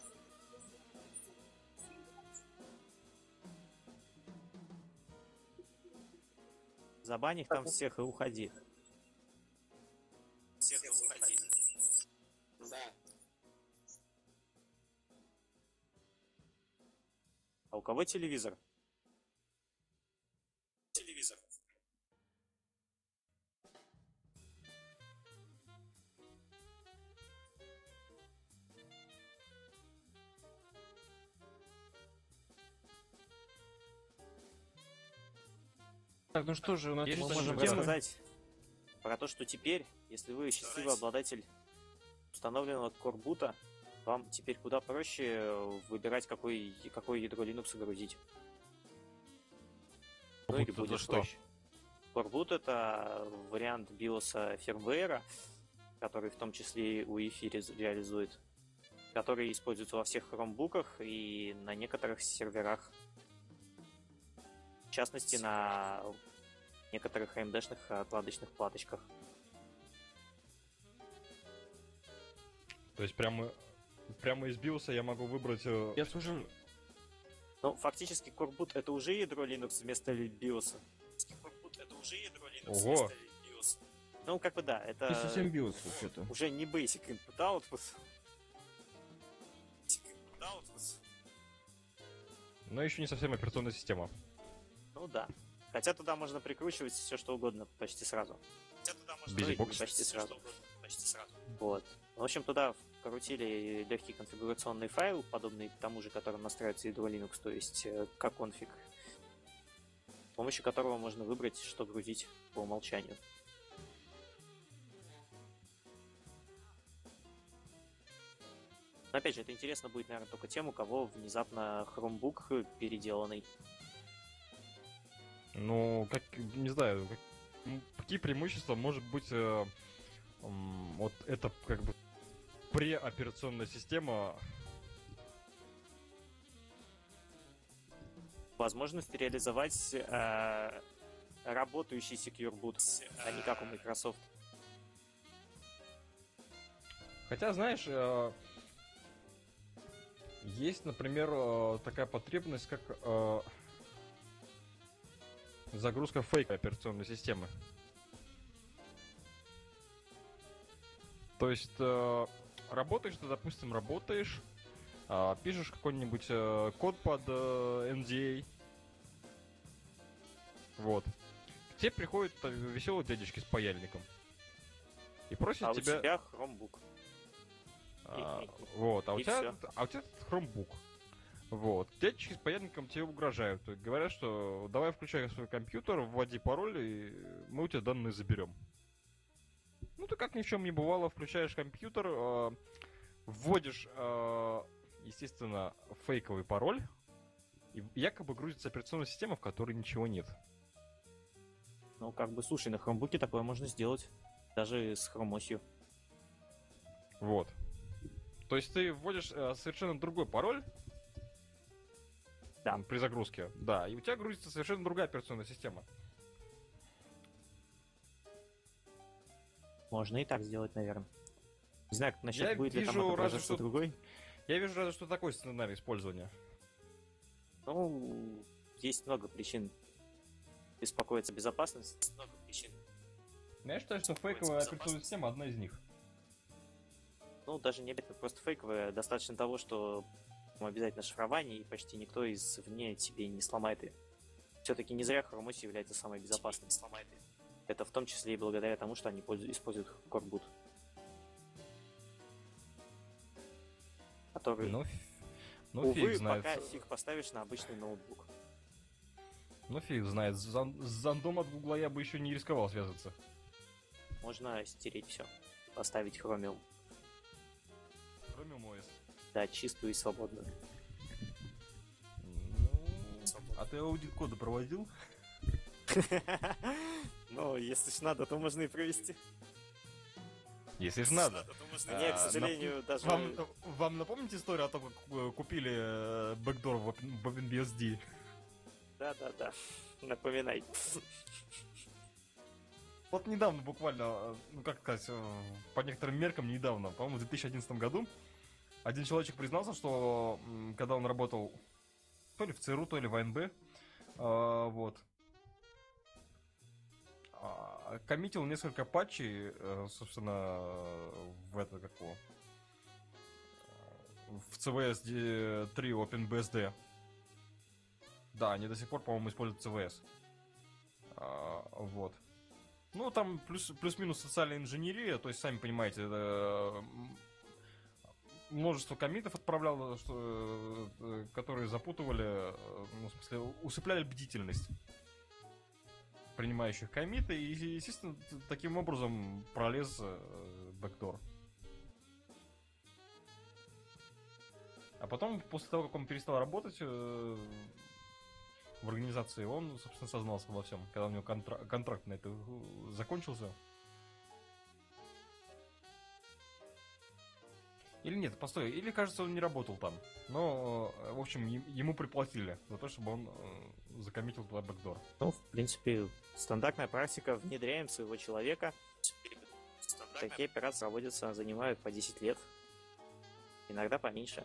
B: Забань их там всех и уходи. Всех и уходи.
A: Да.
B: А у кого телевизор? Телевизор.
K: Так, ну что же, у нас
J: Есть
B: Мы
J: что-нибудь
B: можем
J: делать?
B: рассказать про то, что теперь, если вы счастливый обладатель установленного корбута, вам теперь куда проще выбирать, какое ядро Linux загрузить. Ну или
J: Корбут это
B: будет
J: что?
B: проще. Корбут — это вариант биоса фирмвера, который в том числе и UEFI реализует, который используется во всех хромбуках и на некоторых серверах. В частности, на некоторых AMD-шных отладочных платочках.
J: То есть прямо из биоса я могу выбрать...
K: Я слушаю.
B: Ну, фактически, корбут — это уже ядро Linux вместо биоса. Корбут — это уже ядро Linux
J: Ого.
B: вместо биоса. Ну, как бы да, это
K: Не совсем биос вообще-то.
B: уже не basic input output. Basic input output.
J: Но еще не совсем операционная система.
B: Ну да. Хотя туда можно прикручивать все что угодно почти сразу. Хотя туда можно
J: Busy
B: прикручивать
J: Box.
B: почти сразу. Почти сразу. Вот. В общем, туда вкрутили легкий конфигурационный файл, подобный тому же, которым настраивается ядро Linux, то есть kconfig, с помощью которого можно выбрать, что грузить по умолчанию. Опять же, это интересно будет, наверное, только тем, у кого внезапно Chromebook переделанный.
J: Ну, как, не знаю, какие преимущества может быть вот это как бы преоперационная система.
B: Возможность реализовать работающий Secure Boot, а не как у Microsoft.
J: Хотя, знаешь, есть, например, такая потребность, как загрузка фейка операционной системы. То есть работаешь ты, допустим, пишешь какой-нибудь код под NDA. Вот. К тебе приходят веселые дядечки с паяльником. И просят тебя...
B: у тебя Chromebook.
J: Вот, а у тебя
B: всё.
J: Chromebook. Вот. Дядечки с паяльником тебе угрожают. Говорят, что давай включай свой компьютер, вводи пароль, и мы у тебя данные заберем. Ну ты как ни в чем не бывало, включаешь компьютер, вводишь, естественно, фейковый пароль, и якобы грузится операционная система, в которой ничего нет.
B: Ну, как бы, слушай, на хромбуке такое можно сделать. Даже с хромосью.
J: Вот. То есть ты вводишь совершенно другой пароль.
B: Да.
J: При загрузке. Да, и у тебя грузится совершенно другая операционная система.
B: Можно и так сделать, наверное. Не знаю, как насчет будет ли там
J: разве
B: отображаться другой.
J: Я вижу разве что такой сценарий использования.
B: Ну, есть много причин беспокоиться о безопасности. Много причин.
J: Я считаю, что фейковая операционная система одна из них.
B: Ну, даже не обязательно просто фейковая. Достаточно того, что обязательно шифрование, и почти никто извне тебе не сломает ее. Все-таки не зря Chromos является самой безопасной. Это в том числе и благодаря тому, что они используют Coreboot. Который, увы,
J: фиг знает.
B: пока фиг поставишь на обычный ноутбук.
J: Ну фиг знает, с зондом от Гугла я бы еще не рисковал связаться.
B: Можно стереть все, поставить Chromium.
J: Chromium OS.
B: Да, чистую и свободную.
J: А ты аудит кода проводил?
B: Ну, если ж надо, то можно и провести.
J: Если ж надо.
B: Не, к сожалению, даже...
J: Вам напомните историю о том, как купили бэкдор в OpenBSD?
B: Да. Напоминай.
J: Вот недавно буквально, ну как сказать, по некоторым меркам недавно, по-моему, в 2011 году, один человечек признался, что когда он работал то ли в ЦРУ, то ли в АНБ, вот, коммитил несколько патчей, собственно, в это какого, в CVS 3 OpenBSD. Да, они до сих пор, по-моему, используют CVS. Вот. Ну, там плюс-минус социальная инженерия, то есть, сами понимаете, множество коммитов отправлял, которые запутывали, ну, в смысле, усыпляли бдительность принимающих коммиты, и, естественно, таким образом пролез бэкдор. А потом, после того, как он перестал работать в организации, он, собственно, сознался во всем, когда у него контракт на это закончился. Или нет, постой, или, кажется, он не работал там. Но, в общем, ему приплатили за то, чтобы он закоммитил туда бэкдор.
B: Ну, в принципе, стандартная практика. Внедряем своего человека. Такие операции проводятся, занимают по 10 лет. Иногда поменьше.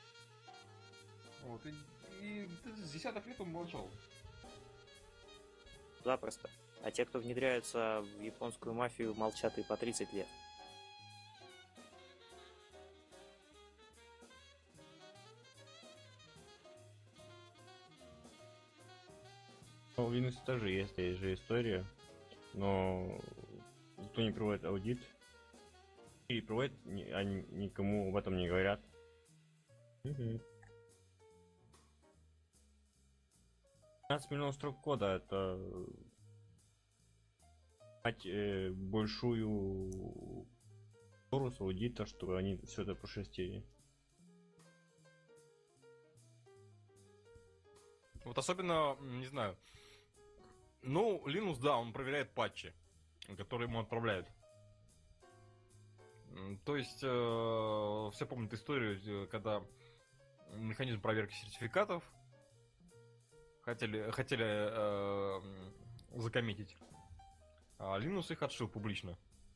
J: Вот, и с десятых лет он молчал.
B: Запросто. А те, кто внедряются в японскую мафию, молчат и по 30 лет.
K: Ну, в Linux тоже есть же история, но никто не проводит аудит. И проводит, а никому об этом не говорят. 15 миллионов строк кода — это большую торус аудита, чтобы они все это прошерстили.
J: Вот особенно, не знаю, ну, Linux, да, он проверяет патчи, которые ему отправляют. То есть, все помнят историю, когда механизм проверки сертификатов хотели закоммитить, а Linux их отшил публично.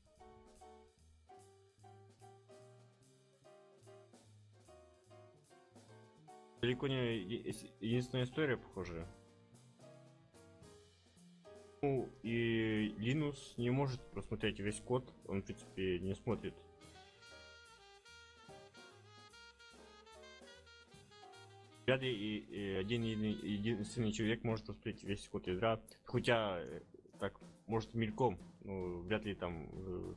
K: Далеко не единственная история, похожая. Ну, и Linux не может просмотреть весь код, он, в принципе, не смотрит. Вряд ли и один единственный человек может посмотреть весь код ядра, хотя так может мельком, ну вряд ли там.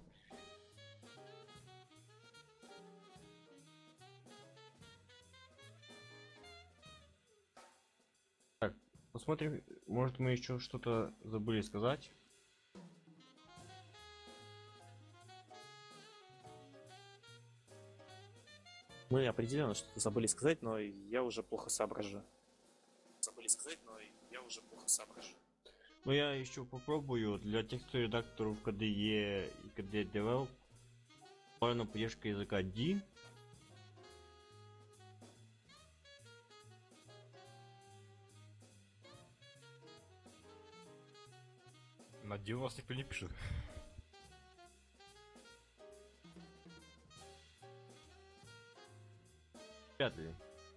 K: Так, посмотрим, может мы еще что-то забыли сказать.
B: Мы определенно что-то забыли сказать, но я уже плохо соображаю.
K: Ну я еще попробую для текстовых редакторов KDE и KDE Develop. Правильно поддержка языка D.
J: На D у вас никто не пишет.
K: Вряд ли.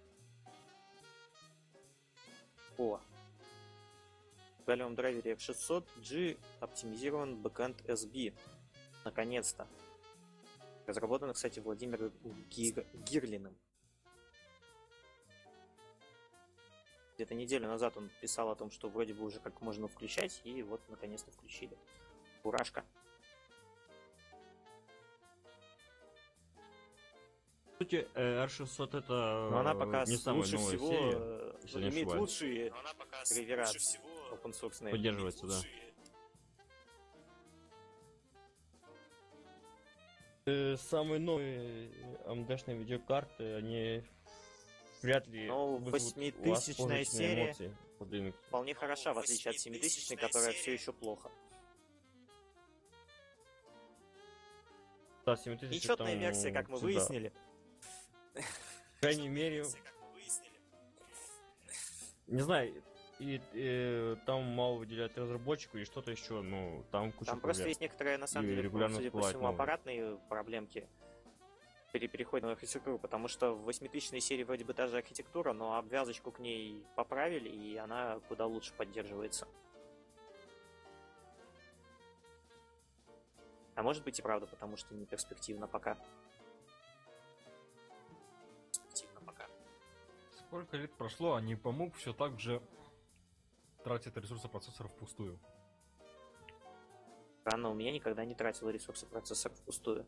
B: О. В галевом драйвере F600G оптимизирован бэкэнд SB. Наконец-то. Разработан, кстати, Владимиром Гирлиным. Где-то неделю назад он писал о том, что вроде бы уже как можно включать, и вот наконец-то включили. Урашка.
K: По сути, R600 это
B: но она пока
K: не самая
B: лучше
K: новая
B: всего
K: серия,
B: имеет лучшие драйвера open source.
K: Поддерживается, да. Самые новые AMD-шные видеокарты, они вряд ли
B: но
K: вызовут
B: 8000-я серия
K: эмоции под Linux.
B: вполне хороша, в отличие от 7000-й, которая все еще плохо.
K: Да, 7000
B: Нечетная версия, как мы выяснили.
K: По крайней мере, не знаю, и там мало выделяют разработчику и что-то еще, ну, там куча
B: Там
K: проблем.
B: просто есть некоторые, на самом деле, судя по всему, аппаратные проблемки при переходе на архитектуру, потому что в 8000-й серии вроде бы та же архитектура, но обвязочку к ней поправили, и она куда лучше поддерживается. А может быть и правда, потому что не перспективно пока.
J: Сколько лет прошло, а не помог все так же тратит ресурсы процессора впустую.
B: Странно, у меня никогда не тратил ресурсы процессора впустую.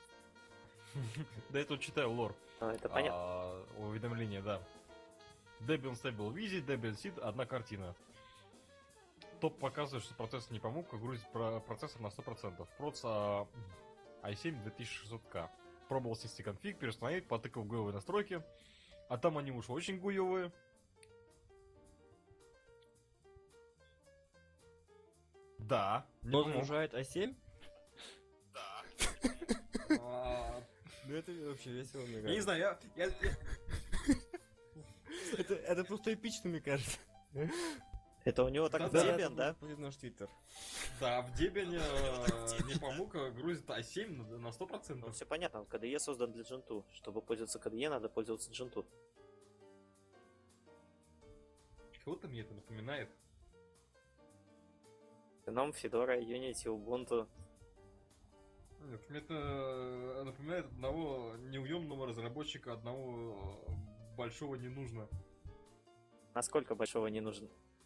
J: Да это читаю лор.
B: Это понятно.
J: Уведомление, да. Debian Stable Visit, Debian Seed, одна картина. Топ показывает, что процессор не помог, грузит процессор на 100%. Проц i7 2600K. Пробовал снести конфиг, переустановить, потыкал гуевые настройки. А там они уж очень гуевые. Да.
K: Он загружает i7?
J: Да.
K: Ну это вообще весело, мне
J: кажется. Я не знаю,
K: Это просто эпично, мне кажется.
B: Это у него так в Debian, да?
K: Наш твиттер.
J: Да, в Debian не помог, грузит i7 на 100%.
B: Ну все понятно, KDE создан для Gentoo. Чтобы пользоваться KDE, надо пользоваться Gentoo.
J: Кого-то мне это напоминает.
B: Gnome, Fedora, Unity, Ubuntu.
J: Нет, мне это напоминает одного неуемного разработчика, одного большого не нужно.
B: Насколько большого не нужно?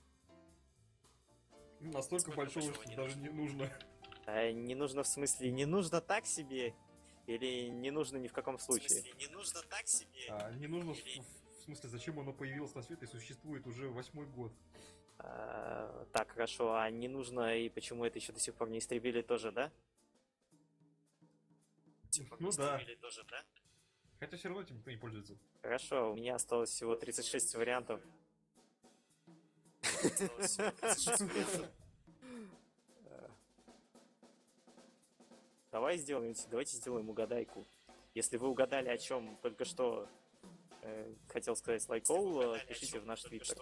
J: Настолько большого, что даже не нужно.
B: А не нужно в смысле не нужно так себе? Или не нужно ни в каком случае?
J: Не нужно так себе. Не нужно в смысле, зачем оно появилось на свет и существует уже 8-й год.
B: Так, хорошо, а не нужно и почему это еще до сих пор не истребили тоже, да?
J: Ну да. Хотя все равно этим никто не пользуется.
B: Хорошо, у меня осталось всего 36 вариантов. Давайте сделаем угадайку. Если вы угадали, о чем только что хотел сказать Лайкол, пишите в наш твиттер.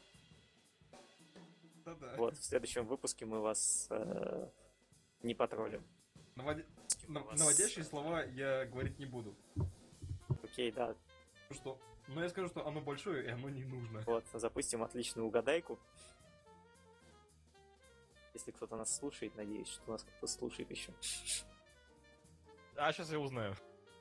B: Вот, в следующем выпуске мы вас не потроллим.
J: Наводящие слова я говорить не буду.
B: Окей, да.
J: Но я скажу, что оно большое и оно не нужно.
B: Вот, запустим отличную угадайку. Если кто-то нас слушает, надеюсь, что нас кто-то слушает еще.
J: А сейчас я узнаю.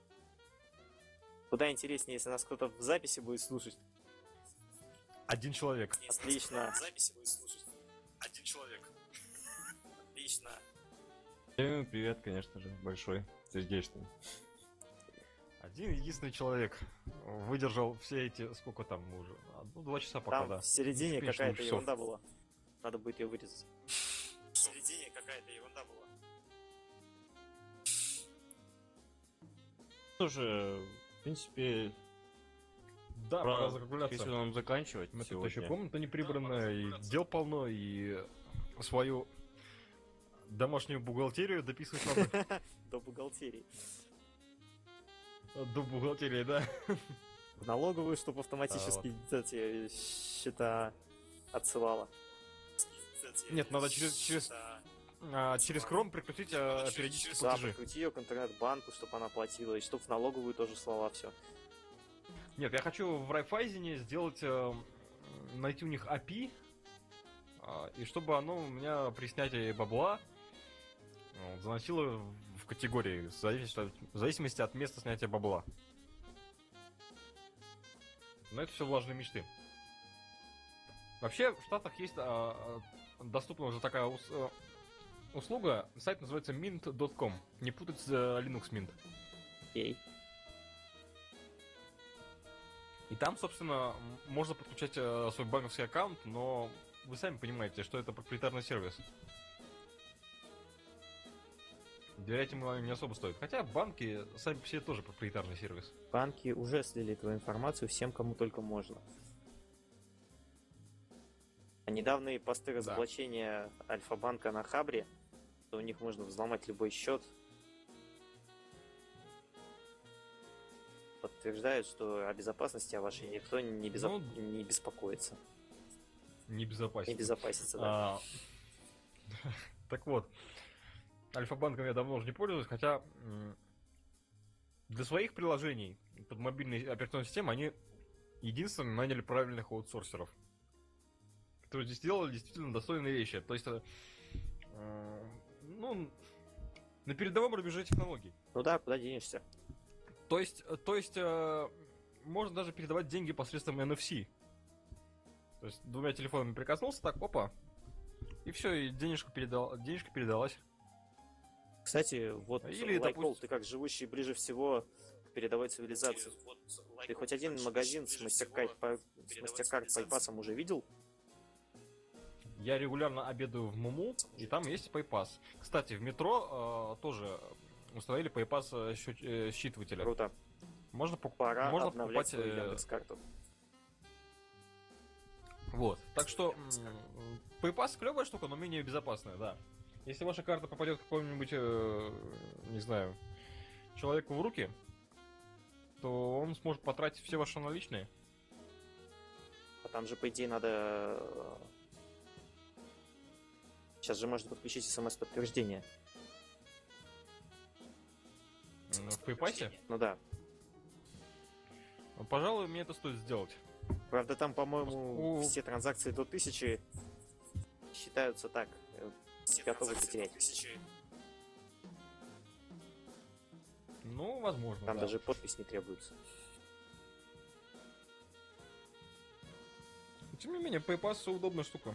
B: Куда интереснее, если нас кто-то в записи будет слушать.
J: Один человек.
B: Отлично. В записи будет слушать. Один человек. Отлично.
K: Привет, конечно же, большой, сердечный.
J: Один единственный человек выдержал все эти, сколько там мы уже? 2 часа пока,
B: там
J: да.
B: в середине какая-то ерунда была. Надо будет ее вырезать. В середине какая-то ерунда была.
K: Тоже, в принципе,
J: да, пора закругляться.
K: Если нам заканчивать.
J: Мы тут еще комната не прибранная, и дел полно, и свою домашнюю бухгалтерию дописывать надо.
B: До бухгалтерии.
J: До бухгалтерии, да.
B: В налоговую, чтобы автоматически эти счета отсылала.
J: Нет, надо через Chrome прикрутить периодические платежи.
B: Да, прикрути ее к интернет-банку, чтобы она платила, и чтобы в налоговую тоже слала все.
J: Нет, я хочу в Райфайзене сделать, найти у них API, и чтобы оно у меня при снятии бабла заносило в категории в зависимости от места снятия бабла. Но это все влажные мечты. Вообще в Штатах есть доступна уже такая услуга, сайт называется mint.com. Не путать с Linux Mint.
B: Окей.
J: И там, собственно, можно подключать свой банковский аккаунт, но вы сами понимаете, что это проприетарный сервис. Доверять ему не особо стоит. Хотя банки сами по себе тоже проприетарный сервис.
B: Банки уже слили твою информацию всем, кому только можно. А недавние посты разоблачения Альфа-банка на Хабре, что у них можно взломать любой счет, подтверждают, что о безопасности вашей никто не беспокоится.
J: Не безопасится.
B: Не безопасится, да.
J: Так вот, Альфа-банком я давно уже не пользуюсь, хотя для своих приложений под мобильные операционные системы они единственно наняли правильных аутсорсеров, которые сделали действительно достойные вещи. То есть, на передовом рубеже технологий.
B: Ну да, куда денешься?
J: То есть, можно даже передавать деньги посредством NFC. То есть, 2 телефонами прикоснулся, так, опа, и все, и денежка передалась.
B: Кстати, вот,
J: или,
B: Лайкол, ты как живущий ближе всего к передовой цивилизации. Ты хоть один магазин с MasterCard PayPass уже видел?
J: Я регулярно обедаю в Муму, и там есть PayPass. Кстати, в метро тоже установили PayPass считывателя.
B: Круто.
J: Можно
B: обновлять
J: покупать
B: свою Яндекс.Карту.
J: Вот. Так что PayPass клевая штука, но менее безопасная, да. Если ваша карта попадет к какому-нибудь, не знаю, человеку в руки, то он сможет потратить все ваши наличные.
B: А там же, по идее, надо... Сейчас же можно подключить смс-подтверждение.
J: В PayPass?
B: Ну да.
J: Пожалуй, мне это стоит сделать.
B: Правда, там, по-моему, все транзакции до 1000 считаются так. Готовы потерять.
J: Ну, возможно.
B: Там даже подпись не требуется.
J: Тем не менее, PayPass удобная штука.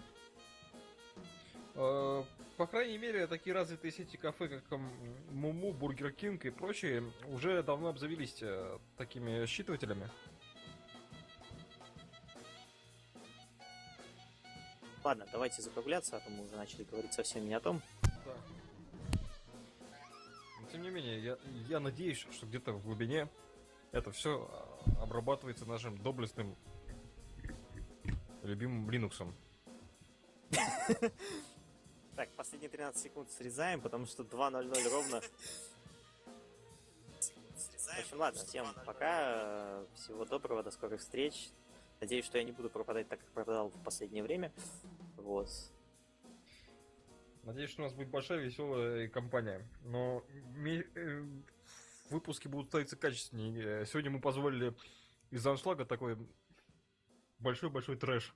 J: По крайней мере, такие развитые сети кафе, как Муму, Бургер Кинг и прочие, уже давно обзавелись такими считывателями.
B: Ладно, давайте закругляться, а то мы уже начали говорить совсем не о том.
J: Да. Но, тем не менее, я надеюсь, что где-то в глубине это все обрабатывается нашим доблестным любимым Linux.
B: Так, последние 13 секунд срезаем, потому что 2:00 ровно. В общем, ладно, всем пока, всего доброго, до скорых встреч. Надеюсь, что я не буду пропадать так, как пропадал в последнее время. Вот.
J: Надеюсь, что у нас будет большая, веселая компания. Но выпуски будут становиться качественнее. Сегодня мы позволили из аншлага такой большой-большой трэш.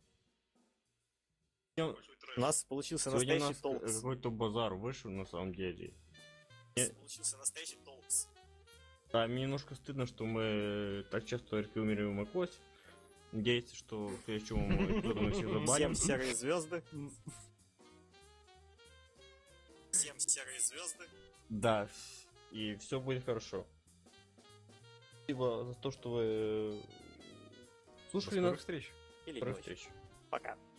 B: У нас получился
K: Сегодня
B: настоящий толкс.
K: Какой-то базар вышел на самом деле.
B: Получился настоящий толкс.
K: Да, мне немножко стыдно, что мы так часто рекламируем macOS. Надеюсь, что в следующем мы все забаним.
B: Всем серые звезды. Всем серые звезды.
K: Да, и все будет хорошо. Спасибо за то, что вы слушали нас.
J: До скорых встреч.
B: Или
K: До
B: не
K: скорых
B: очень.
K: встреч.
B: Пока.